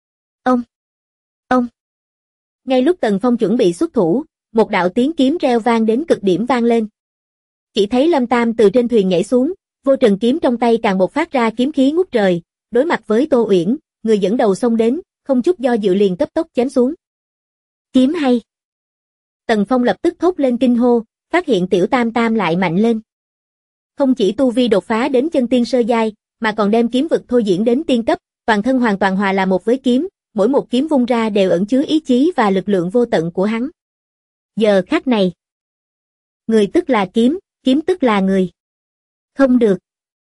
Ông. Ngay lúc Tần Phong chuẩn bị xuất thủ, một đạo tiếng kiếm reo vang đến cực điểm vang lên. Chỉ thấy Lâm Tam từ trên thuyền nhảy xuống, vô trần kiếm trong tay càng bộc phát ra kiếm khí ngút trời, đối mặt với Tô Uyển, người dẫn đầu xông đến, không chút do dự liền cấp tốc chém xuống. Kiếm hay. Tần Phong lập tức thốt lên kinh hô, phát hiện tiểu Tam Tam lại mạnh lên. Không chỉ tu vi đột phá đến chân tiên sơ giai, mà còn đem kiếm vực thôi diễn đến tiên cấp, toàn thân hoàn toàn hòa là một với kiếm, mỗi một kiếm vung ra đều ẩn chứa ý chí và lực lượng vô tận của hắn. Giờ khắc này, người tức là kiếm, kiếm tức là người. Không được.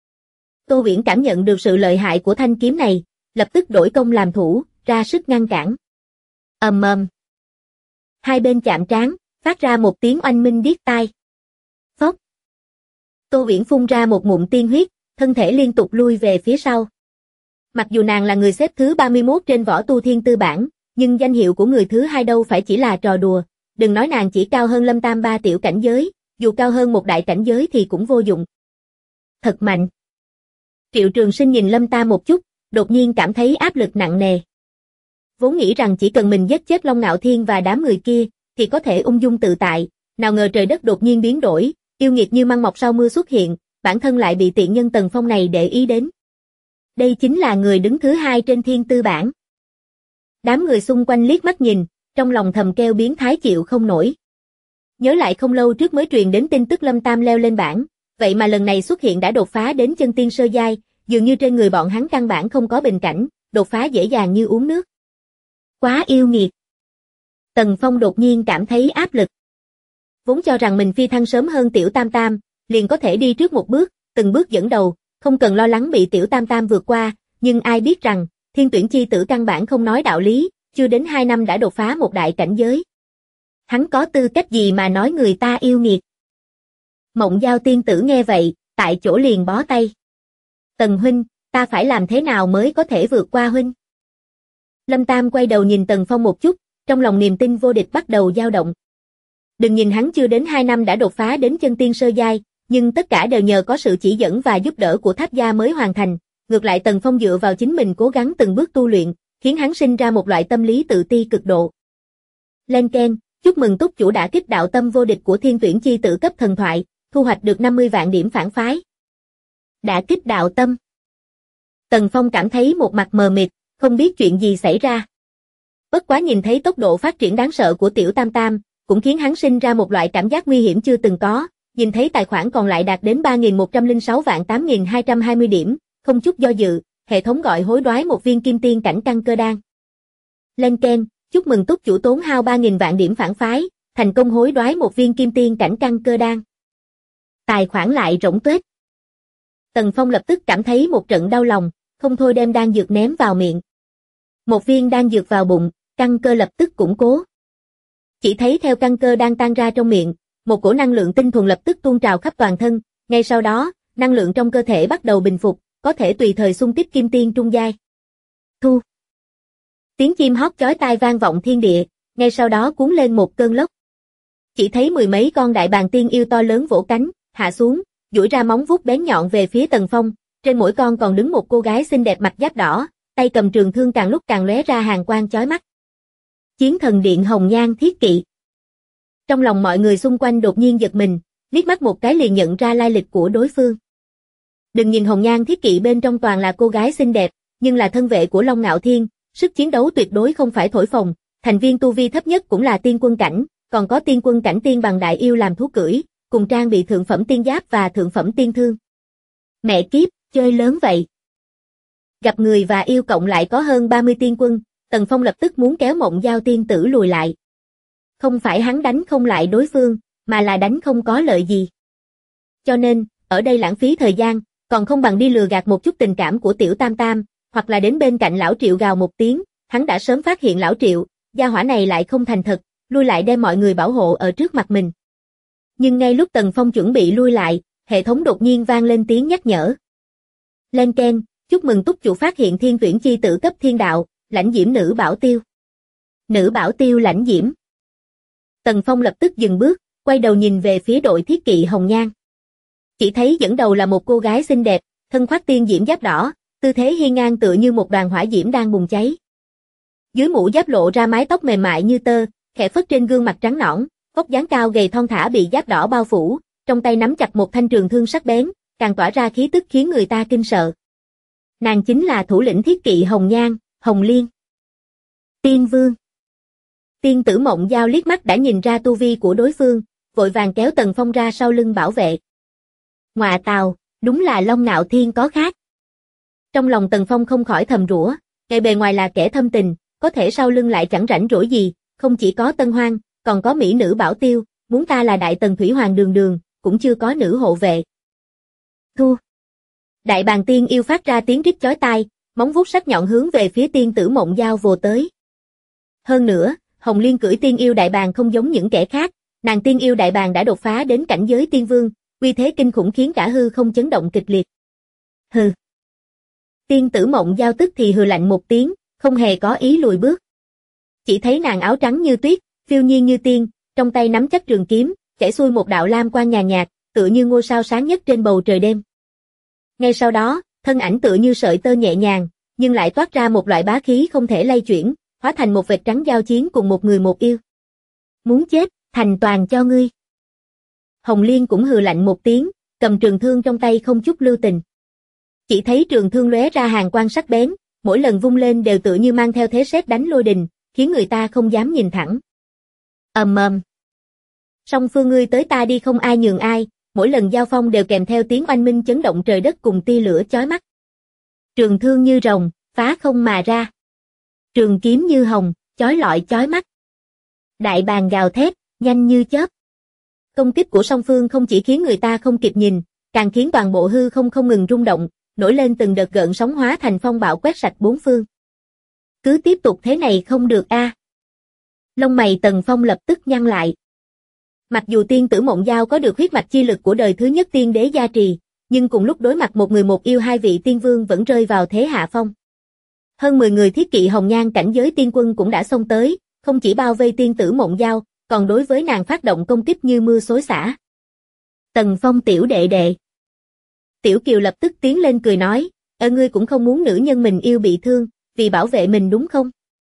Tô Uyển cảm nhận được sự lợi hại của thanh kiếm này, lập tức đổi công làm thủ, ra sức ngăn cản. Ầm ầm. Hai bên chạm trán, phát ra một tiếng oanh minh điếc tai. Phốc. Tô Uyển phun ra một ngụm tiên huyết, thân thể liên tục lui về phía sau. Mặc dù nàng là người xếp thứ 31 trên võ tu thiên tư bảng, nhưng danh hiệu của người thứ hai đâu phải chỉ là trò đùa, đừng nói nàng chỉ cao hơn Lâm Tam 3 tiểu cảnh giới, dù cao hơn một đại cảnh giới thì cũng vô dụng. Thật mạnh. Triệu Trường Sinh nhìn Lâm Tam một chút, đột nhiên cảm thấy áp lực nặng nề. Vốn nghĩ rằng chỉ cần mình giết chết Long Ngạo Thiên và đám người kia, thì có thể ung dung tự tại, nào ngờ trời đất đột nhiên biến đổi, yêu nghiệt như măng mọc sau mưa xuất hiện, bản thân lại bị tiện nhân Tần Phong này để ý đến. Đây chính là người đứng thứ hai trên thiên tư bảng. Đám người xung quanh liếc mắt nhìn, trong lòng thầm kêu biến thái chịu không nổi. Nhớ lại không lâu trước mới truyền đến tin tức Lâm Tam leo lên bảng, vậy mà lần này xuất hiện đã đột phá đến chân tiên sơ giai, dường như trên người bọn hắn căn bản không có bình cảnh, đột phá dễ dàng như uống nước. Quá yêu nghiệt. Tần Phong đột nhiên cảm thấy áp lực. Vốn cho rằng mình phi thăng sớm hơn tiểu Tam Tam, liền có thể đi trước một bước, từng bước dẫn đầu, không cần lo lắng bị tiểu Tam Tam vượt qua, nhưng ai biết rằng, Thiên Tuyển chi tử căn bản không nói đạo lý, chưa đến 2 năm đã đột phá một đại cảnh giới. Hắn có tư cách gì mà nói người ta yêu nghiệt? Mộng Giao tiên tử nghe vậy, tại chỗ liền bó tay. Tần huynh, ta phải làm thế nào mới có thể vượt qua huynh? Lâm Tam quay đầu nhìn Tần Phong một chút, trong lòng niềm tin vô địch bắt đầu dao động. Đừng nhìn hắn chưa đến 2 năm đã đột phá đến chân tiên sơ giai, nhưng tất cả đều nhờ có sự chỉ dẫn và giúp đỡ của Tháp gia mới hoàn thành. Ngược lại Tần Phong dựa vào chính mình cố gắng từng bước tu luyện, khiến hắn sinh ra một loại tâm lý tự ti cực độ. Lên Ken, chúc mừng túc chủ đã kích đạo tâm vô địch của Thiên Tuyển chi tử cấp thần thoại, thu hoạch được 50 vạn điểm phản phái. Đã kích đạo tâm. Tần Phong cảm thấy một mặt mờ mịt, không biết chuyện gì xảy ra. Bất quá nhìn thấy tốc độ phát triển đáng sợ của tiểu Tam Tam, cũng khiến hắn sinh ra một loại cảm giác nguy hiểm chưa từng có, nhìn thấy tài khoản còn lại đạt đến 3.106.8.220 điểm, không chút do dự, hệ thống gọi hối đoái một viên kim tiên cảnh căn cơ đan. Lên keng, chúc mừng túc chủ tốn hao 3.000 vạn điểm phản phái, thành công hối đoái một viên kim tiên cảnh căn cơ đan. Tài khoản lại rỗng tuếch. Tần Phong lập tức cảm thấy một trận đau lòng, không thôi đem đan dược ném vào miệng. Một viên đan dược vào bụng, căn cơ lập tức củng cố. Chỉ thấy theo căn cơ đang tan ra trong miệng, một cổ năng lượng tinh thuần lập tức tuôn trào khắp toàn thân, ngay sau đó, năng lượng trong cơ thể bắt đầu bình phục, có thể tùy thời xung kích kim tiên trung giai. Thu. Tiếng chim hót chói tai vang vọng thiên địa, ngay sau đó cuốn lên một cơn lốc. Chỉ thấy mười mấy con đại bàng tiên yêu to lớn vỗ cánh, hạ xuống, duỗi ra móng vuốt bén nhọn về phía Tần Phong, trên mỗi con còn đứng một cô gái xinh đẹp mặc giáp đỏ, tay cầm trường thương càng lúc càng lóe ra hàn quang chói mắt. Chiến thần điện Hồng Nhan Thiết Kỵ. Trong lòng mọi người xung quanh đột nhiên giật mình, liếc mắt một cái liền nhận ra lai lịch của đối phương. Đừng nhìn Hồng Nhan Thiết Kỵ bên trong toàn là cô gái xinh đẹp, nhưng là thân vệ của Long Ngạo Thiên, sức chiến đấu tuyệt đối không phải thổi phồng, thành viên tu vi thấp nhất cũng là tiên quân cảnh, còn có tiên quân cảnh tiên bằng đại yêu làm thú cưỡi, cùng trang bị thượng phẩm tiên giáp và thượng phẩm tiên thương. Mẹ kiếp, chơi lớn vậy. Gặp người và yêu cộng lại có hơn 30 tiên quân, Tần Phong lập tức muốn kéo Mộng Giao tiên tử lùi lại. Không phải hắn đánh không lại đối phương, mà là đánh không có lợi gì. Cho nên, ở đây lãng phí thời gian, còn không bằng đi lừa gạt một chút tình cảm của tiểu Tam Tam, hoặc là đến bên cạnh lão Triệu gào một tiếng, hắn đã sớm phát hiện lão Triệu, gia hỏa này lại không thành thật, lui lại đem mọi người bảo hộ ở trước mặt mình. Nhưng ngay lúc Tần Phong chuẩn bị lui lại, hệ thống đột nhiên vang lên tiếng nhắc nhở. Lên keng, chúc mừng túc chủ phát hiện thiên tuyển chi tử cấp thiên đạo, lãnh diễm nữ bảo tiêu. Nữ bảo tiêu lãnh diễm. Tần Phong lập tức dừng bước, quay đầu nhìn về phía đội thiết kỵ Hồng Nhan. Chỉ thấy dẫn đầu là một cô gái xinh đẹp, thân khoác tiên diễm giáp đỏ, tư thế hiên ngang tựa như một đoàn hỏa diễm đang bùng cháy. Dưới mũ giáp lộ ra mái tóc mềm mại như tơ, khẽ phất trên gương mặt trắng nõn, vóc dáng cao gầy thon thả bị giáp đỏ bao phủ, trong tay nắm chặt một thanh trường thương sắc bén, càng tỏa ra khí tức khiến người ta kinh sợ. Nàng chính là thủ lĩnh thiết kỵ Hồng Nhan, Hồng Liên. Tiên Vương. Tiên tử Mộng Giao liếc mắt đã nhìn ra tu vi của đối phương, vội vàng kéo Tần Phong ra sau lưng bảo vệ. Ngọa tào, đúng là Long Ngạo Thiên có khác. Trong lòng Tần Phong không khỏi thầm rủa, ngay bề ngoài là kẻ thâm tình, có thể sau lưng lại chẳng rảnh rỗi gì, không chỉ có Tân Hoang, còn có mỹ nữ bảo tiêu, muốn ta là Đại Tần Thủy Hoàng đường đường, cũng chưa có nữ hộ vệ. Thu. Đại bàng tiên yêu phát ra tiếng rít chói tai, móng vuốt sắc nhọn hướng về phía tiên tử Mộng Giao vồ tới. Hơn nữa, Hồng Liên cưỡi tiên yêu đại bàng không giống những kẻ khác, nàng tiên yêu đại bàng đã đột phá đến cảnh giới tiên vương, uy thế kinh khủng khiến cả hư không chấn động kịch liệt. Hừ. Tiên tử Mộng Giao tức thì hừ lạnh một tiếng, không hề có ý lùi bước. Chỉ thấy nàng áo trắng như tuyết, phiêu nhiên như tiên, trong tay nắm chắc trường kiếm, chảy xuôi một đạo lam quang nhàn nhạt, tựa như ngôi sao sáng nhất trên bầu trời đêm. Ngay sau đó, thân ảnh tựa như sợi tơ nhẹ nhàng, nhưng lại toát ra một loại bá khí không thể lay chuyển, hóa thành một vệt trắng giao chiến cùng một người một yêu. Muốn chết, thành toàn cho ngươi. Hồng Liên cũng hừ lạnh một tiếng, cầm trường thương trong tay không chút lưu tình. Chỉ thấy trường thương lóe ra hàn quang sắc bén, mỗi lần vung lên đều tựa như mang theo thế sét đánh lôi đình, khiến người ta không dám nhìn thẳng. Ầm ầm. Song phương ngươi tới ta đi không ai nhường ai, mỗi lần giao phong đều kèm theo tiếng oanh minh chấn động trời đất cùng tia lửa chói mắt. Trường thương như rồng, phá không mà ra. Trường kiếm như hồng, chói lọi chói mắt. Đại bàng gào thét, nhanh như chớp. Công kích của song phương không chỉ khiến người ta không kịp nhìn, càng khiến toàn bộ hư không không ngừng rung động, nổi lên từng đợt gợn sóng hóa thành phong bạo quét sạch bốn phương. Cứ tiếp tục thế này không được a. Lông mày Tần Phong lập tức nhăn lại. Mặc dù tiên tử Mộng Giao có được huyết mạch chi lực của đời thứ nhất tiên đế gia trì, nhưng cùng lúc đối mặt một người một yêu hai vị tiên vương vẫn rơi vào thế hạ phong. Hơn 10 người thiết kỵ Hồng Nhan cảnh giới tiên quân cũng đã xông tới, không chỉ bao vây tiên tử Mộng Giao, còn đối với nàng phát động công kích như mưa xối xả. Tần Phong tiểu đệ đệ. Tiểu Kiều lập tức tiến lên cười nói, ngươi cũng không muốn nữ nhân mình yêu bị thương, vì bảo vệ mình đúng không?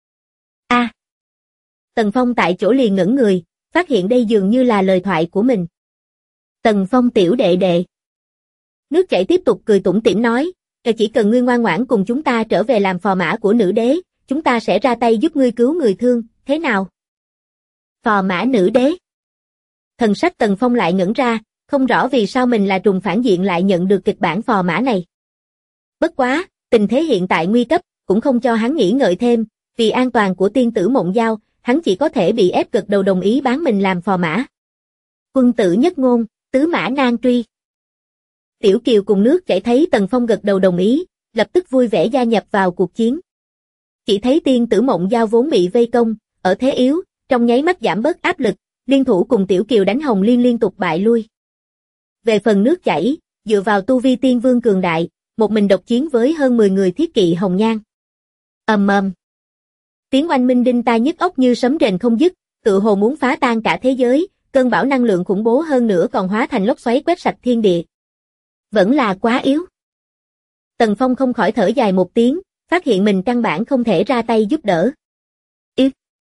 A. Tần Phong tại chỗ liền ngẩn người, phát hiện đây dường như là lời thoại của mình. Tần Phong tiểu đệ đệ. Nước chảy tiếp tục cười tủm tỉm nói, chỉ cần ngươi ngoan ngoãn cùng chúng ta trở về làm phò mã của nữ đế, chúng ta sẽ ra tay giúp ngươi cứu người thương, thế nào? Phò mã nữ đế. Thần sắc Tần Phong lại ngẩn ra, không rõ vì sao mình là trùng phản diện lại nhận được kịch bản phò mã này. Bất quá, tình thế hiện tại nguy cấp, cũng không cho hắn nghĩ ngợi thêm, vì an toàn của tiên tử Mộng Giao, hắn chỉ có thể bị ép gật đầu đồng ý bán mình làm phò mã. Quân tử nhất ngôn, tứ mã nan truy. Tiểu Kiều cùng nước chảy thấy Tần Phong gật đầu đồng ý, lập tức vui vẻ gia nhập vào cuộc chiến. Chỉ thấy tiên tử Mộng Giao vốn bị vây công, ở thế yếu, trong nháy mắt giảm bớt áp lực, liên thủ cùng Tiểu Kiều đánh Hồng Liên liên tục bại lui. Về phần nước chảy, dựa vào tu vi tiên vương cường đại, một mình độc chiến với hơn 10 người thiết kỵ hồng nhan. Ầm ầm. Tiếng oanh minh đinh tai nhức óc như sấm rền không dứt, tựa hồ muốn phá tan cả thế giới, cơn bão năng lượng khủng bố hơn nữa còn hóa thành lốc xoáy quét sạch thiên địa. Vẫn là quá yếu. Tần Phong không khỏi thở dài một tiếng, phát hiện mình căn bản không thể ra tay giúp đỡ. Yếu.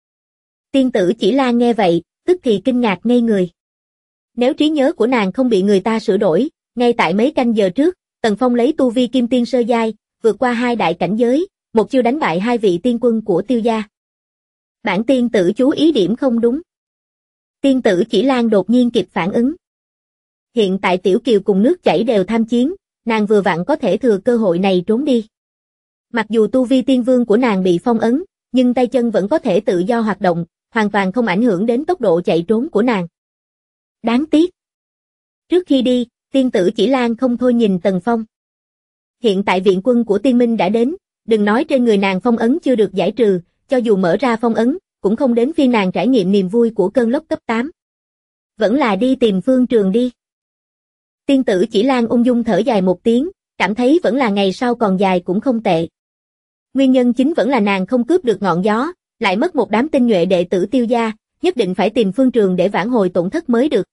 Tiên tử Chỉ Lan nghe vậy, tức thì kinh ngạc ngây người. Nếu trí nhớ của nàng không bị người ta sửa đổi, ngay tại mấy canh giờ trước, Tần Phong lấy tu vi kim tiên sơ giai, vượt qua 2 đại cảnh giới, một chiêu đánh bại 2 vị tiên quân của Tiêu gia. Bản tiên tử chú ý điểm không đúng. Tiên tử Chỉ Lan đột nhiên kịp phản ứng. Hiện tại Tiểu Kiều cùng nước chảy đều tham chiến, nàng vừa vặn có thể thừa cơ hội này trốn đi. Mặc dù tu vi tiên vương của nàng bị phong ấn, nhưng tay chân vẫn có thể tự do hoạt động, hoàn toàn không ảnh hưởng đến tốc độ chạy trốn của nàng. Đáng tiếc. Trước khi đi, tiên tử Chỉ Lan không thôi nhìn Tần Phong. Hiện tại viện quân của tiên minh đã đến, đừng nói trên người nàng phong ấn chưa được giải trừ, cho dù mở ra phong ấn, cũng không đến phiên nàng trải nghiệm niềm vui của cơn lốc cấp 8. Vẫn là đi tìm Phương Trường đi. Tiên tử Chỉ Lan ung dung thở dài một tiếng, cảm thấy vẫn là ngày sau còn dài cũng không tệ. Nguyên nhân chính vẫn là nàng không cướp được ngọn gió, lại mất một đám tinh nhuệ đệ tử Tiêu gia, nhất định phải tìm Phương Trường để vãn hồi tổn thất mới được.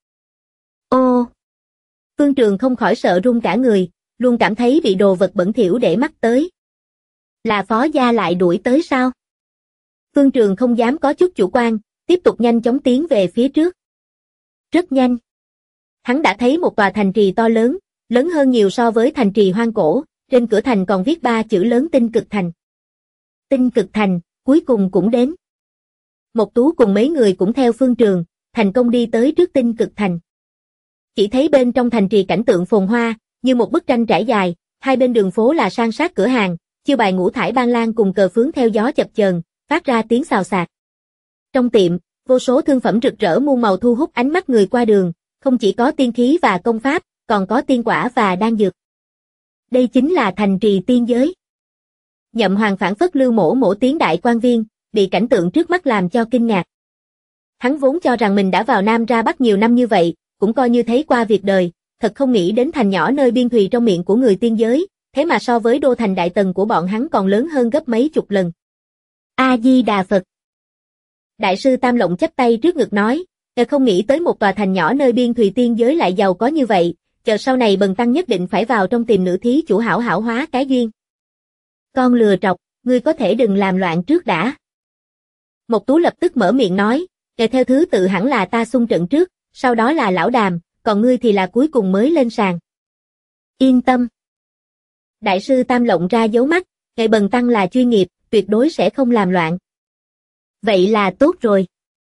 Ô! Phương Trường không khỏi sợ run cả người, luôn cảm thấy bị đồ vật bẩn thỉu để mắt tới. Là Phó gia lại đuổi tới sao? Phương Trường không dám có chút chủ quan, tiếp tục nhanh chóng tiến về phía trước. Rất nhanh. Hắn đã thấy một tòa thành trì to lớn, lớn hơn nhiều so với thành trì hoang cổ, trên cửa thành còn viết 3 chữ lớn Tinh Cực Thành. Tinh Cực Thành, cuối cùng cũng đến. Mộc Tú cùng mấy người cũng theo Phương Trường, thành công đi tới trước Tinh Cực Thành. Chỉ thấy bên trong thành trì cảnh tượng phồn hoa, như một bức tranh trải dài, hai bên đường phố là san sát cửa hàng, chiêu bài ngũ thải ban lan cùng cờ phướng theo gió chập chờn, phát ra tiếng xào xạc. Trong tiệm, vô số thương phẩm rực rỡ muôn màu thu hút ánh mắt người qua đường, không chỉ có tiên khí và công pháp, còn có tiên quả và đan dược. Đây chính là thành trì tiên giới. Nhậm Hoàng phảng phất lưu mổ tiếng đại quan viên, bị cảnh tượng trước mắt làm cho kinh ngạc. Hắn vốn cho rằng mình đã vào Nam ra Bắc nhiều năm như vậy, cũng coi như thấy qua việc đời, thật không nghĩ đến thành nhỏ nơi biên thùy trong miệng của người tiên giới, thế mà so với đô thành đại tần của bọn hắn còn lớn hơn gấp mấy chục lần. A-di-đà Phật. Đại sư Tam Lộng chắp tay trước ngực nói, không nghĩ tới một tòa thành nhỏ nơi biên thùy tiên giới lại giàu có như vậy, chờ sau này Bần tăng nhất định phải vào trong tìm nữ thí chủ hảo hảo hóa cái duyên. Con lừa trọc, ngươi có thể đừng làm loạn trước đã. Mộc Tú lập tức mở miệng nói, theo thứ tự hẳn là ta xung trận trước, sau đó là lão Đàm, còn ngươi thì là cuối cùng mới lên sàn. Yên tâm. Đại sư Tam Lộng ra dấu mắt, Bần tăng là chuyên nghiệp, tuyệt đối sẽ không làm loạn. Vậy là tốt rồi.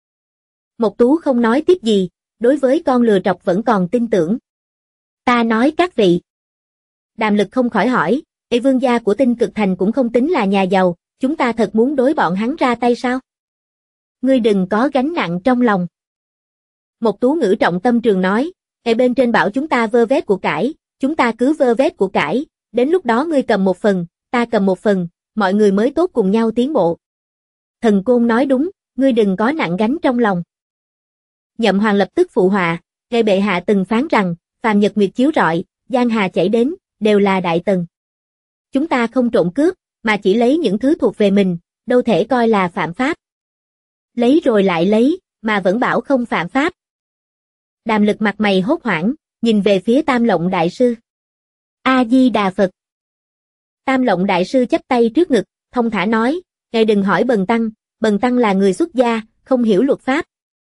Mộc Tú không nói tiếp gì, đối với con lừa trọc vẫn còn tin tưởng. Ta nói các vị. Đàm Lực không khỏi hỏi, vương gia của Tinh Cực Thành cũng không tính là nhà giàu, chúng ta thật muốn đối bọn hắn ra tay sao? Ngươi đừng có gánh nặng trong lòng. Mộc Tú ngữ trọng tâm trường nói, bên trên bảo chúng ta vơ vét của cải, chúng ta cứ vơ vét của cải, đến lúc đó ngươi cầm một phần, ta cầm một phần, mọi người mới tốt cùng nhau tiến bộ. Thần Côn nói đúng, ngươi đừng có nặng gánh trong lòng. Nhậm Hoàng lập tức phụ họa, bệ hạ từng phán rằng, phàm nhật nguyệt chiếu rọi, giang hà chảy đến, đều là đại tần. Chúng ta không trộm cướp, mà chỉ lấy những thứ thuộc về mình, đâu thể coi là phạm pháp. Lấy rồi lại lấy, mà vẫn bảo không phạm pháp. Đàm Lực mặt mày hốt hoảng, nhìn về phía Tam Lộng đại sư. A-di-đà Phật. Tam Lộng đại sư chắp tay trước ngực, thông thả nói, ngài đừng hỏi Bần tăng là người xuất gia, không hiểu luật pháp.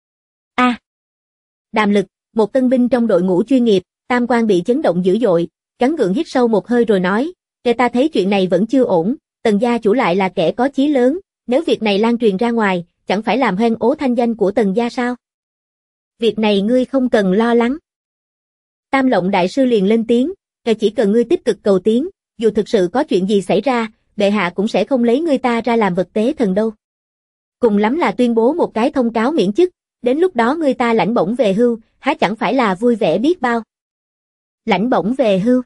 Đàm Lực, một tân binh trong đội ngũ chuyên nghiệp, tam quan bị chấn động dữ dội, gắng gượng hít sâu một hơi rồi nói, ta thấy chuyện này vẫn chưa ổn, Tần gia chủ lại là kẻ có chí lớn, nếu việc này lan truyền ra ngoài, chẳng phải làm hoen ố thanh danh của Tần gia sao? Việc này ngươi không cần lo lắng. Tam Lộng đại sư liền lên tiếng, chỉ cần ngươi tích cực cầu tiến, dù thực sự có chuyện gì xảy ra, bệ hạ cũng sẽ không lấy ngươi ta ra làm vật tế thần đâu. Cùng lắm là tuyên bố một cái thông cáo miễn chức, đến lúc đó ngươi ta lãnh bổng về hưu, há chẳng phải là vui vẻ biết bao. Lãnh bổng về hưu.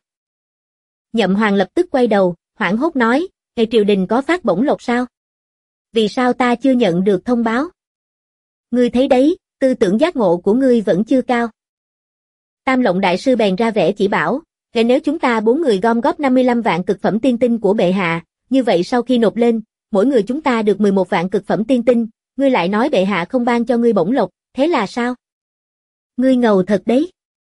Nhậm Hoàng lập tức quay đầu, hoảng hốt nói, ngày triều đình có phát bổng lộc sao? Vì sao ta chưa nhận được thông báo? Ngươi thấy đấy, tư tưởng giác ngộ của ngươi vẫn chưa cao. Tam Lộng đại sư bèn ra vẻ chỉ bảo, nếu chúng ta 4 người gom góp 55 vạn cực phẩm tiên tinh của bệ hạ, như vậy sau khi nộp lên, mỗi người chúng ta được 11 vạn cực phẩm tiên tinh, ngươi lại nói bệ hạ không ban cho ngươi bổng lộc, thế là sao? Ngươi ngầu thật đấy.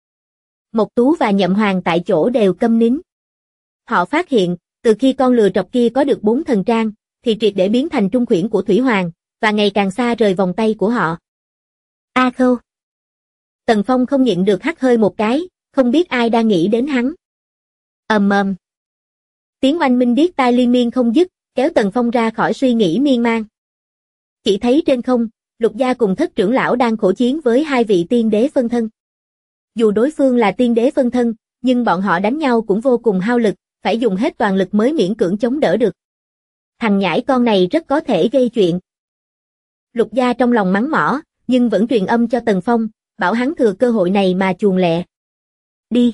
Mộc Tú và Nhậm Hoàng tại chỗ đều câm nín. Họ phát hiện, từ khi con lừa trọc kia có được 4 thần trang, thì triệt để biến thành trung khuyển của Thủy Hoàng, và ngày càng xa rời vòng tay của họ. A Khâu. Tần Phong không nhịn được hắt hơi một cái, không biết ai đang nghĩ đến hắn. Ầm ầm. Tiếng oanh minh điếc tai liên miên không dứt, kéo Tần Phong ra khỏi suy nghĩ miên man. Chỉ thấy trên không, Lục Gia cùng Thất trưởng lão đang khổ chiến với 2 vị tiên đế phân thân. Dù đối phương là tiên đế phân thân, nhưng bọn họ đánh nhau cũng vô cùng hao lực, phải dùng hết toàn lực mới miễn cưỡng chống đỡ được. Thằng nhãi con này rất có thể gây chuyện. Lục Gia trong lòng mắng mỏ, nhưng vẫn truyền âm cho Tần Phong, bảo hắn thừa cơ hội này mà chuồn lẹ. Đi.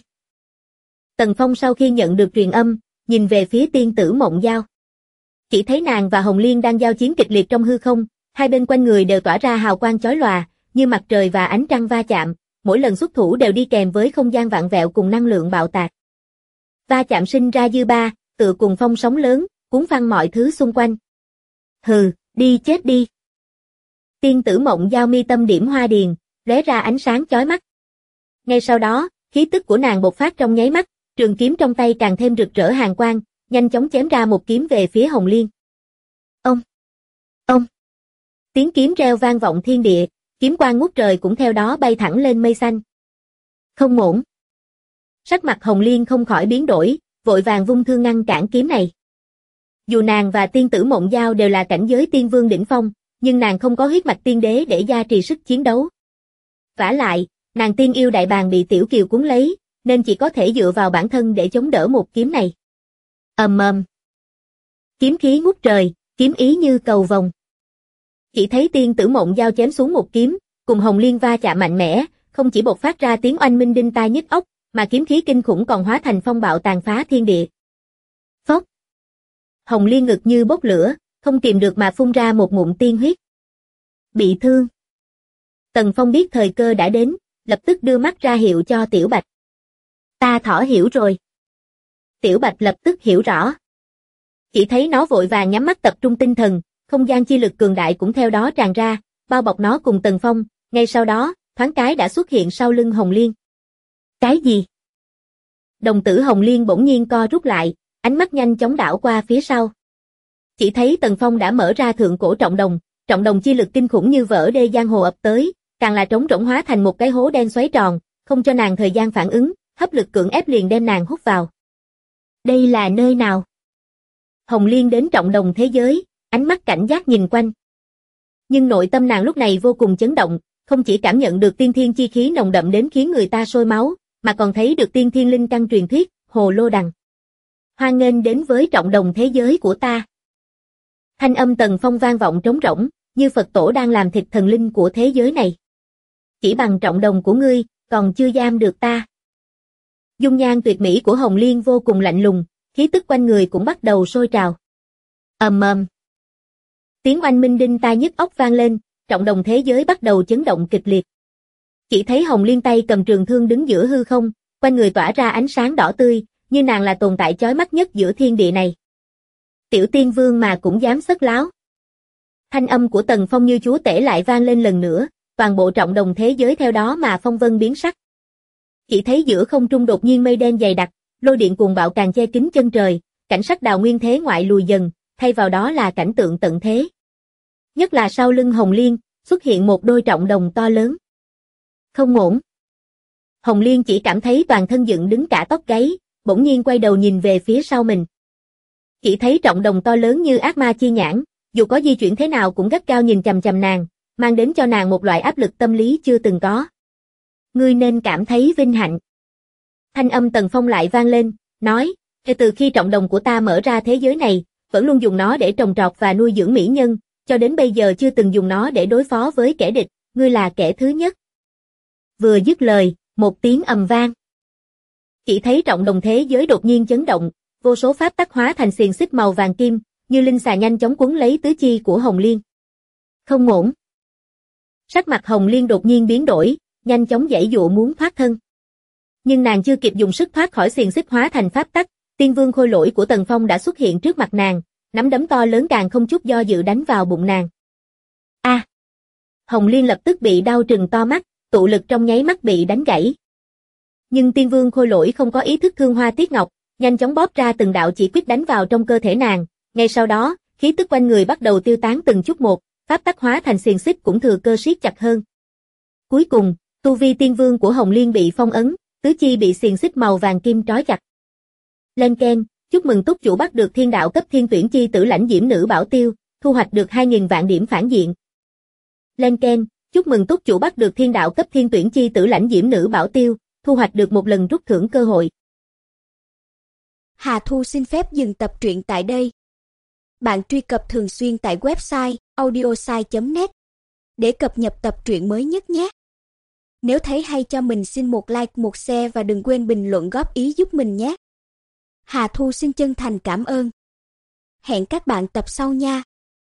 Tần Phong sau khi nhận được truyền âm, nhìn về phía tiên tử Mộng Giao. Chỉ thấy nàng và Hồng Liên đang giao chiến kịch liệt trong hư không, hai bên quanh người đều tỏa ra hào quang chói lòa, như mặt trời và ánh trăng va chạm, mỗi lần xuất thủ đều đi kèm với không gian vạn vẹo cùng năng lượng bạo tạc. Va chạm sinh ra dư ba, tựa cùng phong sóng lớn, cuốn phăng mọi thứ xung quanh. Hừ, đi chết đi. Tiên tử Mộng Giao mi tâm điểm hoa điền, lóe ra ánh sáng chói mắt. Ngay sau đó, khí tức của nàng bộc phát trong nháy mắt, trường kiếm trong tay càng thêm rực rỡ hàn quang, nhanh chóng chém ra một kiếm về phía Hồng Liên. Ông! Ông! Tiếng kiếm reo vang vọng thiên địa, kiếm quang ngút trời cũng theo đó bay thẳng lên mây xanh. Không ổn. Sắc mặt Hồng Liên không khỏi biến đổi, vội vàng vung thương ngăn cản kiếm này. Dù nàng và tiên tử Mộng Giao đều là cảnh giới tiên vương đỉnh phong, nhưng nàng không có huyết mạch tiên đế để gia trì sức chiến đấu. Vả lại, nàng tiên yêu đại bàng bị Tiểu Kiều cuốn lấy, nên chỉ có thể dựa vào bản thân để chống đỡ một kiếm này. Ầm ầm. Kiếm khí ngút trời, kiếm ý như cầu vồng. Chỉ thấy tiên tử Mộng Giao chém xuống một kiếm, cùng Hồng Liên va chạm mạnh mẽ, không chỉ bộc phát ra tiếng oanh minh đinh tai nhức óc, mà kiếm khí kinh khủng còn hóa thành phong bạo tàn phá thiên địa. Phốc. Hồng Liên ngực như bốc lửa, không kìm được mà phun ra một ngụm tiên huyết. Bị thương. Tần Phong biết thời cơ đã đến, lập tức đưa mắt ra hiệu cho Tiểu Bạch. Ta thỏ hiểu rồi. Tiểu Bạch lập tức hiểu rõ. Chỉ thấy nó vội vàng nhắm mắt tập trung tinh thần, không gian chi lực cường đại cũng theo đó tràn ra, bao bọc nó cùng Tần Phong, ngay sau đó, thoáng cái đã xuất hiện sau lưng Hồng Liên. Cái gì? Đồng tử Hồng Liên bỗng nhiên co rút lại, ánh mắt nhanh chóng đảo qua phía sau. Chỉ thấy Tần Phong đã mở ra thượng cổ trọng đồng chi lực kinh khủng như vỡ đê giang hồ ập tới, càng là trống rỗng hóa thành một cái hố đen xoáy tròn, không cho nàng thời gian phản ứng, hấp lực cưỡng ép liền đem nàng hút vào. Đây là nơi nào? Hồng Liên đến trọng đồng thế giới, ánh mắt cảnh giác nhìn quanh. Nhưng nội tâm nàng lúc này vô cùng chấn động, không chỉ cảm nhận được tiên thiên chi khí nồng đậm đến khiến người ta sôi máu, mà còn thấy được tiên thiên linh căn truyền thuyết, Hồ Lô Đằng. Hoan nghênh đến với trọng đồng thế giới của ta. Thanh âm Tần Phong vang vọng trống rỗng, như Phật tổ đang làm thịt thần linh của thế giới này. Chỉ bằng trọng đồng của ngươi, còn chưa giam được ta. Dung nhan tuyệt mỹ của Hồng Liên vô cùng lạnh lùng, khí tức quanh người cũng bắt đầu sôi trào. Ầm ầm. Tiếng oanh minh đinh tai nhức óc vang lên, trọng đồng thế giới bắt đầu chấn động kịch liệt. Chỉ thấy Hồng Liên tay cầm trường thương đứng giữa hư không, quanh người tỏa ra ánh sáng đỏ tươi, như nàng là tồn tại chói mắt nhất giữa thiên địa này. Tiểu tiên vương mà cũng dám sất láo. Thanh âm của Tần Phong như chúa tể lại vang lên lần nữa, toàn bộ trọng đồng thế giới theo đó mà phong vân biến sắc. Chỉ thấy giữa không trung đột nhiên mây đen dày đặc, lôi điện cuồng bạo càng che kín chân trời, cảnh sắc đào nguyên thế ngoại lùi dần, thay vào đó là cảnh tượng tận thế. Nhất là sau lưng Hồng Liên, xuất hiện một đôi trọng đồng to lớn. Không ổn. Hồng Liên chỉ cảm thấy toàn thân dựng đứng cả tóc gáy, bỗng nhiên quay đầu nhìn về phía sau mình. Chỉ thấy trọng đồng to lớn như ác ma chi nhãn, dù có di chuyển thế nào cũng gắt gao nhìn chằm chằm nàng, mang đến cho nàng một loại áp lực tâm lý chưa từng có. Ngươi nên cảm thấy vinh hạnh. Thanh âm Tần Phong lại vang lên, nói, từ khi trọng đồng của ta mở ra thế giới này, vẫn luôn dùng nó để trồng trọt và nuôi dưỡng mỹ nhân, cho đến bây giờ chưa từng dùng nó để đối phó với kẻ địch, ngươi là kẻ thứ nhất. Vừa dứt lời, một tiếng ầm vang. Chỉ thấy trọng đồng thế giới đột nhiên chấn động, vô số pháp tắc hóa thành xiềng xích màu vàng kim, như linh xà nhanh chóng quấn lấy tứ chi của Hồng Liên. Không ổn. Sắc mặt Hồng Liên đột nhiên biến đổi, nhanh chóng giãy giụa muốn thoát thân. Nhưng nàng chưa kịp dùng sức thoát khỏi xiềng xích hóa thành pháp tắc, Tiên Vương Khôi Lỗi của Tần Phong đã xuất hiện trước mặt nàng, nắm đấm to lớn càng không chút do dự đánh vào bụng nàng. A! Hồng Liên lập tức bị đau trừng to mắt, tụ lực trong nháy mắt bị đánh gãy. Nhưng Tiên Vương Khôi Lỗi không có ý thức thương Hoa Tiết Ngọc, nhanh chóng bóp ra từng đạo chỉ quyết đánh vào trong cơ thể nàng, ngay sau đó, khí tức quanh người bắt đầu tiêu tán từng chút một, pháp tắc hóa thành xiềng xích cũng thừa cơ siết chặt hơn. Cuối cùng, tu vi Tiên Vương của Hồng Liên bị phong ấn, tứ chi bị xiềng xích màu vàng kim trói chặt. Lên keng, chúc mừng túc chủ bắt được thiên đạo cấp thiên tuyển chi tử lãnh diễm nữ bảo tiêu, thu hoạch được 2.000 vạn điểm phản diện. Lên keng, chúc mừng túc chủ bắt được thiên đạo cấp thiên tuyển chi tử lãnh diễm nữ bảo tiêu, thu hoạch được một lần rút thưởng cơ hội. Hà Thu xin phép dừng tập truyện tại đây. Bạn truy cập thường xuyên tại website audiosai.net để cập nhật tập truyện mới nhất nhé. Nếu thấy hay cho mình xin một like, một share và đừng quên bình luận góp ý giúp mình nhé. Hà Thu xin chân thành cảm ơn. Hẹn các bạn tập sau nha.